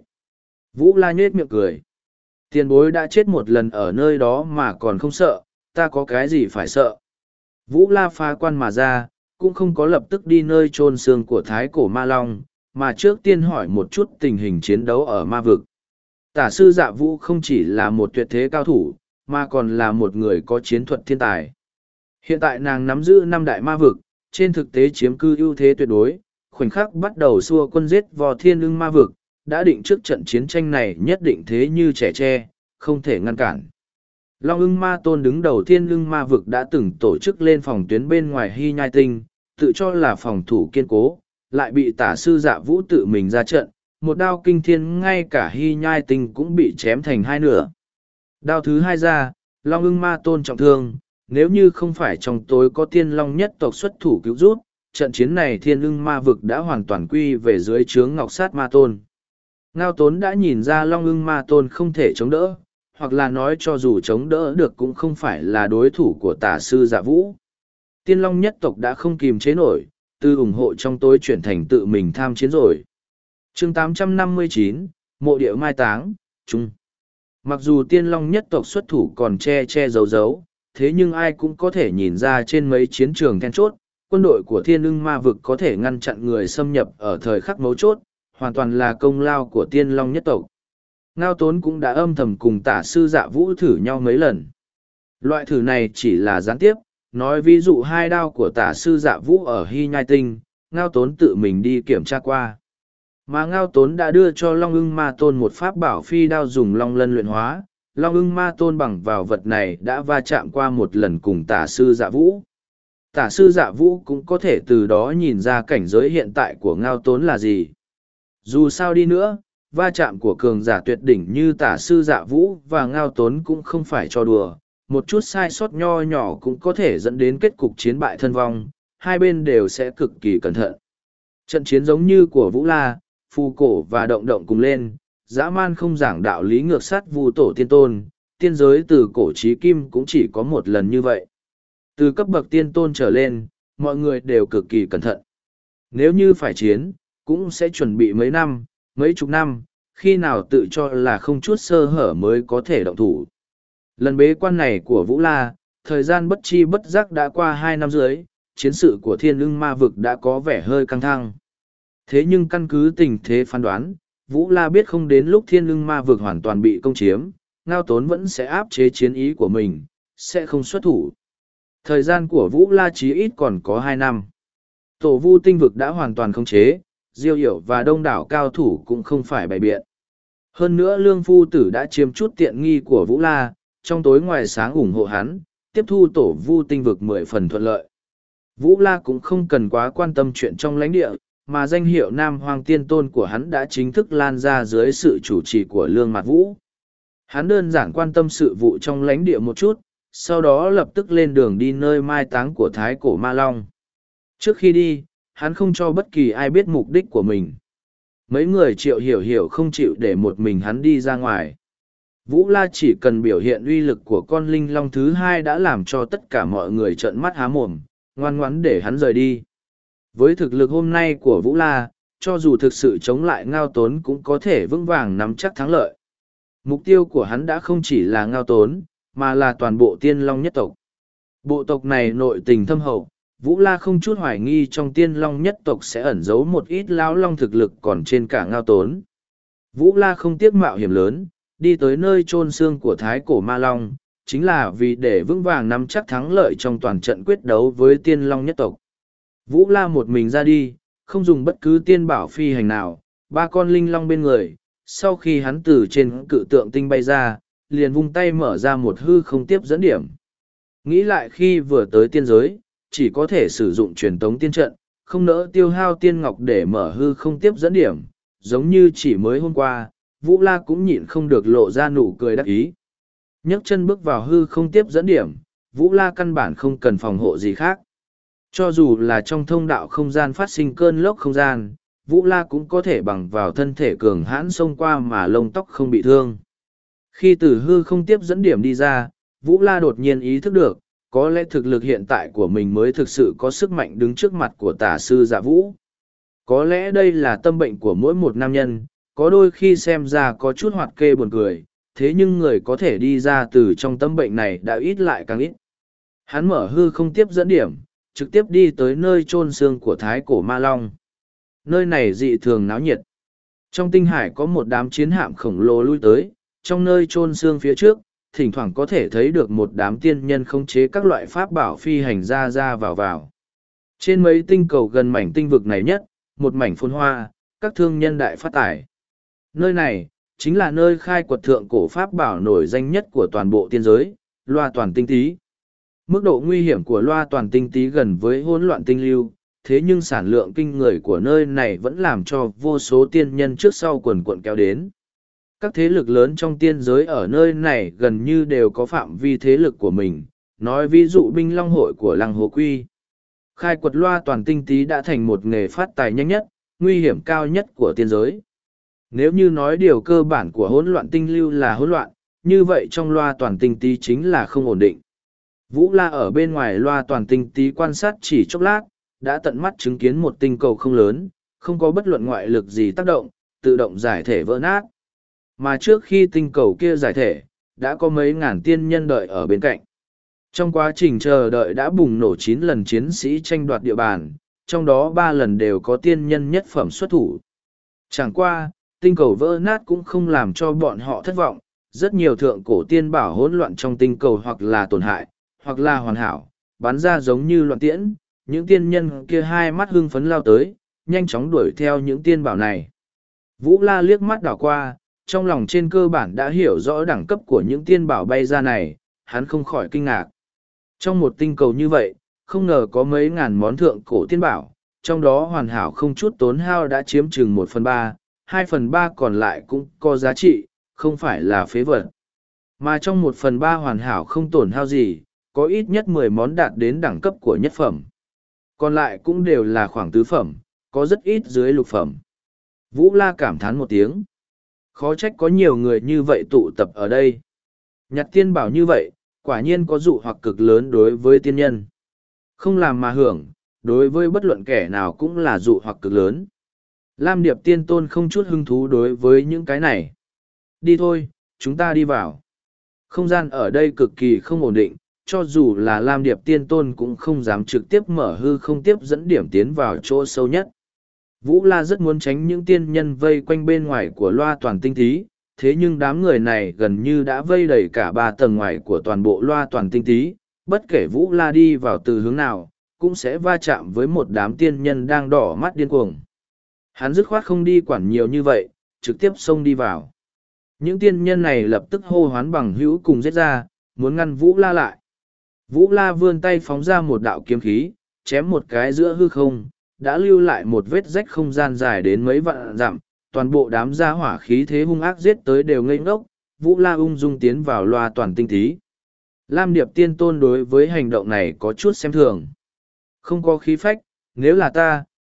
Vũ La nhếch miệng cười. Tiền bối đã chết một lần ở nơi đó mà còn không sợ, ta có cái gì phải sợ. Vũ La phá quan mà ra, cũng không có lập tức đi nơi chôn xương của thái cổ ma long, mà trước tiên hỏi một chút tình hình chiến đấu ở ma vực. Tả sư Dạ Vũ không chỉ là một tuyệt thế cao thủ, mà còn là một người có chiến thuật thiên tài. Hiện tại nàng nắm giữ năm đại ma vực, trên thực tế chiếm cư ưu thế tuyệt đối, khoảnh khắc bắt đầu xua quân giết vào thiên ưng ma vực, đã định trước trận chiến tranh này nhất định thế như trẻ tre, không thể ngăn cản. Long ưng ma tôn đứng đầu thiên ưng ma vực đã từng tổ chức lên phòng tuyến bên ngoài Hy Nhai Tinh, tự cho là phòng thủ kiên cố, lại bị tả sư Dạ Vũ tự mình ra trận, một đao kinh thiên ngay cả Hy Nhai Tinh cũng bị chém thành hai nửa. Đao thứ hai ra, Long ưng ma tôn trọng thương, nếu như không phải trong tối có tiên long nhất tộc xuất thủ cứu rút, trận chiến này thiên ưng ma vực đã hoàn toàn quy về dưới trướng ngọc sát ma tôn. Ngao Tốn đã nhìn ra Long ưng ma tôn không thể chống đỡ, hoặc là nói cho dù chống đỡ được cũng không phải là đối thủ của tả sư Dạ Vũ. Tiên long nhất tộc đã không kìm chế nổi, từ ủng hộ trong tối chuyển thành tự mình tham chiến rồi. chương tám trăm năm mươi chín, Mộ địa mai táng, Trung. Mặc dù tiên long nhất tộc xuất thủ còn che che giấu giấu, thế nhưng ai cũng có thể nhìn ra trên mấy chiến trường then chốt, quân đội của thiên ưng ma vực có thể ngăn chặn người xâm nhập ở thời khắc mấu chốt, hoàn toàn là công lao của tiên long nhất tộc. Ngao Tốn cũng đã âm thầm cùng tả sư Dạ Vũ thử nhau mấy lần. Loại thử này chỉ là gián tiếp, nói ví dụ hai đao của tả sư Dạ Vũ ở Hy Nhai Tinh, Ngao Tốn tự mình đi kiểm tra qua. Mà Ngao Tốn đã đưa cho Long ưng ma tôn một pháp bảo phi đao dùng long lân luyện hóa, Long ưng ma tôn bằng vào vật này đã va chạm qua một lần cùng tả sư Dạ Vũ. Tả sư Dạ Vũ cũng có thể từ đó nhìn ra cảnh giới hiện tại của Ngao Tốn là gì. Dù sao đi nữa, va chạm của cường giả tuyệt đỉnh như tả sư Dạ Vũ và Ngao Tốn cũng không phải cho đùa, một chút sai sót nho nhỏ cũng có thể dẫn đến kết cục chiến bại thân vong, hai bên đều sẽ cực kỳ cẩn thận. Trận chiến giống như của Vũ La, Phù Cổ và Động Động cùng lên, dã man không giảng đạo lý ngược sát Vu tổ tiên tôn, tiên giới từ cổ chí kim cũng chỉ có một lần như vậy. Từ cấp bậc tiên tôn trở lên, mọi người đều cực kỳ cẩn thận. Nếu như phải chiến, cũng sẽ chuẩn bị mấy năm, mấy chục năm, khi nào tự cho là không chút sơ hở mới có thể động thủ. Lần bế quan này của Vũ La, thời gian bất chi bất giác đã qua hai năm dưới, chiến sự của thiên ưng ma vực đã có vẻ hơi căng thẳng. Thế nhưng căn cứ tình thế phán đoán, Vũ La biết không đến lúc thiên ưng ma vực hoàn toàn bị công chiếm, Ngao Tốn vẫn sẽ áp chế chiến ý của mình, sẽ không xuất thủ. Thời gian của Vũ La chí ít còn có hai năm. Tổ vu tinh vực đã hoàn toàn khống chế, Diêu Hiểu và đông đảo cao thủ cũng không phải bày biện. Hơn nữa Lương Phu Tử đã chiếm chút tiện nghi của Vũ La, trong tối ngoài sáng ủng hộ hắn, tiếp thu tổ vu tinh vực mười phần thuận lợi. Vũ La cũng không cần quá quan tâm chuyện trong lãnh địa, mà danh hiệu Nam Hoàng Tiên Tôn của hắn đã chính thức lan ra dưới sự chủ trì của Lương Mạt Vũ. Hắn đơn giản quan tâm sự vụ trong lãnh địa một chút, sau đó lập tức lên đường đi nơi mai táng của Thái Cổ Ma Long. Trước khi đi, hắn không cho bất kỳ ai biết mục đích của mình. Mấy người Triệu Hiểu Hiểu không chịu để một mình hắn đi ra ngoài. Vũ La chỉ cần biểu hiện uy lực của con linh long thứ hai đã làm cho tất cả mọi người trợn mắt há mồm, ngoan ngoãn để hắn rời đi. Với thực lực hôm nay của Vũ La, cho dù thực sự chống lại Ngao Tốn cũng có thể vững vàng nắm chắc thắng lợi. Mục tiêu của hắn đã không chỉ là Ngao Tốn, mà là toàn bộ Tiên Long nhất tộc. Bộ tộc này nội tình thâm hậu, Vũ La không chút hoài nghi trong Tiên Long nhất tộc sẽ ẩn giấu một ít lão long thực lực còn trên cả Ngao Tốn. Vũ La không tiếc mạo hiểm lớn, đi tới nơi chôn xương của Thái Cổ Ma Long, chính là vì để vững vàng nắm chắc thắng lợi trong toàn trận quyết đấu với Tiên Long nhất tộc. Vũ La một mình ra đi, không dùng bất cứ tiên bảo phi hành nào, ba con linh long bên người, sau khi hắn từ trên cự tượng tinh bay ra, liền vung tay mở ra một hư không tiếp dẫn điểm. Nghĩ lại khi vừa tới tiên giới, chỉ có thể sử dụng truyền tống tiên trận, không nỡ tiêu hao tiên ngọc để mở hư không tiếp dẫn điểm, giống như chỉ mới hôm qua, Vũ La cũng nhịn không được lộ ra nụ cười đắc ý. Nhấc chân bước vào hư không tiếp dẫn điểm, Vũ La căn bản không cần phòng hộ gì khác. Cho dù là trong thông đạo không gian phát sinh cơn lốc không gian, Vũ La cũng có thể bằng vào thân thể cường hãn xông qua mà lông tóc không bị thương. Khi từ hư không tiếp dẫn điểm đi ra, Vũ La đột nhiên ý thức được, có lẽ thực lực hiện tại của mình mới thực sự có sức mạnh đứng trước mặt của tả sư Dạ Vũ. Có lẽ đây là tâm bệnh của mỗi một nam nhân, có đôi khi xem ra có chút hoạt kê buồn cười, thế nhưng người có thể đi ra từ trong tâm bệnh này đã ít lại càng ít. Hắn mở hư không tiếp dẫn điểm, trực tiếp đi tới nơi chôn xương của Thái Cổ Ma Long. Nơi này dị thường náo nhiệt. Trong tinh hải có một đám chiến hạm khổng lồ lui tới, trong nơi chôn xương phía trước, thỉnh thoảng có thể thấy được một đám tiên nhân khống chế các loại pháp bảo phi hành ra ra vào vào. Trên mấy tinh cầu gần mảnh tinh vực này nhất, một mảnh phồn hoa, các thương nhân đại phát tài. Nơi này, chính là nơi khai quật thượng cổ pháp bảo nổi danh nhất của toàn bộ tiên giới, Loa Toàn Tinh Tý. Mức độ nguy hiểm của Loa Toàn Tinh Tý gần với hỗn loạn tinh lưu, thế nhưng sản lượng kinh người của nơi này vẫn làm cho vô số tiên nhân trước sau quần quận kéo đến. Các thế lực lớn trong tiên giới ở nơi này gần như đều có phạm vi thế lực của mình, nói ví dụ binh long hội của Lăng Hồ Quy. Khai quật Loa Toàn Tinh Tý đã thành một nghề phát tài nhanh nhất, nguy hiểm cao nhất của tiên giới. Nếu như nói điều cơ bản của hỗn loạn tinh lưu là hỗn loạn, như vậy trong Loa Toàn Tinh Tý chính là không ổn định. Vũ La ở bên ngoài Loa Toàn Tinh Tý quan sát chỉ chốc lát, đã tận mắt chứng kiến một tinh cầu không lớn, không có bất luận ngoại lực gì tác động, tự động giải thể vỡ nát. Mà trước khi tinh cầu kia giải thể, đã có mấy ngàn tiên nhân đợi ở bên cạnh. Trong quá trình chờ đợi đã bùng nổ chín lần chiến sĩ tranh đoạt địa bàn, trong đó ba lần đều có tiên nhân nhất phẩm xuất thủ. Chẳng qua, tinh cầu vỡ nát cũng không làm cho bọn họ thất vọng, rất nhiều thượng cổ tiên bảo hỗn loạn trong tinh cầu hoặc là tổn hại, hoặc là hoàn hảo, bắn ra giống như loạn tiễn, những tiên nhân kia hai mắt hưng phấn lao tới, nhanh chóng đuổi theo những tiên bảo này. Vũ La liếc mắt đảo qua, trong lòng trên cơ bản đã hiểu rõ đẳng cấp của những tiên bảo bay ra này, hắn không khỏi kinh ngạc. Trong một tinh cầu như vậy, không ngờ có mấy ngàn món thượng cổ tiên bảo, trong đó hoàn hảo không chút tốn hao đã chiếm chừng một phần ba, hai phần ba còn lại cũng có giá trị, không phải là phế vật. Mà trong một phần ba hoàn hảo không tổn hao gì, có ít nhất mười món đạt đến đẳng cấp của nhất phẩm. Còn lại cũng đều là khoảng tứ phẩm, có rất ít dưới lục phẩm. Vũ La cảm thán một tiếng. Khó trách có nhiều người như vậy tụ tập ở đây. Nhặt tiên bảo như vậy, quả nhiên có dụ hoặc cực lớn đối với tiên nhân. Không làm mà hưởng, đối với bất luận kẻ nào cũng là dụ hoặc cực lớn. Lam Điệp Tiên Tôn không chút hứng thú đối với những cái này. Đi thôi, chúng ta đi vào. Không gian ở đây cực kỳ không ổn định, cho dù là Lam Điệp Tiên Tôn cũng không dám trực tiếp mở hư không tiếp dẫn điểm tiến vào chỗ sâu nhất. Vũ La rất muốn tránh những tiên nhân vây quanh bên ngoài của Loa Toàn Tinh Tý, thế nhưng đám người này gần như đã vây đầy cả ba tầng ngoài của toàn bộ Loa Toàn Tinh Tý, bất kể Vũ La đi vào từ hướng nào, cũng sẽ va chạm với một đám tiên nhân đang đỏ mắt điên cuồng. Hắn dứt khoát không đi quản nhiều như vậy, trực tiếp xông đi vào. Những tiên nhân này lập tức hô hoán bằng hữu cùng giết ra, muốn ngăn Vũ La lại. Vũ La vươn tay phóng ra một đạo kiếm khí, chém một cái giữa hư không, đã lưu lại một vết rách không gian dài đến mấy vạn dặm, toàn bộ đám gia hỏa khí thế hung ác giết tới đều ngây ngốc, Vũ La ung dung tiến vào Loa Toàn Tinh Tý. Lam Điệp Tiên Tôn đối với hành động này có chút xem thường. Không có khí phách, nếu là ta,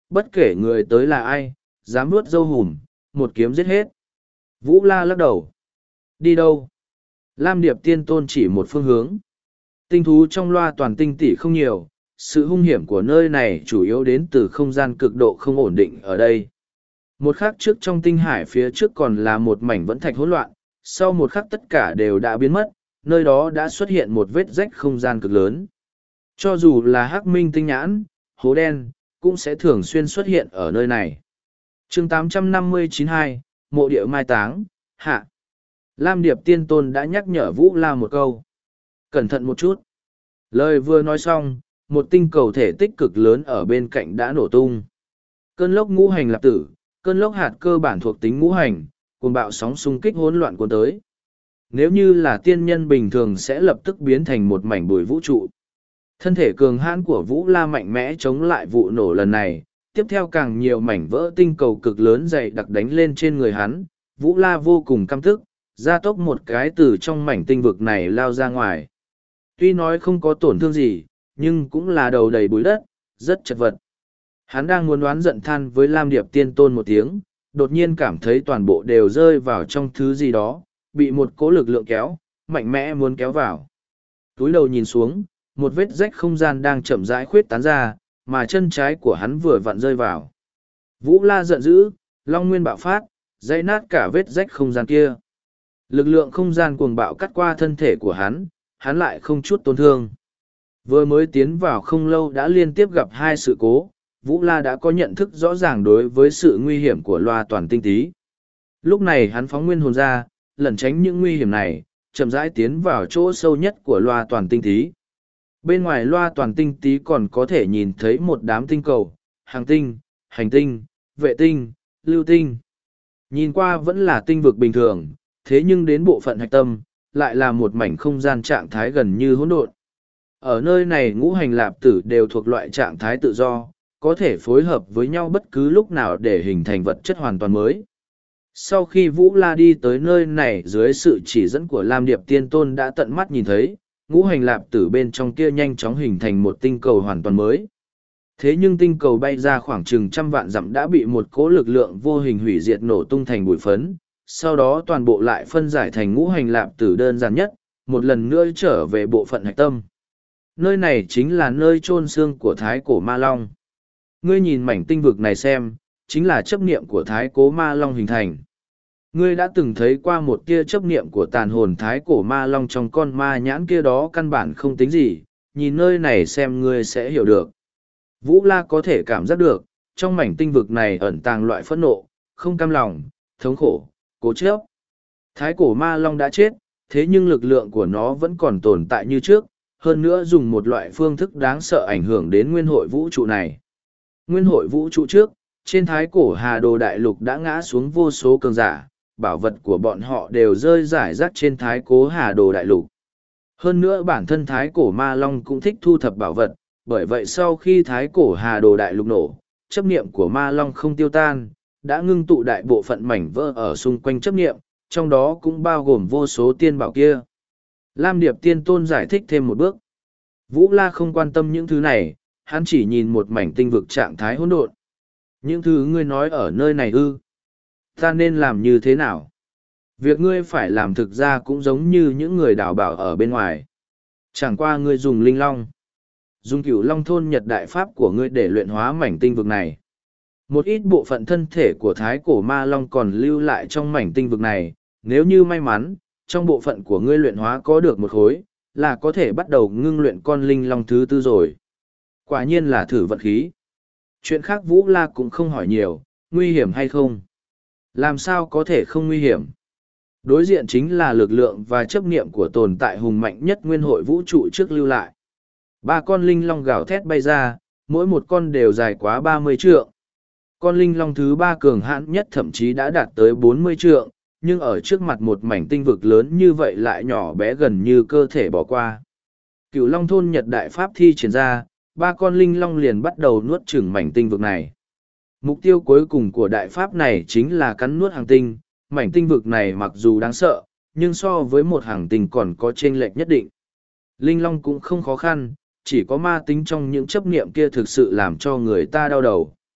bất kể người tới là ai, dám nuốt dâu hùm, một kiếm giết hết. Vũ La lắc đầu. Đi đâu? Lam Điệp Tiên Tôn chỉ một phương hướng. Tinh thú trong loa toàn tinh tỷ không nhiều, sự hung hiểm của nơi này chủ yếu đến từ không gian cực độ không ổn định ở đây. Một khắc trước trong tinh hải phía trước còn là một mảnh vẫn thạch hỗn loạn, sau một khắc tất cả đều đã biến mất, nơi đó đã xuất hiện một vết rách không gian cực lớn. Cho dù là hắc minh tinh nhãn, hố đen, cũng sẽ thường xuyên xuất hiện ở nơi này. chương tám trăm năm mươi chín hai, Mộ địa mai táng, hạ. Lam Điệp Tiên Tôn đã nhắc nhở Vũ La một câu. Cẩn thận một chút. Lời vừa nói xong, một tinh cầu thể tích cực lớn ở bên cạnh đã nổ tung. Cơn lốc ngũ hành lạp tử, cơn lốc hạt cơ bản thuộc tính ngũ hành, cùng bạo sóng xung kích hỗn loạn cuốn tới. Nếu như là tiên nhân bình thường sẽ lập tức biến thành một mảnh bụi vũ trụ. Thân thể cường hãn của Vũ La mạnh mẽ chống lại vụ nổ lần này, tiếp theo càng nhiều mảnh vỡ tinh cầu cực lớn dày đặc đánh lên trên người hắn. Vũ La vô cùng căm tức, gia tốc một cái từ trong mảnh tinh vực này lao ra ngoài. Tuy nói không có tổn thương gì, nhưng cũng là đầu đầy bụi đất, rất chật vật. Hắn đang muốn đoán giận than với Lam Điệp Tiên Tôn một tiếng, đột nhiên cảm thấy toàn bộ đều rơi vào trong thứ gì đó, bị một cỗ lực lượng kéo, mạnh mẽ muốn kéo vào. Túi đầu nhìn xuống, một vết rách không gian đang chậm rãi khuyết tán ra, mà chân trái của hắn vừa vặn rơi vào. Vũ La giận dữ, Long Nguyên bạo phát, dãy nát cả vết rách không gian kia. Lực lượng không gian cuồng bạo cắt qua thân thể của hắn, hắn lại không chút tổn thương. Vừa mới tiến vào không lâu đã liên tiếp gặp hai sự cố, Vũ La đã có nhận thức rõ ràng đối với sự nguy hiểm của loa toàn tinh tí. Lúc này hắn phóng nguyên hồn ra, lẩn tránh những nguy hiểm này, chậm rãi tiến vào chỗ sâu nhất của loa toàn tinh tí. Bên ngoài loa toàn tinh tí còn có thể nhìn thấy một đám tinh cầu, hàng tinh, hành tinh, vệ tinh, lưu tinh. Nhìn qua vẫn là tinh vực bình thường, thế nhưng đến bộ phận hạch tâm, lại là một mảnh không gian trạng thái gần như hỗn độn. Ở nơi này ngũ hành lạp tử đều thuộc loại trạng thái tự do, có thể phối hợp với nhau bất cứ lúc nào để hình thành vật chất hoàn toàn mới. Sau khi Vũ La đi tới nơi này dưới sự chỉ dẫn của Lam Điệp Tiên Tôn đã tận mắt nhìn thấy, ngũ hành lạp tử bên trong kia nhanh chóng hình thành một tinh cầu hoàn toàn mới. Thế nhưng tinh cầu bay ra khoảng chừng trăm vạn dặm đã bị một cỗ lực lượng vô hình hủy diệt nổ tung thành bụi phấn, sau đó toàn bộ lại phân giải thành ngũ hành lạp tử đơn giản nhất, một lần nữa trở về bộ phận hạch tâm. Nơi này chính là nơi chôn xương của Thái Cổ Ma Long. Ngươi nhìn mảnh tinh vực này xem, chính là chấp niệm của Thái Cổ Ma Long hình thành. Ngươi đã từng thấy qua một tia chấp niệm của tàn hồn Thái Cổ Ma Long trong con ma nhãn kia đó căn bản không tính gì, nhìn nơi này xem ngươi sẽ hiểu được. Vũ La có thể cảm giác được, trong mảnh tinh vực này ẩn tàng loại phẫn nộ, không cam lòng, thống khổ, cố chấp. Thái Cổ Ma Long đã chết, thế nhưng lực lượng của nó vẫn còn tồn tại như trước, hơn nữa dùng một loại phương thức đáng sợ ảnh hưởng đến nguyên hội vũ trụ này. Nguyên hội vũ trụ trước, trên Thái Cổ Hà Đồ Đại Lục đã ngã xuống vô số cường giả, bảo vật của bọn họ đều rơi rải rác trên Thái Cổ Hà Đồ Đại Lục. Hơn nữa bản thân Thái Cổ Ma Long cũng thích thu thập bảo vật, bởi vậy sau khi Thái Cổ Hà Đồ Đại Lục nổ, chấp niệm của Ma Long không tiêu tan, đã ngưng tụ đại bộ phận mảnh vỡ ở xung quanh chấp niệm, trong đó cũng bao gồm vô số tiên bảo kia. Lam Điệp Tiên Tôn giải thích thêm một bước. Vũ La không quan tâm những thứ này, hắn chỉ nhìn một mảnh tinh vực trạng thái hỗn độn. Những thứ ngươi nói ở nơi này ư? Ta nên làm như thế nào? Việc ngươi phải làm thực ra cũng giống như những người đào bảo ở bên ngoài. Chẳng qua ngươi dùng linh long. Dùng cửu long thôn nhật đại pháp của ngươi để luyện hóa mảnh tinh vực này. Một ít bộ phận thân thể của Thái Cổ Ma Long còn lưu lại trong mảnh tinh vực này, nếu như may mắn, trong bộ phận của ngươi luyện hóa có được một khối, là có thể bắt đầu ngưng luyện con linh long thứ tư rồi. Quả nhiên là thử vận khí. Chuyện khác Vũ La cũng không hỏi nhiều, nguy hiểm hay không? Làm sao có thể không nguy hiểm? Đối diện chính là lực lượng và chấp niệm của tồn tại hùng mạnh nhất nguyên hội vũ trụ trước lưu lại. Ba con linh long gào thét bay ra, mỗi một con đều dài quá ba mươi trượng. Con linh long thứ ba cường hãn nhất thậm chí đã đạt tới bốn mươi trượng, nhưng ở trước mặt một mảnh tinh vực lớn như vậy lại nhỏ bé gần như cơ thể bỏ qua. Cửu long thôn nhật đại pháp thi triển ra, ba con linh long liền bắt đầu nuốt chửng mảnh tinh vực này. Mục tiêu cuối cùng của đại pháp này chính là cắn nuốt hàng tinh, mảnh tinh vực này mặc dù đáng sợ, nhưng so với một hàng tinh còn có chênh lệch nhất định. Linh long cũng không khó khăn, chỉ có ma tính trong những chấp niệm kia thực sự làm cho người ta đau đầu.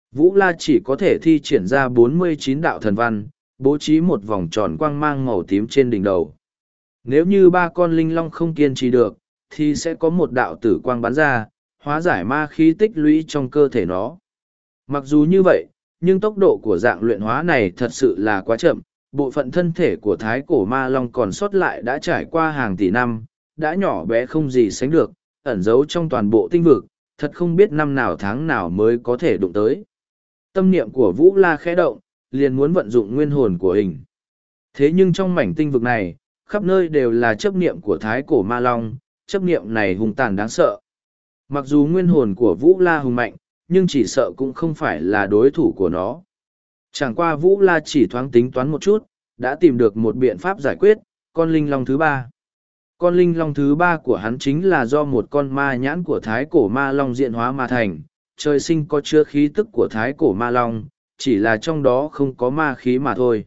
Vũ La chỉ có thể thi triển ra bốn mươi chín đạo thần văn, bố trí một vòng tròn quang mang màu tím trên đỉnh đầu. Nếu như ba con linh long không kiên trì được, thì sẽ có một đạo tử quang bắn ra, hóa giải ma khí tích lũy trong cơ thể nó. Mặc dù như vậy, nhưng tốc độ của dạng luyện hóa này thật sự là quá chậm. Bộ phận thân thể của thái cổ ma long còn sót lại đã trải qua hàng tỷ năm, đã nhỏ bé không gì sánh được, ẩn giấu trong toàn bộ tinh vực, thật không biết năm nào tháng nào mới có thể đụng tới. Tâm niệm của Vũ La khẽ động, liền muốn vận dụng nguyên hồn của hình. Thế nhưng trong mảnh tinh vực này, khắp nơi đều là chấp niệm của thái cổ ma long, chấp niệm này hung tàn đáng sợ. Mặc dù nguyên hồn của Vũ La hùng mạnh, nhưng chỉ sợ cũng không phải là đối thủ của nó. Chẳng qua Vũ La chỉ thoáng tính toán một chút, đã tìm được một biện pháp giải quyết, con linh long thứ ba. Con linh long thứ ba của hắn chính là do một con ma nhãn của thái cổ ma long diện hóa mà thành, trời sinh có chứa khí tức của thái cổ ma long, chỉ là trong đó không có ma khí mà thôi.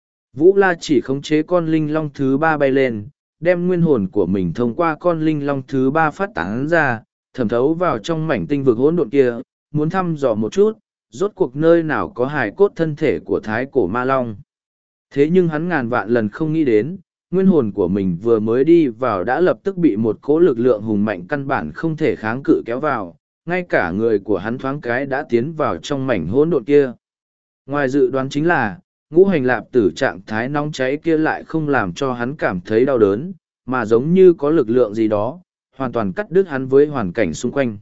Vũ La chỉ khống chế con linh long thứ ba bay lên, đem nguyên hồn của mình thông qua con linh long thứ ba phát tán ra, thẩm thấu vào trong mảnh tinh vực hỗn độn kia, muốn thăm dò một chút, rốt cuộc nơi nào có hài cốt thân thể của thái cổ ma long. Thế nhưng hắn ngàn vạn lần không nghĩ đến, nguyên hồn của mình vừa mới đi vào đã lập tức bị một cỗ lực lượng hùng mạnh căn bản không thể kháng cự kéo vào, ngay cả người của hắn thoáng cái đã tiến vào trong mảnh hỗn độn kia. Ngoài dự đoán chính là, ngũ hành lạp tử trạng thái nóng cháy kia lại không làm cho hắn cảm thấy đau đớn, mà giống như có lực lượng gì đó, hoàn toàn cắt đứt hắn với hoàn cảnh xung quanh.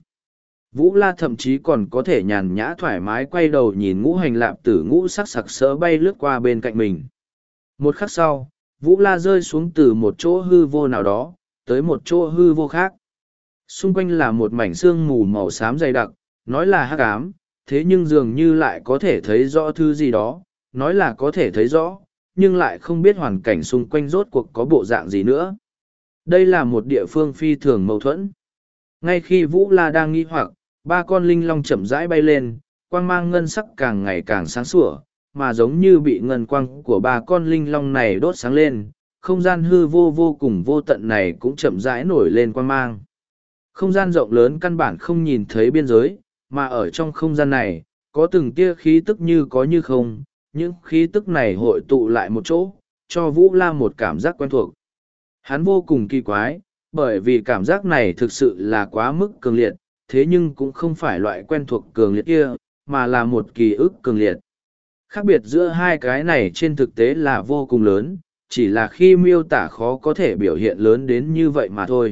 Vũ La thậm chí còn có thể nhàn nhã thoải mái quay đầu nhìn ngũ hành lạp tử ngũ sắc sặc sỡ bay lướt qua bên cạnh mình. Một khắc sau, Vũ La rơi xuống từ một chỗ hư vô nào đó, tới một chỗ hư vô khác. Xung quanh là một mảnh sương mù màu xám dày đặc, nói là hắc ám, thế nhưng dường như lại có thể thấy rõ thứ gì đó, nói là có thể thấy rõ, nhưng lại không biết hoàn cảnh xung quanh rốt cuộc có bộ dạng gì nữa. Đây là một địa phương phi thường mâu thuẫn. Ngay khi Vũ La đang nghi hoặc, ba con linh long chậm rãi bay lên, quang mang ngân sắc càng ngày càng sáng sủa, mà giống như bị ngân quang của ba con linh long này đốt sáng lên, không gian hư vô vô cùng vô tận này cũng chậm rãi nổi lên quang mang. Không gian rộng lớn căn bản không nhìn thấy biên giới, mà ở trong không gian này, có từng tia khí tức như có như không, những khí tức này hội tụ lại một chỗ, cho Vũ La một cảm giác quen thuộc. Hắn vô cùng kỳ quái, bởi vì cảm giác này thực sự là quá mức cường liệt, thế nhưng cũng không phải loại quen thuộc cường liệt kia, mà là một ký ức cường liệt. Khác biệt giữa hai cái này trên thực tế là vô cùng lớn, chỉ là khi miêu tả khó có thể biểu hiện lớn đến như vậy mà thôi.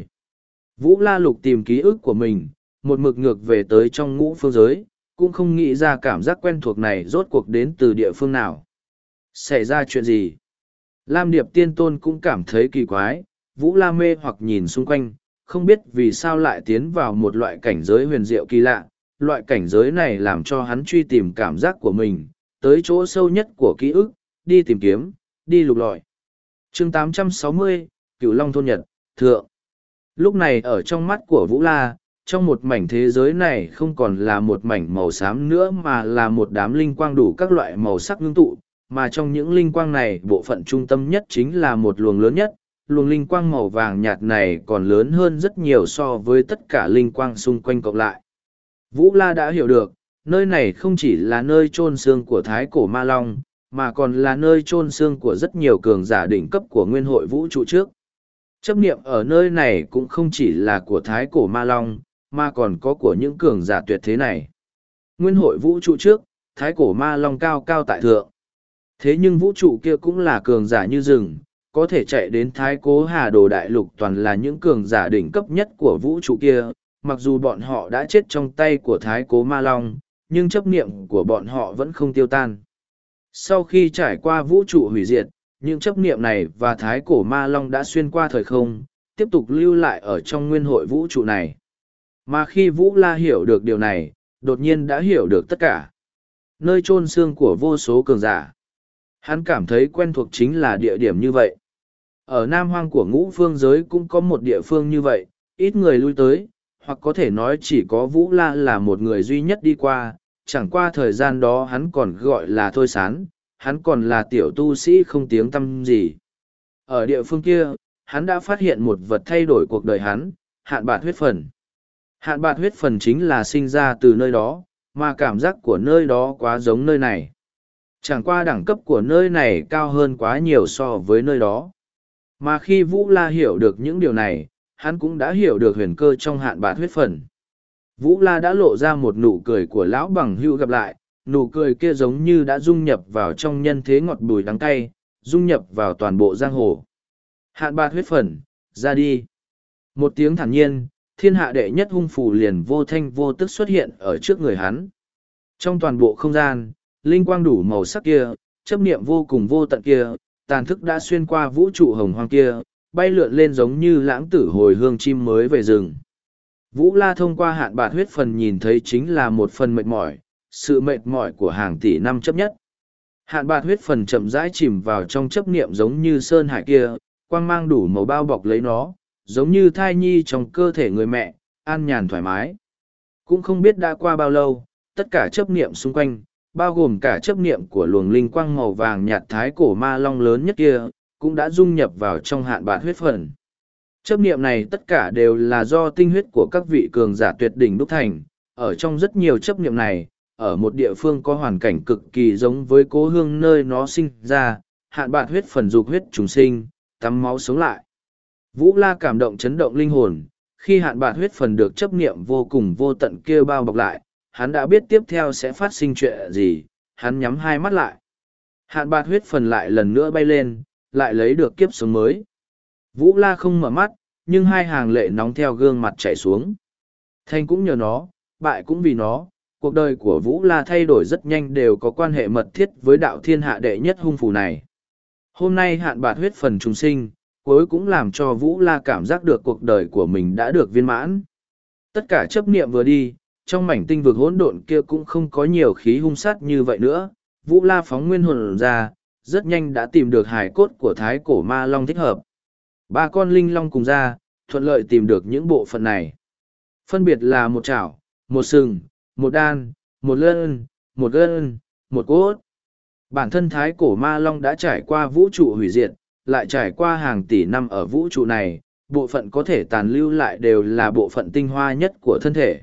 Vũ La lục tìm ký ức của mình, một mực ngược về tới trong ngũ phương giới, cũng không nghĩ ra cảm giác quen thuộc này rốt cuộc đến từ địa phương nào. Xảy ra chuyện gì? Lam Điệp Tiên Tôn cũng cảm thấy kỳ quái, Vũ La mê hoặc nhìn xung quanh, không biết vì sao lại tiến vào một loại cảnh giới huyền diệu kỳ lạ. Loại cảnh giới này làm cho hắn truy tìm cảm giác của mình, tới chỗ sâu nhất của ký ức, đi tìm kiếm, đi lục lọi. chương tám trăm sáu mươi, Cửu Long Thôn Nhật, Thượng. Lúc này ở trong mắt của Vũ La, trong một mảnh thế giới này không còn là một mảnh màu xám nữa mà là một đám linh quang đủ các loại màu sắc ngưng tụ, mà trong những linh quang này bộ phận trung tâm nhất chính là một luồng lớn nhất. Luồng linh quang màu vàng nhạt này còn lớn hơn rất nhiều so với tất cả linh quang xung quanh cộng lại. Vũ La đã hiểu được, nơi này không chỉ là nơi chôn xương của Thái Cổ Ma Long, mà còn là nơi chôn xương của rất nhiều cường giả đỉnh cấp của nguyên hội vũ trụ trước. Chấp niệm ở nơi này cũng không chỉ là của Thái Cổ Ma Long, mà còn có của những cường giả tuyệt thế này. Nguyên hội vũ trụ trước, Thái Cổ Ma Long cao cao tại thượng. Thế nhưng vũ trụ kia cũng là cường giả như rừng, có thể chạy đến Thái Cố Hà Đồ Đại Lục toàn là những cường giả đỉnh cấp nhất của vũ trụ kia, mặc dù bọn họ đã chết trong tay của Thái Cố Ma Long, nhưng chấp niệm của bọn họ vẫn không tiêu tan. Sau khi trải qua vũ trụ hủy diệt, những chấp niệm này và Thái Cổ Ma Long đã xuyên qua thời không, tiếp tục lưu lại ở trong nguyên hội vũ trụ này. Mà khi Vũ La hiểu được điều này, đột nhiên đã hiểu được tất cả. Nơi chôn xương của vô số cường giả. Hắn cảm thấy quen thuộc chính là địa điểm như vậy. Ở Nam Hoang của ngũ phương giới cũng có một địa phương như vậy, ít người lui tới, hoặc có thể nói chỉ có Vũ La là một người duy nhất đi qua, chẳng qua thời gian đó hắn còn gọi là Thôi Sán, hắn còn là tiểu tu sĩ không tiếng tăm gì. Ở địa phương kia, hắn đã phát hiện một vật thay đổi cuộc đời hắn, hạn bạt huyết phần. Hạn bạt huyết phần chính là sinh ra từ nơi đó, mà cảm giác của nơi đó quá giống nơi này. Chẳng qua đẳng cấp của nơi này cao hơn quá nhiều so với nơi đó. Mà khi Vũ La hiểu được những điều này, hắn cũng đã hiểu được huyền cơ trong hạn bạt huyết phần. Vũ La đã lộ ra một nụ cười của lão bằng hữu gặp lại, nụ cười kia giống như đã dung nhập vào trong nhân thế ngọt bùi đắng cay, dung nhập vào toàn bộ giang hồ. Hạn bạt huyết phần, ra đi. Một tiếng thản nhiên, thiên hạ đệ nhất hung phù liền vô thanh vô tức xuất hiện ở trước người hắn. Trong toàn bộ không gian, linh quang đủ màu sắc kia, chấp niệm vô cùng vô tận kia, tàn thức đã xuyên qua vũ trụ hồng hoang kia, bay lượn lên giống như lãng tử hồi hương chim mới về rừng. Vũ La thông qua hạn bạt huyết phần nhìn thấy chính là một phần mệt mỏi, sự mệt mỏi của hàng tỷ năm chấp nhất. Hạn bạt huyết phần chậm rãi chìm vào trong chấp niệm giống như sơn hải kia, quang mang đủ màu bao bọc lấy nó, giống như thai nhi trong cơ thể người mẹ, an nhàn thoải mái. Cũng không biết đã qua bao lâu, tất cả chấp niệm xung quanh, bao gồm cả chấp niệm của luồng linh quang màu vàng nhạt thái cổ ma long lớn nhất kia, cũng đã dung nhập vào trong hạn bạt huyết phần. Chấp niệm này tất cả đều là do tinh huyết của các vị cường giả tuyệt đỉnh đúc thành, ở trong rất nhiều chấp niệm này, ở một địa phương có hoàn cảnh cực kỳ giống với cố hương nơi nó sinh ra, hạn bạt huyết phần dục huyết trùng sinh, tắm máu sống lại. Vũ La cảm động chấn động linh hồn, khi hạn bạt huyết phần được chấp niệm vô cùng vô tận kia bao bọc lại, hắn đã biết tiếp theo sẽ phát sinh chuyện gì, hắn nhắm hai mắt lại. Hạn bạt huyết phần lại lần nữa bay lên, lại lấy được kiếp sống mới. Vũ La không mở mắt, nhưng hai hàng lệ nóng theo gương mặt chảy xuống. Thành cũng nhờ nó, bại cũng vì nó, cuộc đời của Vũ La thay đổi rất nhanh đều có quan hệ mật thiết với đạo thiên hạ đệ nhất hung phù này. Hôm nay hạn bạt huyết phần trùng sinh, cuối cũng làm cho Vũ La cảm giác được cuộc đời của mình đã được viên mãn. Tất cả chấp niệm vừa đi, trong mảnh tinh vực hỗn độn kia cũng không có nhiều khí hung sát như vậy nữa. Vũ La phóng nguyên hồn ra, rất nhanh đã tìm được hài cốt của thái cổ ma long thích hợp. Ba con linh long cùng ra, thuận lợi tìm được những bộ phận này. Phân biệt là một chảo, một sừng, một đan, một lân, một gân, một cốt. Bản thân thái cổ ma long đã trải qua vũ trụ hủy diệt, lại trải qua hàng tỷ năm ở vũ trụ này, bộ phận có thể tàn lưu lại đều là bộ phận tinh hoa nhất của thân thể.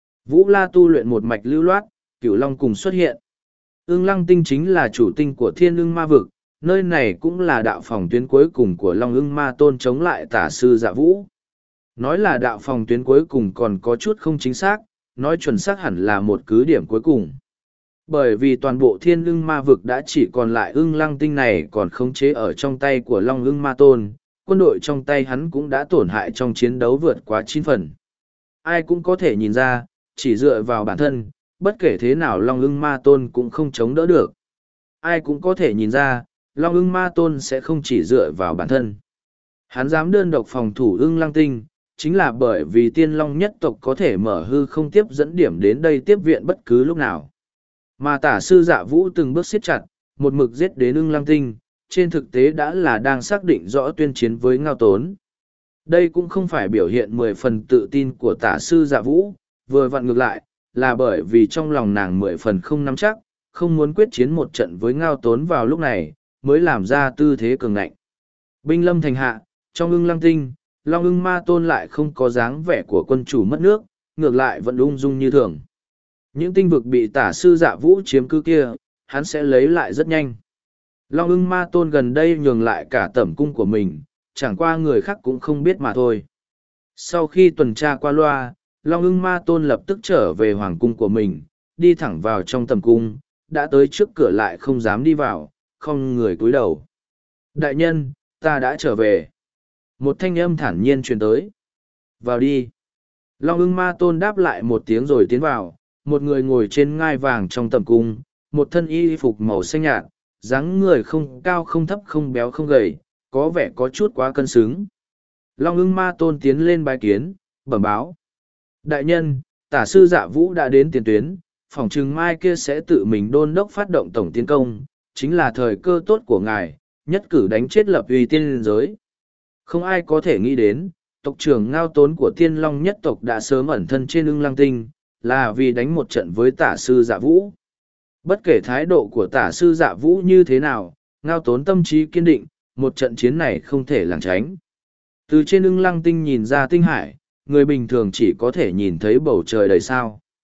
Vũ La tu luyện một mạch lưu loát, cửu long cùng xuất hiện. Ưng Lăng Tinh chính là chủ tinh của Thiên Ưng Ma Vực, nơi này cũng là đạo phòng tuyến cuối cùng của Long Ưng Ma Tôn chống lại Tả Sư Dạ Vũ. Nói là đạo phòng tuyến cuối cùng còn có chút không chính xác, nói chuẩn xác hẳn là một cứ điểm cuối cùng. Bởi vì toàn bộ Thiên Ưng Ma Vực đã chỉ còn lại Ưng Lăng Tinh này còn khống chế ở trong tay của Long Ưng Ma Tôn, quân đội trong tay hắn cũng đã tổn hại trong chiến đấu vượt quá chín phần. Ai cũng có thể nhìn ra, chỉ dựa vào bản thân, bất kể thế nào Long Ưng Ma Tôn cũng không chống đỡ được. Ai cũng có thể nhìn ra, Long Ưng Ma Tôn sẽ không chỉ dựa vào bản thân. Hắn dám đơn độc phòng thủ Ưng Lăng Tinh, chính là bởi vì Tiên Long nhất tộc có thể mở hư không tiếp dẫn điểm đến đây tiếp viện bất cứ lúc nào. Mà Tả Sư Dạ Vũ từng bước siết chặt, một mực giết đến Ưng Lăng Tinh, trên thực tế đã là đang xác định rõ tuyên chiến với Ngao Tốn. Đây cũng không phải biểu hiện mười phần tự tin của Tả Sư Dạ Vũ, vừa vặn ngược lại, là bởi vì trong lòng nàng mười phần không nắm chắc, không muốn quyết chiến một trận với Ngao Tốn vào lúc này, mới làm ra tư thế cường ngạnh. Binh lâm thành hạ, trong Ưng Lăng Tinh, Long Ưng Ma Tôn lại không có dáng vẻ của quân chủ mất nước, ngược lại vẫn ung dung như thường. Những tinh vực bị Tả Sư Dạ Vũ chiếm cứ kia, hắn sẽ lấy lại rất nhanh. Long Ưng Ma Tôn gần đây nhường lại cả tẩm cung của mình, chẳng qua người khác cũng không biết mà thôi. Sau khi tuần tra qua loa, Long Ưng Ma Tôn lập tức trở về hoàng cung của mình, đi thẳng vào trong tầm cung, đã tới trước cửa lại không dám đi vào, không người cúi đầu. Đại nhân, ta đã trở về. Một thanh âm thản nhiên truyền tới. Vào đi. Long Ưng Ma Tôn đáp lại một tiếng rồi tiến vào, một người ngồi trên ngai vàng trong tầm cung, một thân y phục màu xanh nhạt, dáng người không cao không thấp không béo không gầy, có vẻ có chút quá cân xứng. Long Ưng Ma Tôn tiến lên bái kiến, bẩm báo. Đại nhân, Tả Sư Dạ Vũ đã đến tiền tuyến, phỏng chừng mai kia sẽ tự mình đôn đốc phát động tổng tiến công, chính là thời cơ tốt của ngài, nhất cử đánh chết lập uy tiên liên giới. Không ai có thể nghĩ đến, tộc trưởng Ngao Tốn của Tiên Long nhất tộc đã sớm ẩn thân trên Ưng Lăng Tinh, là vì đánh một trận với Tả Sư Dạ Vũ. Bất kể thái độ của Tả Sư Dạ Vũ như thế nào, Ngao Tốn tâm trí kiên định, một trận chiến này không thể lảng tránh. Từ trên Ưng Lăng Tinh nhìn ra tinh hải, người bình thường chỉ có thể nhìn thấy bầu trời đầy sao.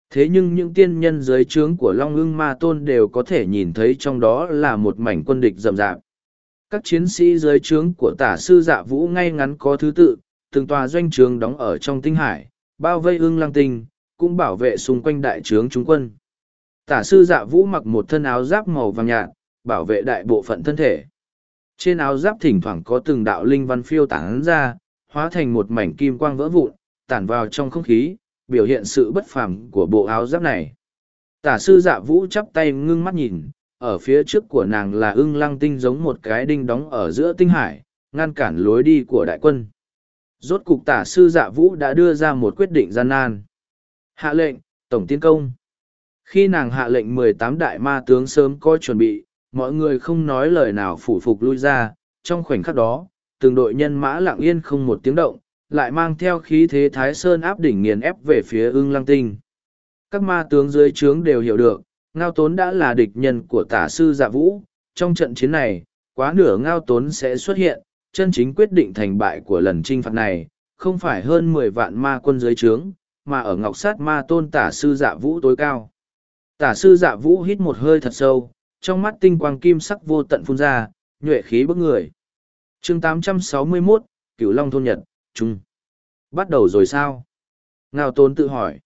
Thế nhưng những tiên nhân dưới trướng của Long ưng ma tôn đều có thể nhìn thấy trong đó là một mảnh quân địch rậm rạp. Các chiến sĩ dưới trướng của tả sư dạ vũ ngay ngắn có thứ tự, từng tòa doanh trướng đóng ở trong tinh hải, bao vây ưng lăng tinh, cũng bảo vệ xung quanh đại trướng trung quân. Tả sư dạ vũ mặc một thân áo giáp màu vàng nhạt, bảo vệ đại bộ phận thân thể. Trên áo giáp thỉnh thoảng có từng đạo linh văn phiêu tán ra, hóa thành một mảnh kim quang vỡ vụn, tản vào trong không khí, biểu hiện sự bất phàm của bộ áo giáp này. Tả sư dạ vũ chắp tay ngưng mắt nhìn, ở phía trước của nàng là ưng lăng tinh giống một cái đinh đóng ở giữa tinh hải, ngăn cản lối đi của đại quân. Rốt cục tả sư dạ vũ đã đưa ra một quyết định gian nan. Hạ lệnh, tổng tiến công. Khi nàng hạ lệnh mười tám đại ma tướng sớm có chuẩn bị, mọi người không nói lời nào phủ phục lui ra, trong khoảnh khắc đó, từng đội nhân mã lặng yên không một tiếng động, lại mang theo khí thế Thái Sơn áp đỉnh nghiền ép về phía ưng lăng tinh. Các ma tướng dưới trướng đều hiểu được, Ngao Tốn đã là địch nhân của tả sư dạ vũ. Trong trận chiến này, quá nửa Ngao Tốn sẽ xuất hiện, chân chính quyết định thành bại của lần chinh phạt này, không phải hơn mười vạn ma quân dưới trướng, mà ở ngọc sát ma tôn tả sư dạ vũ tối cao. Tả sư dạ vũ hít một hơi thật sâu, trong mắt tinh quang kim sắc vô tận phun ra, nhuệ khí bức người. chương tám trăm sáu mươi mốt, Cửu Long thôn Nhật, Trung. Bắt đầu rồi sao? Ngao Tốn tự hỏi.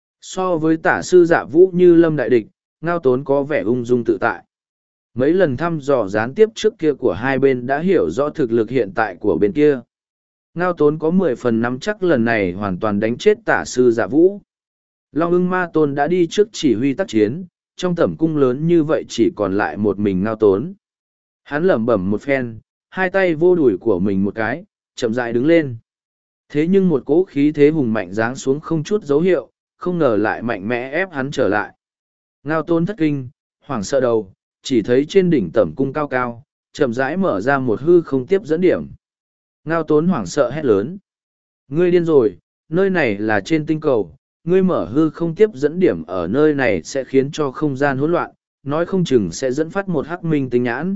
So với tả sư dạ vũ như lâm đại địch, Ngao Tốn có vẻ ung dung tự tại. Mấy lần thăm dò gián tiếp trước kia của hai bên đã hiểu rõ thực lực hiện tại của bên kia. Ngao Tốn có mười phần nắm chắc lần này hoàn toàn đánh chết tả sư dạ vũ. Long ưng ma tôn đã đi trước chỉ huy tác chiến, trong tẩm cung lớn như vậy chỉ còn lại một mình Ngao Tốn. Hắn lẩm bẩm một phen, hai tay vô đùi của mình một cái, chậm rãi đứng lên. Thế nhưng một cỗ khí thế hùng mạnh giáng xuống không chút dấu hiệu, không ngờ lại mạnh mẽ ép hắn trở lại. Ngao Tốn thất kinh, hoảng sợ đầu, chỉ thấy trên đỉnh tẩm cung cao cao, chậm rãi mở ra một hư không tiếp dẫn điểm. Ngao Tốn hoảng sợ hét lớn. Ngươi điên rồi, nơi này là trên tinh cầu, ngươi mở hư không tiếp dẫn điểm ở nơi này sẽ khiến cho không gian hỗn loạn, nói không chừng sẽ dẫn phát một hắc minh tinh nhãn.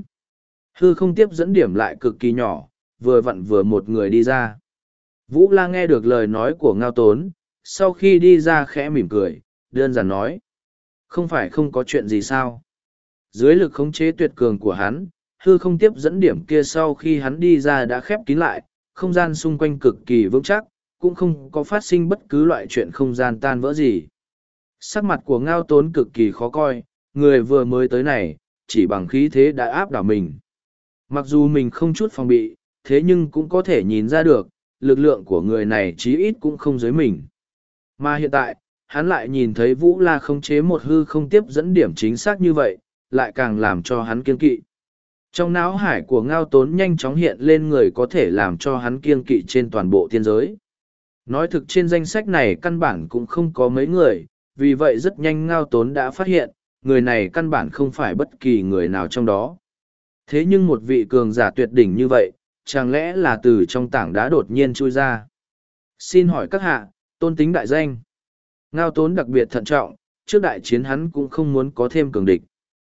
Hư không tiếp dẫn điểm lại cực kỳ nhỏ, vừa vặn vừa một người đi ra. Vũ La nghe được lời nói của Ngao Tốn, sau khi đi ra khẽ mỉm cười, đơn giản nói. Không phải không có chuyện gì sao. Dưới lực khống chế tuyệt cường của hắn, hư không tiếp dẫn điểm kia sau khi hắn đi ra đã khép kín lại, không gian xung quanh cực kỳ vững chắc, cũng không có phát sinh bất cứ loại chuyện không gian tan vỡ gì. Sắc mặt của Ngao Tốn cực kỳ khó coi, người vừa mới tới này, chỉ bằng khí thế đã áp đảo mình. Mặc dù mình không chút phòng bị, thế nhưng cũng có thể nhìn ra được, lực lượng của người này chí ít cũng không dưới mình. Mà hiện tại, hắn lại nhìn thấy Vũ La khống chế một hư không tiếp dẫn điểm chính xác như vậy, lại càng làm cho hắn kiên kỵ. Trong não hải của Ngao Tốn nhanh chóng hiện lên người có thể làm cho hắn kiên kỵ trên toàn bộ tiên giới. Nói thực trên danh sách này căn bản cũng không có mấy người, vì vậy rất nhanh Ngao Tốn đã phát hiện, người này căn bản không phải bất kỳ người nào trong đó. Thế nhưng một vị cường giả tuyệt đỉnh như vậy, chẳng lẽ là từ trong tảng đá đột nhiên chui ra? Xin hỏi các hạ, tôn tính đại danh. Ngao Tốn đặc biệt thận trọng, trước đại chiến hắn cũng không muốn có thêm cường địch.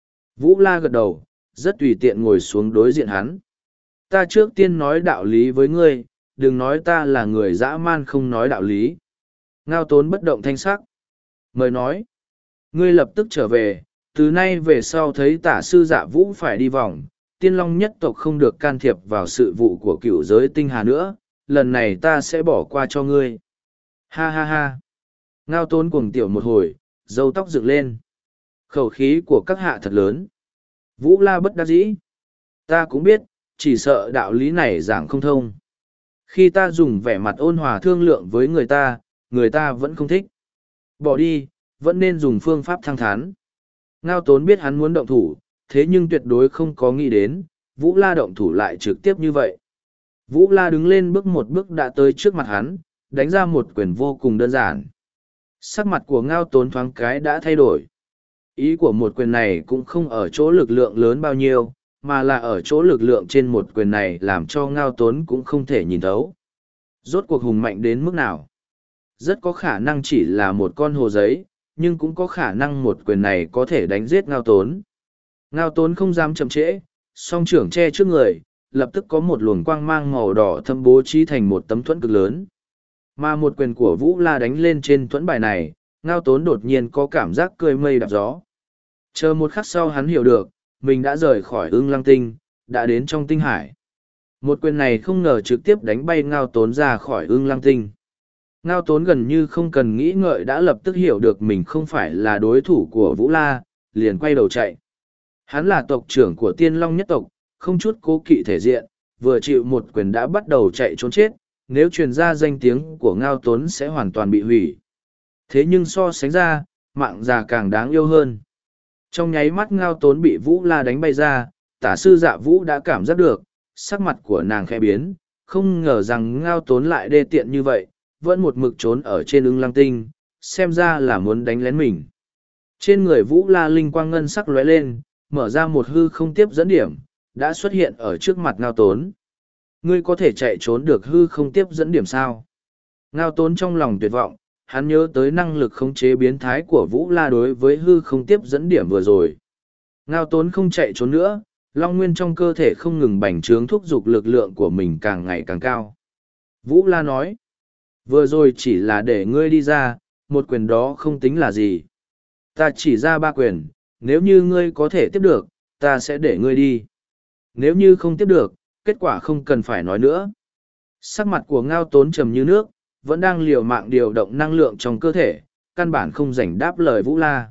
Vũ La gật đầu, rất tùy tiện ngồi xuống đối diện hắn. Ta trước tiên nói đạo lý với ngươi, đừng nói ta là người dã man không nói đạo lý. Ngao Tốn bất động thanh sắc. Mời nói. Ngươi lập tức trở về, từ nay về sau thấy tả sư dạ vũ phải đi vòng, tiên long nhất tộc không được can thiệp vào sự vụ của cựu giới tinh hà nữa, lần này ta sẽ bỏ qua cho ngươi. Ha ha ha. Ngao Tốn cuồng tiểu một hồi, râu tóc dựng lên. Khẩu khí của các hạ thật lớn. Vũ La bất đắc dĩ. Ta cũng biết, chỉ sợ đạo lý này giảng không thông. Khi ta dùng vẻ mặt ôn hòa thương lượng với người ta, người ta vẫn không thích. Bỏ đi, vẫn nên dùng phương pháp thăng thán. Ngao Tốn biết hắn muốn động thủ, thế nhưng tuyệt đối không có nghĩ đến, Vũ La động thủ lại trực tiếp như vậy. Vũ La đứng lên bước một bước đã tới trước mặt hắn, đánh ra một quyền vô cùng đơn giản. Sắc mặt của Ngao Tốn thoáng cái đã thay đổi. Ý của một quyền này cũng không ở chỗ lực lượng lớn bao nhiêu, mà là ở chỗ lực lượng trên một quyền này làm cho Ngao Tốn cũng không thể nhìn thấu. Rốt cuộc hùng mạnh đến mức nào? Rất có khả năng chỉ là một con hồ giấy, nhưng cũng có khả năng một quyền này có thể đánh giết Ngao Tốn. Ngao Tốn không dám chậm trễ, song trưởng che trước người, lập tức có một luồng quang mang màu đỏ thâm bố trí thành một tấm thuẫn cực lớn. Mà một quyền của Vũ La đánh lên trên thuẫn bài này, Ngao Tốn đột nhiên có cảm giác cơi mây đạp gió. Chờ một khắc sau hắn hiểu được, mình đã rời khỏi ưng lăng tinh, đã đến trong tinh hải. Một quyền này không ngờ trực tiếp đánh bay Ngao Tốn ra khỏi ưng lăng tinh. Ngao Tốn gần như không cần nghĩ ngợi đã lập tức hiểu được mình không phải là đối thủ của Vũ La, liền quay đầu chạy. Hắn là tộc trưởng của Tiên Long nhất tộc, không chút cố kỵ thể diện, vừa chịu một quyền đã bắt đầu chạy trốn chết, nếu truyền ra danh tiếng của Ngao Tốn sẽ hoàn toàn bị hủy. Thế nhưng so sánh ra, mạng già càng đáng yêu hơn. Trong nháy mắt Ngao Tốn bị Vũ La đánh bay ra, tả sư Dạ Vũ đã cảm giác được, sắc mặt của nàng khẽ biến, không ngờ rằng Ngao Tốn lại đê tiện như vậy, vẫn một mực trốn ở trên ưng lăng tinh, xem ra là muốn đánh lén mình. Trên người Vũ La linh quang ngân sắc lóe lên, mở ra một hư không tiếp dẫn điểm, đã xuất hiện ở trước mặt Ngao Tốn. Ngươi có thể chạy trốn được hư không tiếp dẫn điểm sao? Ngao Tốn trong lòng tuyệt vọng, hắn nhớ tới năng lực khống chế biến thái của Vũ La đối với hư không tiếp dẫn điểm vừa rồi. Ngao Tốn không chạy trốn nữa, Long Nguyên trong cơ thể không ngừng bành trướng thúc giục lực lượng của mình càng ngày càng cao. Vũ La nói, vừa rồi chỉ là để ngươi đi ra, một quyền đó không tính là gì. Ta chỉ ra ba quyền, nếu như ngươi có thể tiếp được, ta sẽ để ngươi đi. Nếu như không tiếp được, kết quả không cần phải nói nữa. Sắc mặt của Ngao Tốn trầm như nước, vẫn đang liều mạng điều động năng lượng trong cơ thể, căn bản không rảnh đáp lời Vũ La.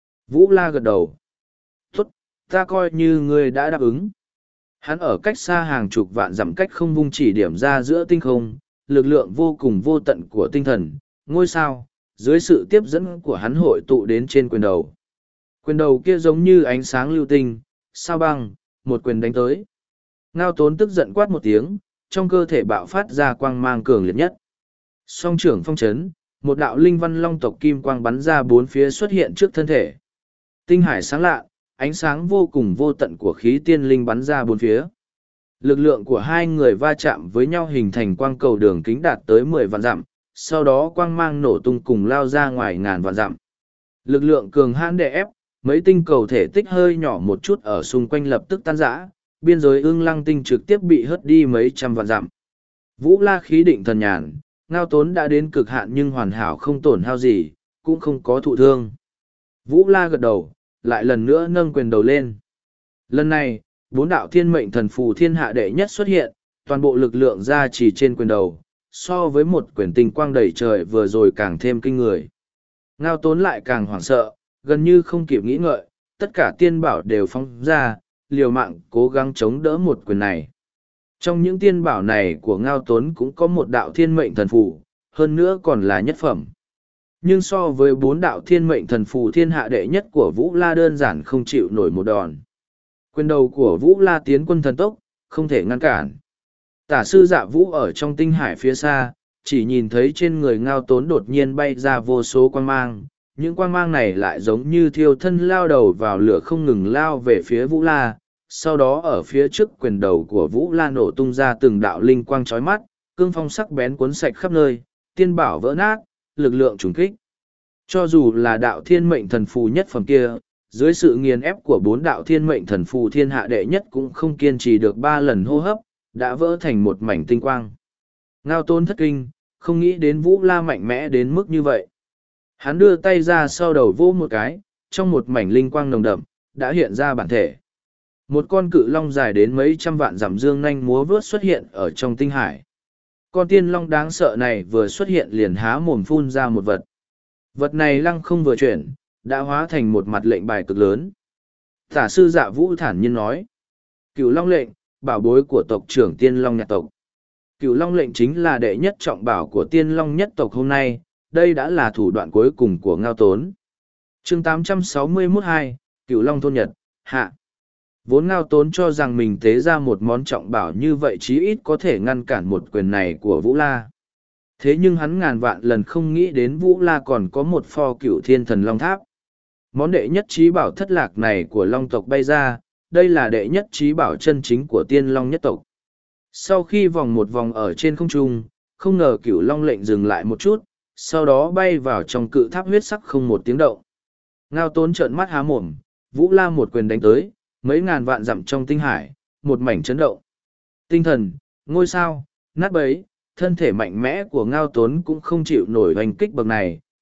Vũ La gật đầu. Tốt, ta coi như ngươi đã đáp ứng. Hắn ở cách xa hàng chục vạn dặm cách không vung chỉ điểm ra giữa tinh không, lực lượng vô cùng vô tận của tinh thần, ngôi sao, dưới sự tiếp dẫn của hắn hội tụ đến trên quyền đầu. Quyền đầu kia giống như ánh sáng lưu tinh, sao băng, một quyền đánh tới. Ngao Tốn tức giận quát một tiếng, trong cơ thể bạo phát ra quang mang cường liệt nhất. Song trưởng phong chấn, một đạo linh văn long tộc kim quang bắn ra bốn phía xuất hiện trước thân thể. Tinh hải sáng lạ, ánh sáng vô cùng vô tận của khí tiên linh bắn ra bốn phía. Lực lượng của hai người va chạm với nhau hình thành quang cầu đường kính đạt tới mười vạn dặm, sau đó quang mang nổ tung cùng lao ra ngoài ngàn vạn dặm. Lực lượng cường hãn đè ép, mấy tinh cầu thể tích hơi nhỏ một chút ở xung quanh lập tức tan rã, biên giới ưng lăng tinh trực tiếp bị hất đi mấy trăm vạn dặm. Vũ La khí định thần nhàn, Ngao Tốn đã đến cực hạn nhưng hoàn hảo không tổn hao gì, cũng không có thụ thương. Vũ La gật đầu, lại lần nữa nâng quyền đầu lên. Lần này, bốn đạo thiên mệnh thần phù thiên hạ đệ nhất xuất hiện, toàn bộ lực lượng ra chỉ trên quyền đầu, so với một quyền tinh quang đầy trời vừa rồi càng thêm kinh người. Ngao Tốn lại càng hoảng sợ, gần như không kịp nghĩ ngợi, tất cả tiên bảo đều phóng ra, liều mạng cố gắng chống đỡ một quyền này. Trong những tiên bảo này của Ngao Tốn cũng có một đạo thiên mệnh thần phù, hơn nữa còn là nhất phẩm. Nhưng so với bốn đạo thiên mệnh thần phù thiên hạ đệ nhất của Vũ La đơn giản không chịu nổi một đòn. Quyền đầu của Vũ La tiến quân thần tốc, không thể ngăn cản. Tả sư Dạ Vũ ở trong tinh hải phía xa, chỉ nhìn thấy trên người Ngao Tốn đột nhiên bay ra vô số quang mang. Những quang mang này lại giống như thiêu thân lao đầu vào lửa không ngừng lao về phía Vũ La. Sau đó ở phía trước quyền đầu của Vũ La nổ tung ra từng đạo linh quang chói mắt, cương phong sắc bén cuốn sạch khắp nơi, tiên bảo vỡ nát, lực lượng trùng kích. Cho dù là đạo thiên mệnh thần phù nhất phẩm kia, dưới sự nghiền ép của bốn đạo thiên mệnh thần phù thiên hạ đệ nhất cũng không kiên trì được ba lần hô hấp, đã vỡ thành một mảnh tinh quang. Ngao Tốn thất kinh, không nghĩ đến Vũ La mạnh mẽ đến mức như vậy. Hắn đưa tay ra sau đầu vô một cái, trong một mảnh linh quang nồng đậm, đã hiện ra bản thể. Một con cự long dài đến mấy trăm vạn dặm dương nanh múa vớt xuất hiện ở trong tinh hải. Con tiên long đáng sợ này vừa xuất hiện liền há mồm phun ra một vật. Vật này lăng không vừa chuyển, đã hóa thành một mặt lệnh bài cực lớn. Tả sư Dạ Vũ thản nhiên nói. Cửu long lệnh, bảo bối của tộc trưởng tiên long nhạc tộc. Cửu long lệnh chính là đệ nhất trọng bảo của tiên long nhất tộc hôm nay, đây đã là thủ đoạn cuối cùng của Ngao Tốn. chương tám trăm sáu mươi mốt hai, Cửu long thôn nhật, hạ. Vốn Ngao Tốn cho rằng mình tế ra một món trọng bảo như vậy chí ít có thể ngăn cản một quyền này của Vũ La. Thế nhưng hắn ngàn vạn lần không nghĩ đến Vũ La còn có một pho cửu thiên thần long tháp. Món đệ nhất trí bảo thất lạc này của long tộc bay ra, đây là đệ nhất trí bảo chân chính của tiên long nhất tộc. Sau khi vòng một vòng ở trên không trung, không ngờ cửu long lệnh dừng lại một chút, sau đó bay vào trong cự tháp huyết sắc không một tiếng động. Ngao Tốn trợn mắt há mồm, Vũ La một quyền đánh tới, mấy ngàn vạn dặm trong tinh hải, một mảnh chấn động. Tinh thần, ngôi sao, nát bấy, thân thể mạnh mẽ của Ngao Tốn cũng không chịu nổi hoành kích bậc này,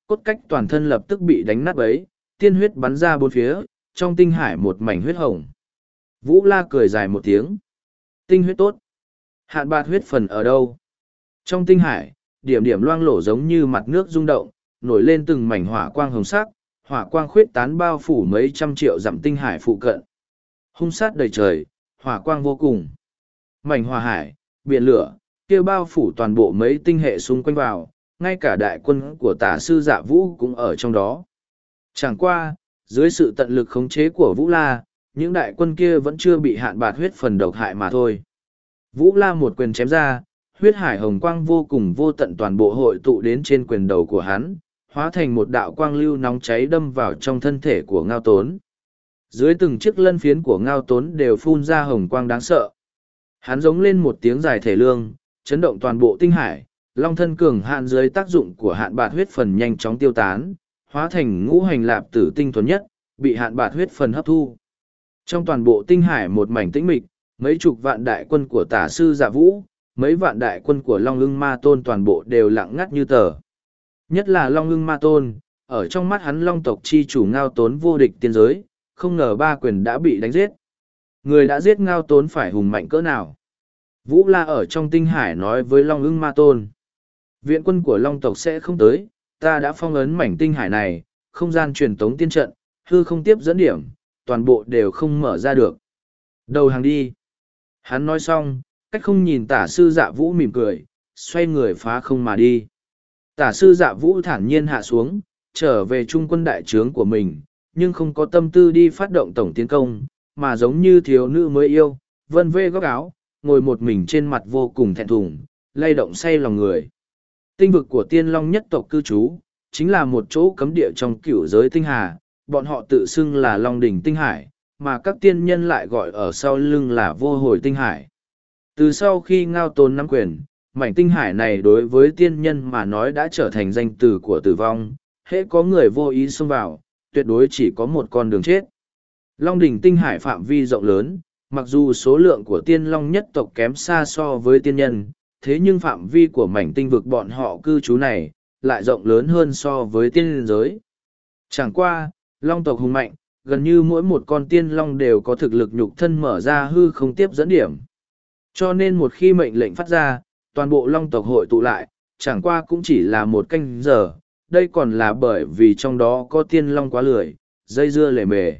cốt cách toàn thân lập tức bị đánh nát bấy, tiên huyết bắn ra bốn phía, trong tinh hải một mảnh huyết hồng. Vũ La cười dài một tiếng. Tinh huyết tốt. Hạn bạt huyết phần ở đâu? Trong tinh hải, điểm điểm loang lổ giống như mặt nước rung động, nổi lên từng mảnh hỏa quang hồng sắc, hỏa quang khuyết tán bao phủ mấy trăm triệu dặm tinh hải phụ cận. Hung sát đầy trời, hỏa quang vô cùng. Mảnh hỏa hải, biển lửa, kia bao phủ toàn bộ mấy tinh hệ xung quanh vào, ngay cả đại quân của tả sư Dạ Vũ cũng ở trong đó. Chẳng qua, dưới sự tận lực khống chế của Vũ La, những đại quân kia vẫn chưa bị hạn bạt huyết phần độc hại mà thôi. Vũ La một quyền chém ra, huyết hải hồng quang vô cùng vô tận toàn bộ hội tụ đến trên quyền đầu của hắn, hóa thành một đạo quang lưu nóng cháy đâm vào trong thân thể của Ngao Tốn. Dưới từng chiếc lân phiến của Ngao Tốn đều phun ra hồng quang đáng sợ. Hắn giống lên một tiếng dài thể lương, chấn động toàn bộ tinh hải, long thân cường hạn dưới tác dụng của hạn bạt huyết phần nhanh chóng tiêu tán, hóa thành ngũ hành lạp tử tinh thuần nhất, bị hạn bạt huyết phần hấp thu. Trong toàn bộ tinh hải một mảnh tĩnh mịch, mấy chục vạn đại quân của tả sư Dạ Vũ, mấy vạn đại quân của Long Ưng Ma Tôn toàn bộ đều lặng ngắt như tờ. Nhất là Long Ưng Ma Tôn, ở trong mắt hắn Long tộc chi chủ Ngao Tốn vô địch tiên giới, không ngờ ba quyền đã bị đánh giết. Người đã giết Ngao Tốn phải hùng mạnh cỡ nào? Vũ La ở trong tinh hải nói với Long Ưng Ma Tôn. Viện quân của Long tộc sẽ không tới, ta đã phong ấn mảnh tinh hải này, không gian truyền tống tiên trận, hư không tiếp dẫn điểm, toàn bộ đều không mở ra được. Đầu hàng đi. Hắn nói xong, cách không nhìn tả sư Dạ Vũ mỉm cười, xoay người phá không mà đi. Tả sư Dạ Vũ thản nhiên hạ xuống, trở về trung quân đại trướng của mình, nhưng không có tâm tư đi phát động tổng tiến công, mà giống như thiếu nữ mới yêu, vân vê góc áo, ngồi một mình trên mặt vô cùng thẹn thùng, lay động say lòng người. Tinh vực của tiên long nhất tộc cư trú, chính là một chỗ cấm địa trong cửu giới tinh hà, bọn họ tự xưng là Long Đỉnh Tinh Hải, mà các tiên nhân lại gọi ở sau lưng là Vô Hồi Tinh Hải. Từ sau khi Ngao Tốn nắm quyền, mảnh tinh hải này đối với tiên nhân mà nói đã trở thành danh từ của tử vong, hễ có người vô ý xông vào, tuyệt đối chỉ có một con đường chết. Long Đỉnh Tinh Hải phạm vi rộng lớn, mặc dù số lượng của tiên long nhất tộc kém xa so với tiên nhân, thế nhưng phạm vi của mảnh tinh vực bọn họ cư trú này, lại rộng lớn hơn so với tiên giới. Chẳng qua, long tộc hùng mạnh, gần như mỗi một con tiên long đều có thực lực nhục thân mở ra hư không tiếp dẫn điểm. Cho nên một khi mệnh lệnh phát ra, toàn bộ long tộc hội tụ lại, chẳng qua cũng chỉ là một canh giờ, đây còn là bởi vì trong đó có tiên long quá lười, dây dưa lề mề.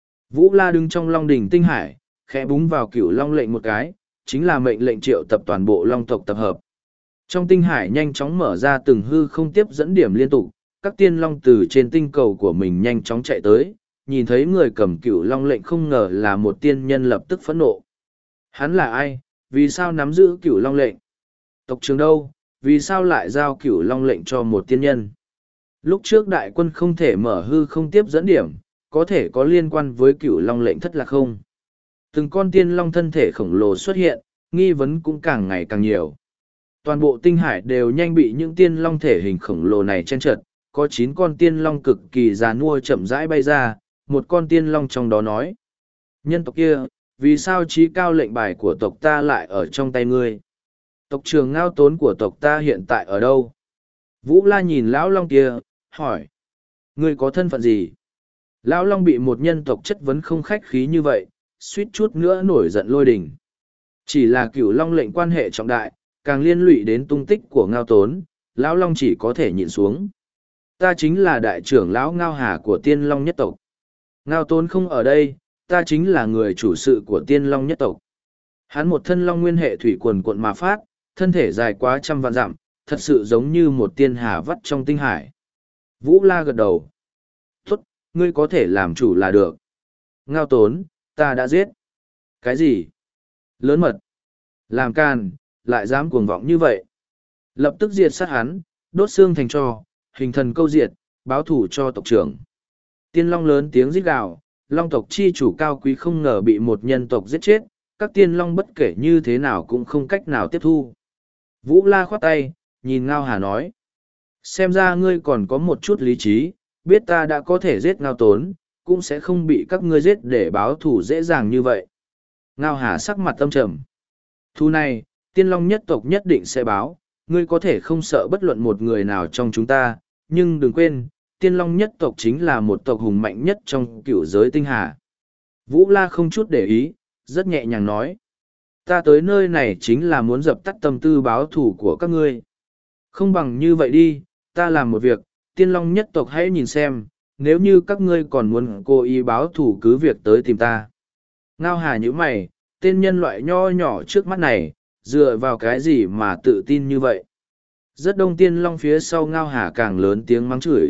Vũ La đứng trong Long Đỉnh Tinh Hải, khẽ búng vào cửu long lệnh một cái, chính là mệnh lệnh triệu tập toàn bộ long tộc tập hợp. Trong tinh hải nhanh chóng mở ra từng hư không tiếp dẫn điểm liên tục, các tiên long từ trên tinh cầu của mình nhanh chóng chạy tới, nhìn thấy người cầm cửu long lệnh không ngờ là một tiên nhân lập tức phẫn nộ. Hắn là ai? Vì sao nắm giữ cửu long lệnh? Tộc trưởng đâu? Vì sao lại giao cửu long lệnh cho một tiên nhân? Lúc trước đại quân không thể mở hư không tiếp dẫn điểm, có thể có liên quan với cửu long lệnh thất lạc không? Từng con tiên long thân thể khổng lồ xuất hiện, nghi vấn cũng càng ngày càng nhiều. Toàn bộ tinh hải đều nhanh bị những tiên long thể hình khổng lồ này chen trật, có chín con tiên long cực kỳ già nua chậm rãi bay ra, một con tiên long trong đó nói. Nhân tộc kia, vì sao trí cao lệnh bài của tộc ta lại ở trong tay ngươi? Tộc trưởng Ngao Tốn của tộc ta hiện tại ở đâu? Vũ La nhìn lão long kia, hỏi. Ngươi có thân phận gì? Lão long bị một nhân tộc chất vấn không khách khí như vậy, suýt chút nữa nổi giận lôi đình. Chỉ là cửu long lệnh quan hệ trọng đại, càng liên lụy đến tung tích của Ngao Tốn, lão long chỉ có thể nhịn xuống. Ta chính là đại trưởng lão Ngao Hà của tiên long nhất tộc. Ngao Tốn không ở đây, ta chính là người chủ sự của tiên long nhất tộc. Hắn một thân long nguyên hệ thủy quần cuộn mà phát, thân thể dài quá trăm vạn dặm, thật sự giống như một tiên hà vắt trong tinh hải. Vũ La gật đầu. Tốt, ngươi có thể làm chủ là được. Ngao Tốn, ta đã giết. Cái gì? Lớn mật. Làm can, lại dám cuồng vọng như vậy. Lập tức diệt sát hắn, đốt xương thành tro, hình thần câu diệt, báo thủ cho tộc trưởng. Tiên long lớn tiếng rít gào, long tộc chi chủ cao quý không ngờ bị một nhân tộc giết chết, các tiên long bất kể như thế nào cũng không cách nào tiếp thu. Vũ La khoát tay, nhìn Ngao Hà nói. Xem ra ngươi còn có một chút lý trí, biết ta đã có thể giết Ngao Tốn, cũng sẽ không bị các ngươi giết để báo thù dễ dàng như vậy. Ngao Hà sắc mặt tâm trầm. Thu này, tiên long nhất tộc nhất định sẽ báo, ngươi có thể không sợ bất luận một người nào trong chúng ta, nhưng đừng quên, tiên long nhất tộc chính là một tộc hùng mạnh nhất trong cửu giới tinh hà. Vũ La không chút để ý, rất nhẹ nhàng nói. Ta tới nơi này chính là muốn dập tắt tâm tư báo thù của các ngươi. Không bằng như vậy đi, ta làm một việc, tiên long nhất tộc hãy nhìn xem, nếu như các ngươi còn muốn cố ý báo thù cứ việc tới tìm ta. Ngao Hà như mày, tên nhân loại nho nhỏ trước mắt này, dựa vào cái gì mà tự tin như vậy? Rất đông tiên long phía sau Ngao Hà càng lớn tiếng mắng chửi.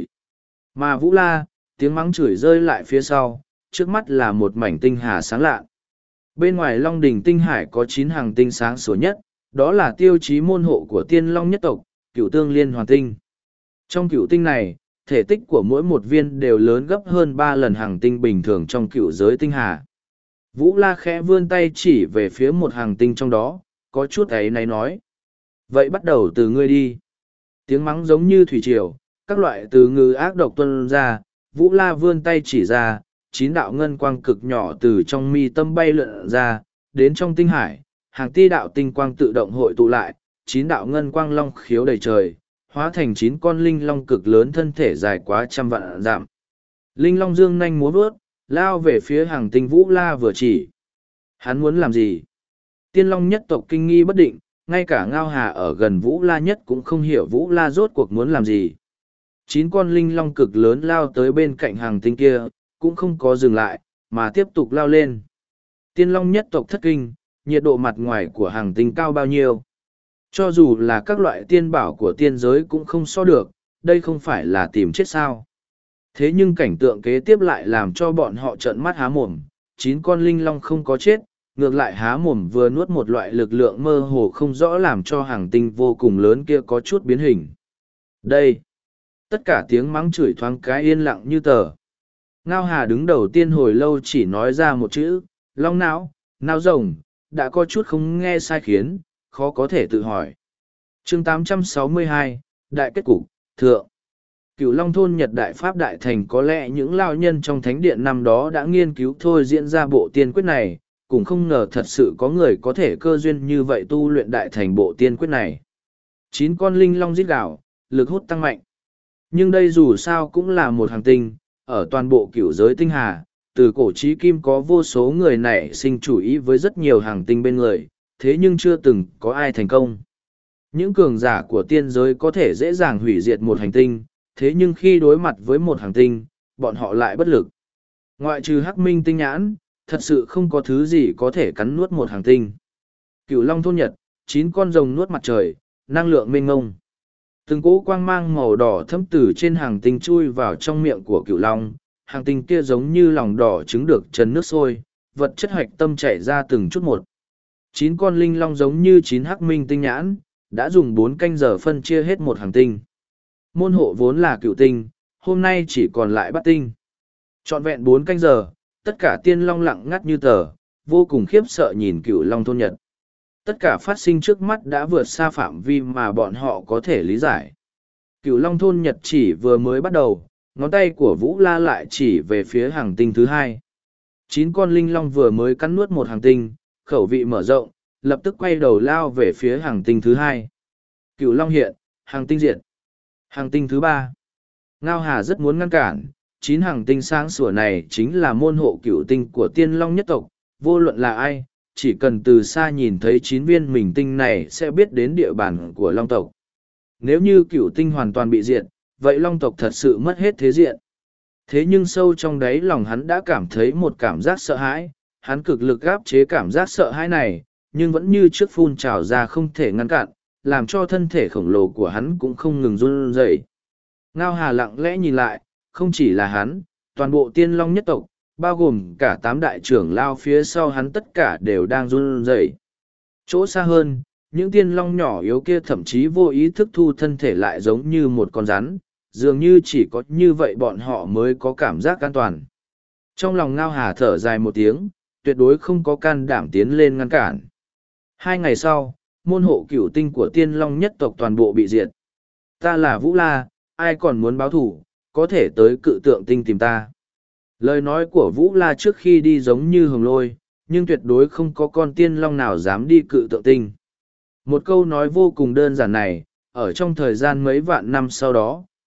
Mà Vũ La, tiếng mắng chửi rơi lại phía sau, trước mắt là một mảnh tinh hà sáng lạ. Bên ngoài Long Đỉnh tinh hải có chín hàng tinh sáng sủa nhất, đó là tiêu chí môn hộ của tiên long nhất tộc, cửu tương liên hoàn tinh. Trong cửu tinh này, thể tích của mỗi một viên đều lớn gấp hơn ba lần hàng tinh bình thường trong cửu giới tinh hà. Vũ La khẽ vươn tay chỉ về phía một hàng tinh trong đó, có chút ấy náy nói. Vậy bắt đầu từ ngươi đi. Tiếng mắng giống như thủy triều, các loại từ ngữ ác độc tuân ra, Vũ La vươn tay chỉ ra, chín đạo ngân quang cực nhỏ từ trong mi tâm bay lượn ra, đến trong tinh hải, hàng ti đạo tinh quang tự động hội tụ lại, chín đạo ngân quang long khiếu đầy trời, hóa thành chín con linh long cực lớn thân thể dài quá trăm vạn dặm. Linh long dương nhanh múa vớt, lao về phía hàng tinh Vũ La vừa chỉ. Hắn muốn làm gì? Tiên long nhất tộc kinh nghi bất định, ngay cả Ngao Hà ở gần Vũ La nhất cũng không hiểu Vũ La rốt cuộc muốn làm gì. Chín con linh long cực lớn lao tới bên cạnh hàng tinh kia, cũng không có dừng lại, mà tiếp tục lao lên. Tiên long nhất tộc thất kinh, nhiệt độ mặt ngoài của hàng tinh cao bao nhiêu. Cho dù là các loại tiên bảo của tiên giới cũng không so được, đây không phải là tìm chết sao. Thế nhưng cảnh tượng kế tiếp lại làm cho bọn họ trợn mắt há mồm, chín con linh long không có chết, ngược lại há mồm vừa nuốt một loại lực lượng mơ hồ không rõ làm cho hàng tinh vô cùng lớn kia có chút biến hình. Đây! Tất cả tiếng mắng chửi thoáng cái yên lặng như tờ. Ngao Hà đứng đầu tiên hồi lâu chỉ nói ra một chữ, long não, não rồng, đã có chút không nghe sai khiến, khó có thể tự hỏi. chương tám trăm sáu mươi hai, Đại kết cục, Thượng. Cửu Long thôn Nhật Đại Pháp Đại Thành có lẽ những lao nhân trong thánh điện năm đó đã nghiên cứu thôi diễn ra bộ tiên quyết này, cũng không ngờ thật sự có người có thể cơ duyên như vậy tu luyện đại thành bộ tiên quyết này. Chín con linh long rít gào, lực hút tăng mạnh. Nhưng đây dù sao cũng là một hành tinh, ở toàn bộ cửu giới tinh hà, từ cổ chí kim có vô số người nảy sinh chủ ý với rất nhiều hành tinh bên người, thế nhưng chưa từng có ai thành công. Những cường giả của tiên giới có thể dễ dàng hủy diệt một hành tinh, thế nhưng khi đối mặt với một hành tinh, bọn họ lại bất lực. Ngoại trừ Hắc Minh tinh nhãn, thật sự không có thứ gì có thể cắn nuốt một hành tinh. Cửu Long thôn Nhật, chín con rồng nuốt mặt trời, năng lượng mênh ngông. Từng cỗ quang mang màu đỏ thấm từ trên hàng tinh chui vào trong miệng của Cửu Long, hàng tinh kia giống như lòng đỏ trứng được trần nước sôi, vật chất hạch tâm chảy ra từng chút một. Chín con linh long giống như chín hắc minh tinh nhãn, đã dùng bốn canh giờ phân chia hết một hàng tinh. Môn hộ vốn là cửu tinh, hôm nay chỉ còn lại bát tinh. Trọn vẹn bốn canh giờ, tất cả tiên long lặng ngắt như tờ, vô cùng khiếp sợ nhìn Cửu Long thôn Nhật. Tất cả phát sinh trước mắt đã vượt xa phạm vi mà bọn họ có thể lý giải. Cửu Long thôn Nhật chỉ vừa mới bắt đầu, ngón tay của Vũ La lại chỉ về phía hàng tinh thứ hai. Chín con linh long vừa mới cắn nuốt một hàng tinh, khẩu vị mở rộng, lập tức quay đầu lao về phía hàng tinh thứ hai. Cửu Long hiện, hàng tinh diệt. Hàng tinh thứ ba. Ngao Hà rất muốn ngăn cản, chín hàng tinh sáng sủa này chính là môn hộ cửu tinh của tiên long nhất tộc, vô luận là ai, chỉ cần từ xa nhìn thấy chín viên mình tinh này sẽ biết đến địa bàn của long tộc. Nếu như cửu tinh hoàn toàn bị diệt, vậy long tộc thật sự mất hết thế diện. Thế nhưng sâu trong đáy lòng hắn đã cảm thấy một cảm giác sợ hãi, hắn cực lực gáp chế cảm giác sợ hãi này, nhưng vẫn như trước phun trào ra không thể ngăn cản, làm cho thân thể khổng lồ của hắn cũng không ngừng run rẩy. Ngao Hà lặng lẽ nhìn lại, không chỉ là hắn, toàn bộ tiên long nhất tộc, bao gồm cả tám đại trưởng lao phía sau hắn tất cả đều đang run rẩy. Chỗ xa hơn, những tiên long nhỏ yếu kia thậm chí vô ý thức thu thân thể lại giống như một con rắn, dường như chỉ có như vậy bọn họ mới có cảm giác an toàn. Trong lòng Ngao Hà thở dài một tiếng, tuyệt đối không có can đảm tiến lên ngăn cản. Hai ngày sau, môn hộ cửu tinh của tiên long nhất tộc toàn bộ bị diệt. Ta là Vũ La, ai còn muốn báo thủ, có thể tới cự tượng tinh tìm ta. Lời nói của Vũ La trước khi đi giống như hồng lôi, nhưng tuyệt đối không có con tiên long nào dám đi cự tượng tinh. Một câu nói vô cùng đơn giản này, ở trong thời gian mấy vạn năm sau đó,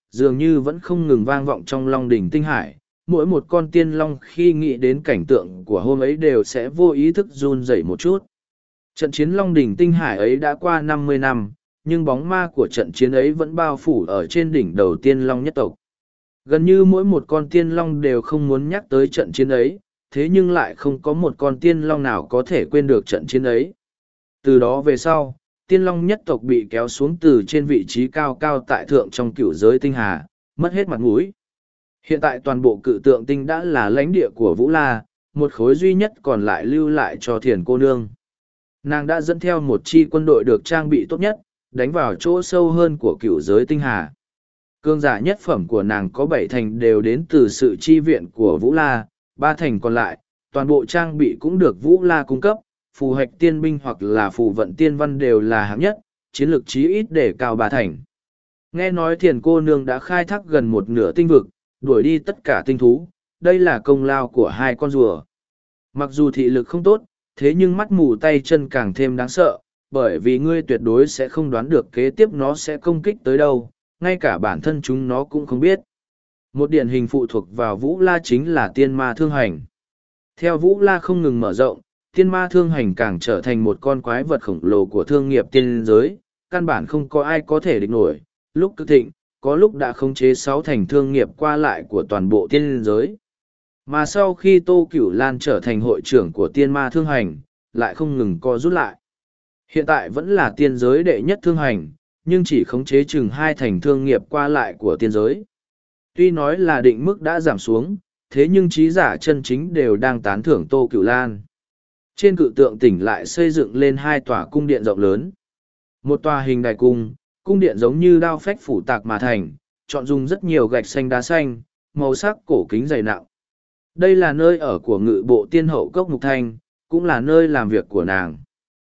dường như vẫn không ngừng vang vọng trong Long đỉnh tinh hải. Mỗi một con tiên long khi nghĩ đến cảnh tượng của hôm ấy đều sẽ vô ý thức run rẩy một chút. Trận chiến Long đỉnh tinh hải ấy đã qua năm mươi năm, nhưng bóng ma của trận chiến ấy vẫn bao phủ ở trên đỉnh đầu tiên long nhất tộc. Gần như mỗi một con tiên long đều không muốn nhắc tới trận chiến ấy, thế nhưng lại không có một con tiên long nào có thể quên được trận chiến ấy. Từ đó về sau, tiên long nhất tộc bị kéo xuống từ trên vị trí cao cao tại thượng trong cửu giới tinh hà, mất hết mặt mũi. Hiện tại toàn bộ cự tượng tinh đã là lãnh địa của Vũ La, một khối duy nhất còn lại lưu lại cho Thiền cô nương. Nàng đã dẫn theo một chi quân đội được trang bị tốt nhất, đánh vào chỗ sâu hơn của cửu giới tinh hà. Cương giả nhất phẩm của nàng có bảy thành đều đến từ sự chi viện của Vũ La, ba thành còn lại, toàn bộ trang bị cũng được Vũ La cung cấp, phù hạch tiên binh hoặc là phù vận tiên văn đều là hạng nhất, chiến lược chí ít để cao ba thành. Nghe nói Thiền cô nương đã khai thác gần một nửa tinh vực, đuổi đi tất cả tinh thú, đây là công lao của hai con rùa. Mặc dù thị lực không tốt, thế nhưng mắt mù tay chân càng thêm đáng sợ, bởi vì ngươi tuyệt đối sẽ không đoán được kế tiếp nó sẽ công kích tới đâu, ngay cả bản thân chúng nó cũng không biết. Một điển hình phụ thuộc vào Vũ La chính là tiên ma thương hành. Theo Vũ La không ngừng mở rộng, tiên ma thương hành càng trở thành một con quái vật khổng lồ của thương nghiệp tiên giới, căn bản không có ai có thể địch nổi. Lúc cực thịnh, có lúc đã khống chế sáu thành thương nghiệp qua lại của toàn bộ tiên giới. Mà sau khi Tô Cửu Lan trở thành hội trưởng của tiên ma thương hành, lại không ngừng co rút lại. Hiện tại vẫn là tiên giới đệ nhất thương hành, nhưng chỉ khống chế chừng hai thành thương nghiệp qua lại của tiên giới. Tuy nói là định mức đã giảm xuống, thế nhưng trí giả chân chính đều đang tán thưởng Tô Cửu Lan. Trên cự tượng tỉnh lại xây dựng lên hai tòa cung điện rộng lớn. Một tòa hình đài cung, cung điện giống như đao phách phủ tạc mà thành, chọn dùng rất nhiều gạch xanh đá xanh, màu sắc cổ kính dày nặng. Đây là nơi ở của ngự bộ tiên hậu Cốc Mục Thanh, cũng là nơi làm việc của nàng.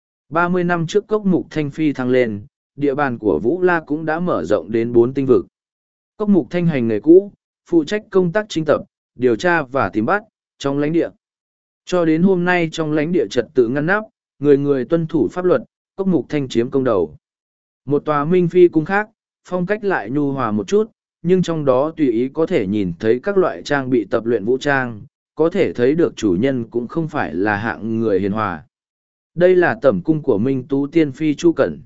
ba mươi năm trước Cốc Mục Thanh phi thăng lên, địa bàn của Vũ La cũng đã mở rộng đến bốn tinh vực. Cốc Mục Thanh hành nghề cũ, phụ trách công tác trinh tập, điều tra và tìm bắt, trong lãnh địa. Cho đến hôm nay trong lãnh địa trật tự ngăn nắp, người người tuân thủ pháp luật, Cốc Mục Thanh chiếm công đầu. Một tòa minh phi cung khác, phong cách lại nhu hòa một chút, nhưng trong đó tùy ý có thể nhìn thấy các loại trang bị tập luyện vũ trang, có thể thấy được chủ nhân cũng không phải là hạng người hiền hòa. Đây là tẩm cung của Minh Tú Tiên Phi Chu Cẩn.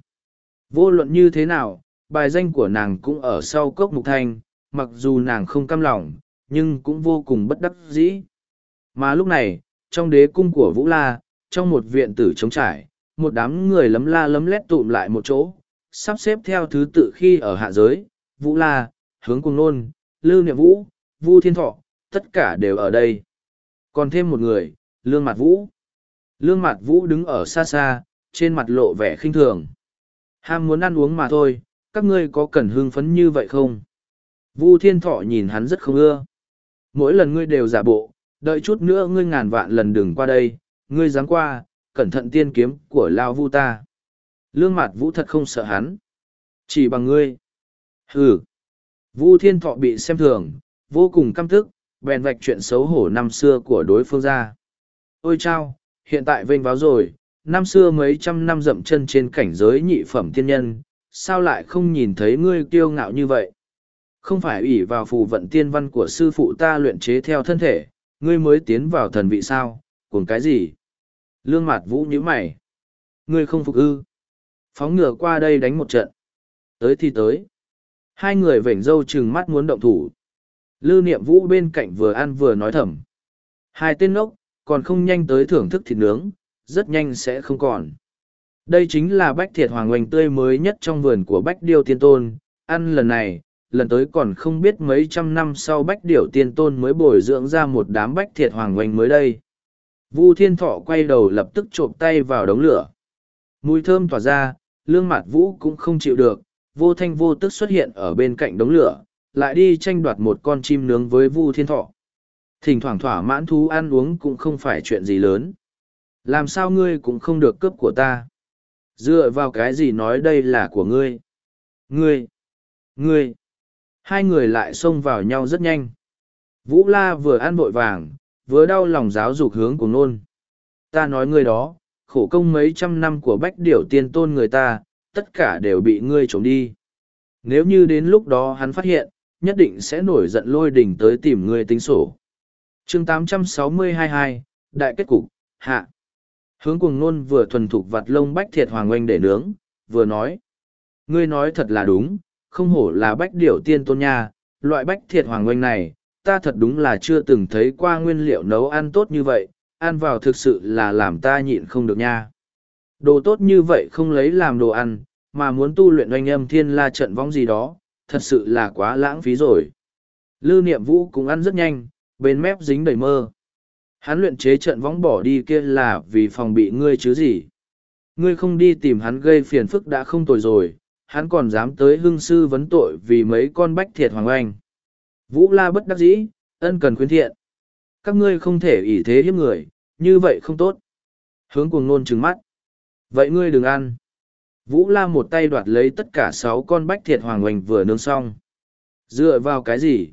Vô luận như thế nào, bài danh của nàng cũng ở sau Cốc Mục Thanh, mặc dù nàng không cam lòng, nhưng cũng vô cùng bất đắc dĩ. Mà lúc này, trong đế cung của Vũ La, trong một viện tử trống trải, một đám người lấm la lấm lét tụm lại một chỗ, sắp xếp theo thứ tự khi ở hạ giới, Vũ La, Hướng Cuồng Nôn, Lư Niệm Vũ, Vu Thiên Thọ, tất cả đều ở đây. Còn thêm một người, Lương Mạt Vũ. Lương Mạt Vũ đứng ở xa xa, trên mặt lộ vẻ khinh thường. Ham muốn ăn uống mà thôi, các ngươi có cần hưng phấn như vậy không? Vu Thiên Thọ nhìn hắn rất không ưa. Mỗi lần ngươi đều giả bộ, đợi chút nữa ngươi ngàn vạn lần đừng qua đây, ngươi dám qua, cẩn thận tiên kiếm của Lao Vu ta. Lương Mạt Vũ thật không sợ hắn. Chỉ bằng ngươi. Hừ. Vu Thiên Thọ bị xem thường, vô cùng căm tức, bèn vạch chuyện xấu hổ năm xưa của đối phương ra. Ôi chao, hiện tại vênh váo rồi, năm xưa mấy trăm năm dậm chân trên cảnh giới nhị phẩm tiên nhân, sao lại không nhìn thấy ngươi kiêu ngạo như vậy? Không phải ủy vào phù vận tiên văn của sư phụ ta luyện chế theo thân thể, ngươi mới tiến vào thần vị sao, cùng cái gì? Lương Mạt Vũ nhíu mày. Ngươi không phục ư? Phóng ngựa qua đây đánh một trận. Tới thì tới. Hai người vểnh râu trừng mắt muốn động thủ. Lư Niệm Vũ bên cạnh vừa ăn vừa nói thầm. Hai tên ngốc, còn không nhanh tới thưởng thức thịt nướng, rất nhanh sẽ không còn. Đây chính là bách thiệt hoàng oanh tươi mới nhất trong vườn của Bách Điêu Tiên Tôn. Ăn lần này, lần tới còn không biết mấy trăm năm sau Bách Điểu Tiên Tôn mới bồi dưỡng ra một đám bách thiệt hoàng oanh mới đây. Vu Thiên Thọ quay đầu lập tức trộm tay vào đống lửa. Mùi thơm tỏa ra, Lương Mạt Vũ cũng không chịu được, vô thanh vô tức xuất hiện ở bên cạnh đống lửa, lại đi tranh đoạt một con chim nướng với Vu Thiên Thọ. Thỉnh thoảng thỏa mãn thú ăn uống cũng không phải chuyện gì lớn. Làm sao ngươi cũng không được cướp của ta? Dựa vào cái gì nói đây là của ngươi? Ngươi! Ngươi! Hai người lại xông vào nhau rất nhanh. Vũ La vừa ăn vội vàng, vừa đau lòng giáo dục Hướng Cuồng Nôn. Ta nói ngươi đó, khổ công mấy trăm năm của Bách Điểu Tiên Tôn người ta, tất cả đều bị ngươi trộm đi. Nếu như đến lúc đó hắn phát hiện, nhất định sẽ nổi giận lôi đình tới tìm ngươi tính sổ. chương tám trăm sáu mươi hai hai, Đại kết cục, hạ. Hướng Cuồng Nôn vừa thuần thục vặt lông bách thiệt hoàng oanh để nướng, vừa nói. Ngươi nói thật là đúng, không hổ là bách điểu tiên tôn nha, loại bách thiệt hoàng oanh này, ta thật đúng là chưa từng thấy qua nguyên liệu nấu ăn tốt như vậy, ăn vào thực sự là làm ta nhịn không được nha. Đồ tốt như vậy không lấy làm đồ ăn, mà muốn tu luyện oanh âm thiên la trận võng gì đó, thật sự là quá lãng phí rồi. Lư Niệm Vũ cũng ăn rất nhanh, bên mép dính đầy mơ. Hắn luyện chế trận võng bỏ đi kia là vì phòng bị ngươi chứ gì. Ngươi không đi tìm hắn gây phiền phức đã không tồi rồi, hắn còn dám tới hưng sư vấn tội vì mấy con bách thiệt hoàng oanh. Vũ La bất đắc dĩ, ân cần khuyến thiện. Các ngươi không thể ỷ thế hiếp người, như vậy không tốt. Hướng Cuồng Nôn trừng mắt. Vậy ngươi đừng ăn. Vũ La một tay đoạt lấy tất cả sáu con bách thiệt hoàng oanh vừa nướng xong. Dựa vào cái gì?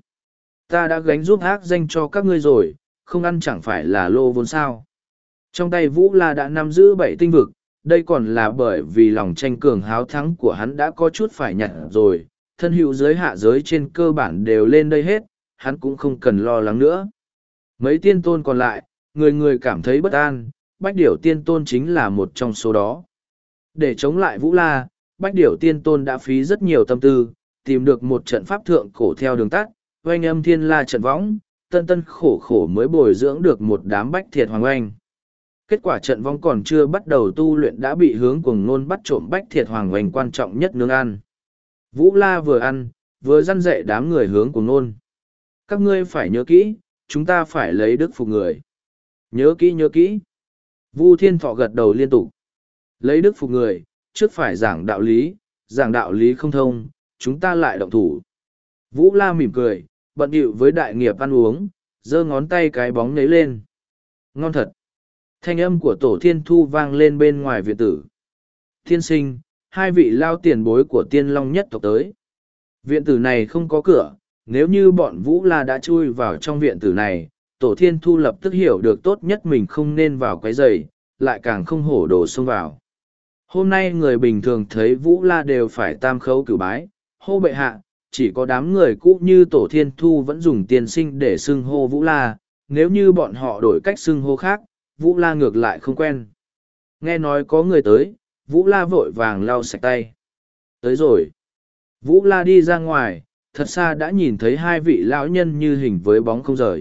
Ta đã gánh giúp ác danh cho các ngươi rồi, không ăn chẳng phải là lô vốn sao. Trong tay Vũ La đã nắm giữ bảy tinh vực, đây còn là bởi vì lòng tranh cường háo thắng của hắn đã có chút phải nhặt rồi, thân hữu giới hạ giới trên cơ bản đều lên đây hết, hắn cũng không cần lo lắng nữa. Mấy tiên tôn còn lại, người người cảm thấy bất an, Bách Điểu tiên tôn chính là một trong số đó. Để chống lại Vũ La, Bách Điểu tiên tôn đã phí rất nhiều tâm tư, tìm được một trận pháp thượng cổ theo đường tắt, oanh âm thiên la trận võng, tân tân khổ khổ mới bồi dưỡng được một đám bách thiệt hoàng oanh. Kết quả trận võng còn chưa bắt đầu tu luyện đã bị Hướng Cuồng Nôn bắt trộm bách thiệt hoàng oanh quan trọng nhất nướng ăn. Vũ La vừa ăn, vừa răn dạy đám người Hướng Cuồng Nôn. Các ngươi phải nhớ kỹ, chúng ta phải lấy đức phục người. Nhớ kỹ nhớ kỹ. Vu Thiên Thọ gật đầu liên tục. Lấy đức phục người, trước phải giảng đạo lý, giảng đạo lý không thông, chúng ta lại động thủ. Vũ La mỉm cười, bận điệu với đại nghiệp ăn uống, giơ ngón tay cái bóng nấy lên. Ngon thật. Thanh âm của Tổ Thiên Thu vang lên bên ngoài viện tử. Thiên sinh, hai vị lao tiền bối của tiên long nhất tộc tới. Viện tử này không có cửa, nếu như bọn Vũ La đã chui vào trong viện tử này, Tổ Thiên Thu lập tức hiểu được tốt nhất mình không nên vào quấy rầy, lại càng không hổ đồ xông vào. Hôm nay người bình thường thấy Vũ La đều phải tam khấu cửu bái, hô bệ hạ, chỉ có đám người cũ như Tổ Thiên Thu vẫn dùng tiên sinh để xưng hô Vũ La, nếu như bọn họ đổi cách xưng hô khác, Vũ La ngược lại không quen. Nghe nói có người tới, Vũ La vội vàng lau sạch tay. Tới rồi. Vũ La đi ra ngoài, thật xa đã nhìn thấy hai vị lão nhân như hình với bóng không rời.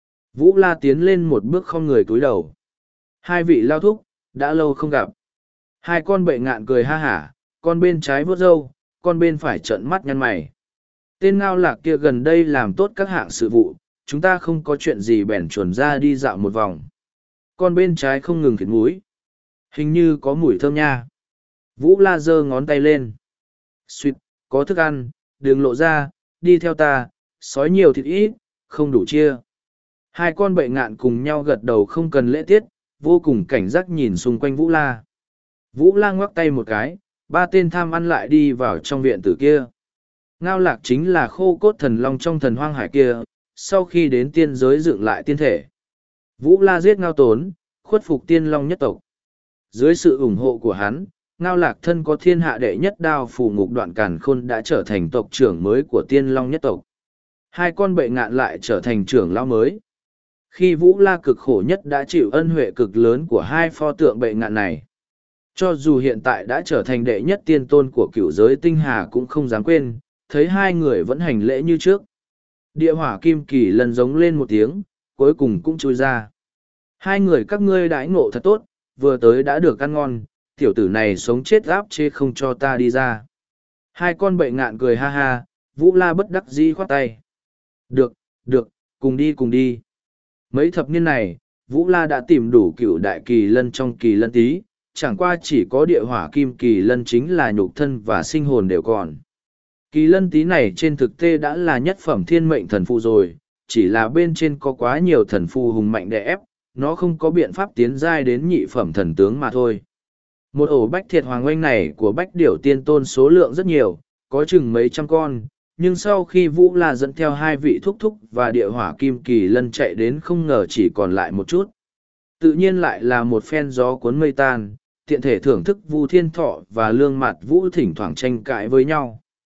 Vũ La tiến lên một bước không người cúi đầu. Hai vị lao thúc, đã lâu không gặp. Hai con bệ ngạn cười ha hả, con bên trái vuốt râu, con bên phải trợn mắt nhăn mày. Tên Ngao Lạc kia gần đây làm tốt các hạng sự vụ, chúng ta không có chuyện gì bèn chuồn ra đi dạo một vòng. Con bên trái không ngừng khịt mũi. Hình như có mùi thơm nha. Vũ La giơ ngón tay lên. Xuyệt, có thức ăn, đừng lộ ra, đi theo ta, sói nhiều thịt ít, không đủ chia. Hai con bệ ngạn cùng nhau gật đầu không cần lễ tiết, vô cùng cảnh giác nhìn xung quanh Vũ La. Vũ La ngoắc tay một cái, ba tên tham ăn lại đi vào trong viện tử kia. Ngao Lạc chính là khô cốt thần long trong thần hoang hải kia, sau khi đến tiên giới dựng lại tiên thể. Vũ La giết Ngao Tốn, khuất phục tiên long nhất tộc. Dưới sự ủng hộ của hắn, Ngao Lạc thân có thiên hạ đệ nhất đao phù ngục đoạn càn khôn đã trở thành tộc trưởng mới của tiên long nhất tộc. Hai con bệ ngạn lại trở thành trưởng lão mới. Khi Vũ La cực khổ nhất đã chịu ân huệ cực lớn của hai pho tượng bệ ngạn này. Cho dù hiện tại đã trở thành đệ nhất tiên tôn của cửu giới tinh hà cũng không dám quên, thấy hai người vẫn hành lễ như trước. Địa hỏa kim kỳ lần giống lên một tiếng, cuối cùng cũng chui ra. Hai người các ngươi đãi ngộ thật tốt, vừa tới đã được ăn ngon, tiểu tử này sống chết áp chế không cho ta đi ra. Hai con bệ ngạn cười ha ha, Vũ La bất đắc dĩ khoát tay. Được, được, cùng đi cùng đi. Mấy thập niên này, Vũ La đã tìm đủ cửu đại kỳ lân trong kỳ lân tí, chẳng qua chỉ có địa hỏa kim kỳ lân chính là nhục thân và sinh hồn đều còn. Kỳ lân tí này trên thực tế đã là nhất phẩm thiên mệnh thần phù rồi, chỉ là bên trên có quá nhiều thần phù hùng mạnh đè ép, nó không có biện pháp tiến giai đến nhị phẩm thần tướng mà thôi. Một ổ bách thiệt hoàng oanh này của bách điểu tiên tôn số lượng rất nhiều, có chừng mấy trăm con, nhưng sau khi Vũ La dẫn theo hai vị thúc thúc và địa hỏa kim kỳ lân chạy đến không ngờ chỉ còn lại một chút. Tự nhiên lại là một phen gió cuốn mây tan, tiện thể thưởng thức Vu Thiên Thọ và Lương Mạt Vũ thỉnh thoảng tranh cãi với nhau.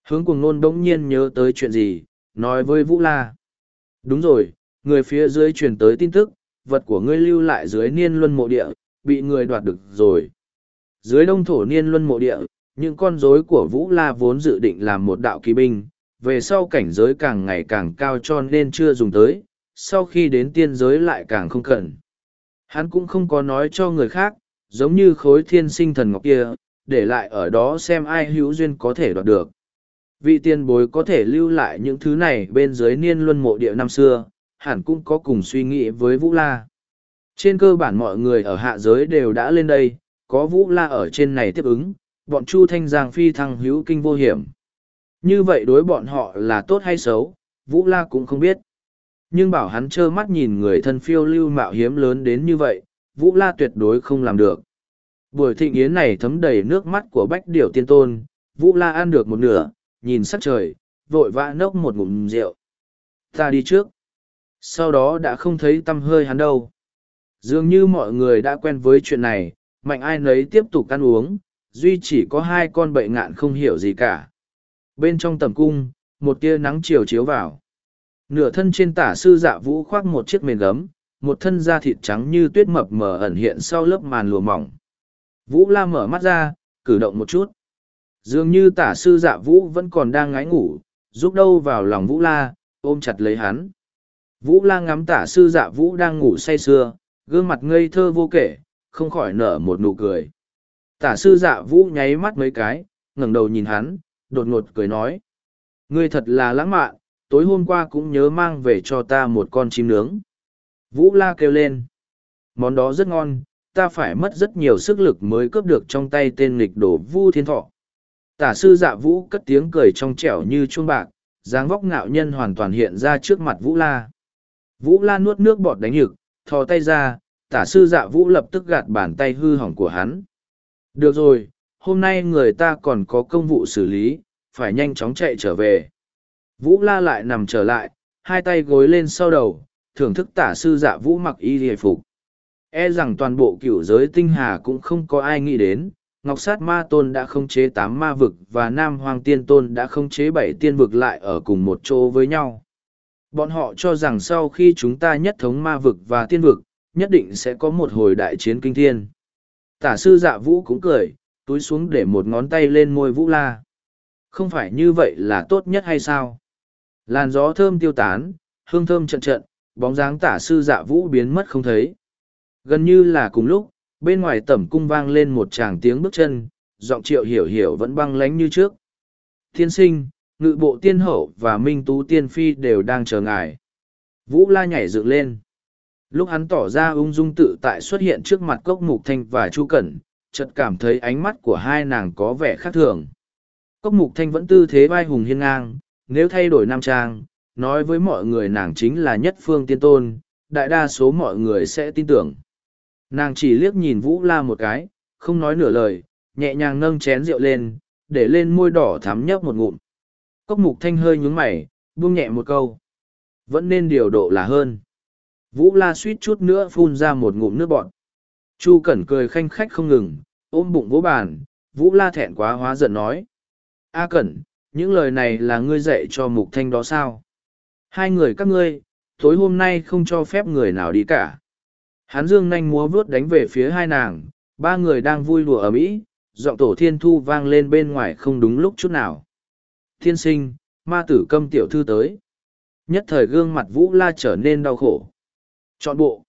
Hướng cuồng nôn bỗng nhiên nhớ tới chuyện gì, nói với Vũ La. Đúng rồi, người phía dưới truyền tới tin tức, vật của ngươi lưu lại dưới niên luân mộ địa, bị người đoạt được rồi. Dưới đông thổ niên luân mộ địa, những con rối của Vũ La vốn dự định làm một đạo kỳ binh, về sau cảnh giới càng ngày càng cao cho nên chưa dùng tới, sau khi đến tiên giới lại càng không cần. Hắn cũng không có nói cho người khác, giống như khối thiên sinh thần ngọc kia, để lại ở đó xem ai hữu duyên có thể đoạt được. Vị tiền bối có thể lưu lại những thứ này bên dưới niên luân mộ địa năm xưa, hẳn cũng có cùng suy nghĩ với Vũ La. Trên cơ bản mọi người ở hạ giới đều đã lên đây, có Vũ La ở trên này tiếp ứng, bọn Chu Thanh Giang phi thăng hữu kinh vô hiểm. Như vậy đối bọn họ là tốt hay xấu, Vũ La cũng không biết. Nhưng bảo hắn trơ mắt nhìn người thân phiêu lưu mạo hiếm lớn đến như vậy, Vũ La tuyệt đối không làm được. Buổi thịnh yến này thấm đầy nước mắt của Bách Điểu Tiên Tôn, Vũ La ăn được một nửa, nhìn sắc trời, vội vã nốc một ngụm rượu. Ta đi trước. Sau đó đã không thấy tăm hơi hắn đâu. Dường như mọi người đã quen với chuyện này, mạnh ai nấy tiếp tục ăn uống, duy chỉ có hai con bậy ngạn không hiểu gì cả. Bên trong tầm cung, một tia nắng chiều chiếu vào. Nửa thân trên tả sư dạ vũ khoác một chiếc mền gấm, một thân da thịt trắng như tuyết mập mờ ẩn hiện sau lớp màn lụa mỏng. Vũ La mở mắt ra, cử động một chút. Dường như tả sư dạ vũ vẫn còn đang ngái ngủ, rúc đâu vào lòng Vũ La, ôm chặt lấy hắn. Vũ La ngắm tả sư dạ vũ đang ngủ say sưa, gương mặt ngây thơ vô kể, không khỏi nở một nụ cười. Tả sư dạ vũ nháy mắt mấy cái, ngẩng đầu nhìn hắn, đột ngột cười nói. Ngươi thật là lãng mạn, tối hôm qua cũng nhớ mang về cho ta một con chim nướng. Vũ La kêu lên. Món đó rất ngon, ta phải mất rất nhiều sức lực mới cướp được trong tay tên nghịch đổ Vu Thiên Thọ. Tả sư dạ vũ cất tiếng cười trong trẻo như chuông bạc, dáng vóc ngạo nhân hoàn toàn hiện ra trước mặt Vũ La. Vũ La nuốt nước bọt đánh nhực, thò tay ra, tả sư dạ vũ lập tức gạt bàn tay hư hỏng của hắn. Được rồi, hôm nay người ta còn có công vụ xử lý, phải nhanh chóng chạy trở về. Vũ La lại nằm trở lại, hai tay gối lên sau đầu, thưởng thức tả sư dạ vũ mặc y hề phục. E rằng toàn bộ cửu giới tinh hà cũng không có ai nghĩ đến, Ngọc Sát Ma Tôn đã khống chế tám ma vực và Nam Hoàng Tiên Tôn đã khống chế bảy tiên vực lại ở cùng một chỗ với nhau. Bọn họ cho rằng sau khi chúng ta nhất thống ma vực và tiên vực, nhất định sẽ có một hồi đại chiến kinh thiên. Tả sư dạ vũ cũng cười, túi xuống để một ngón tay lên môi Vũ La. Không phải như vậy là tốt nhất hay sao? Làn gió thơm tiêu tán, hương thơm trận trận, bóng dáng tả sư dạ vũ biến mất không thấy. Gần như là cùng lúc, bên ngoài tẩm cung vang lên một tràng tiếng bước chân, giọng Triệu Hiểu Hiểu vẫn băng lánh như trước. Tiên sinh, ngự bộ tiên hậu và minh tú tiên phi đều đang chờ ngài. Vũ La nhảy dựng lên. Lúc hắn tỏ ra ung dung tự tại xuất hiện trước mặt Cốc Mục Thanh và Chu Cẩn, chợt cảm thấy ánh mắt của hai nàng có vẻ khác thường. Cốc Mục Thanh vẫn tư thế vai hùng hiên ngang, nếu thay đổi nam trang, nói với mọi người nàng chính là nhất phương tiên tôn, đại đa số mọi người sẽ tin tưởng. Nàng chỉ liếc nhìn Vũ La một cái, không nói nửa lời, nhẹ nhàng nâng chén rượu lên, để lên môi đỏ thắm nhấp một ngụm. Cốc Mục Thanh hơi nhướng mày, buông nhẹ một câu. Vẫn nên điều độ là hơn. Vũ La suýt chút nữa phun ra một ngụm nước bọt. Chu Cẩn cười khanh khách không ngừng, ôm bụng vỗ bàn, Vũ La thẹn quá hóa giận nói. A Cẩn, những lời này là ngươi dạy cho Mục Thanh đó sao? Hai người các ngươi, tối hôm nay không cho phép người nào đi cả. Hắn dương nanh múa vuốt đánh về phía hai nàng, ba người đang vui đùa ở mỹ, giọng tổ thiên thu vang lên bên ngoài không đúng lúc chút nào. Thiên sinh, ma tử Câm tiểu thư tới. Nhất thời gương mặt Vũ La trở nên đau khổ. Chọn bộ.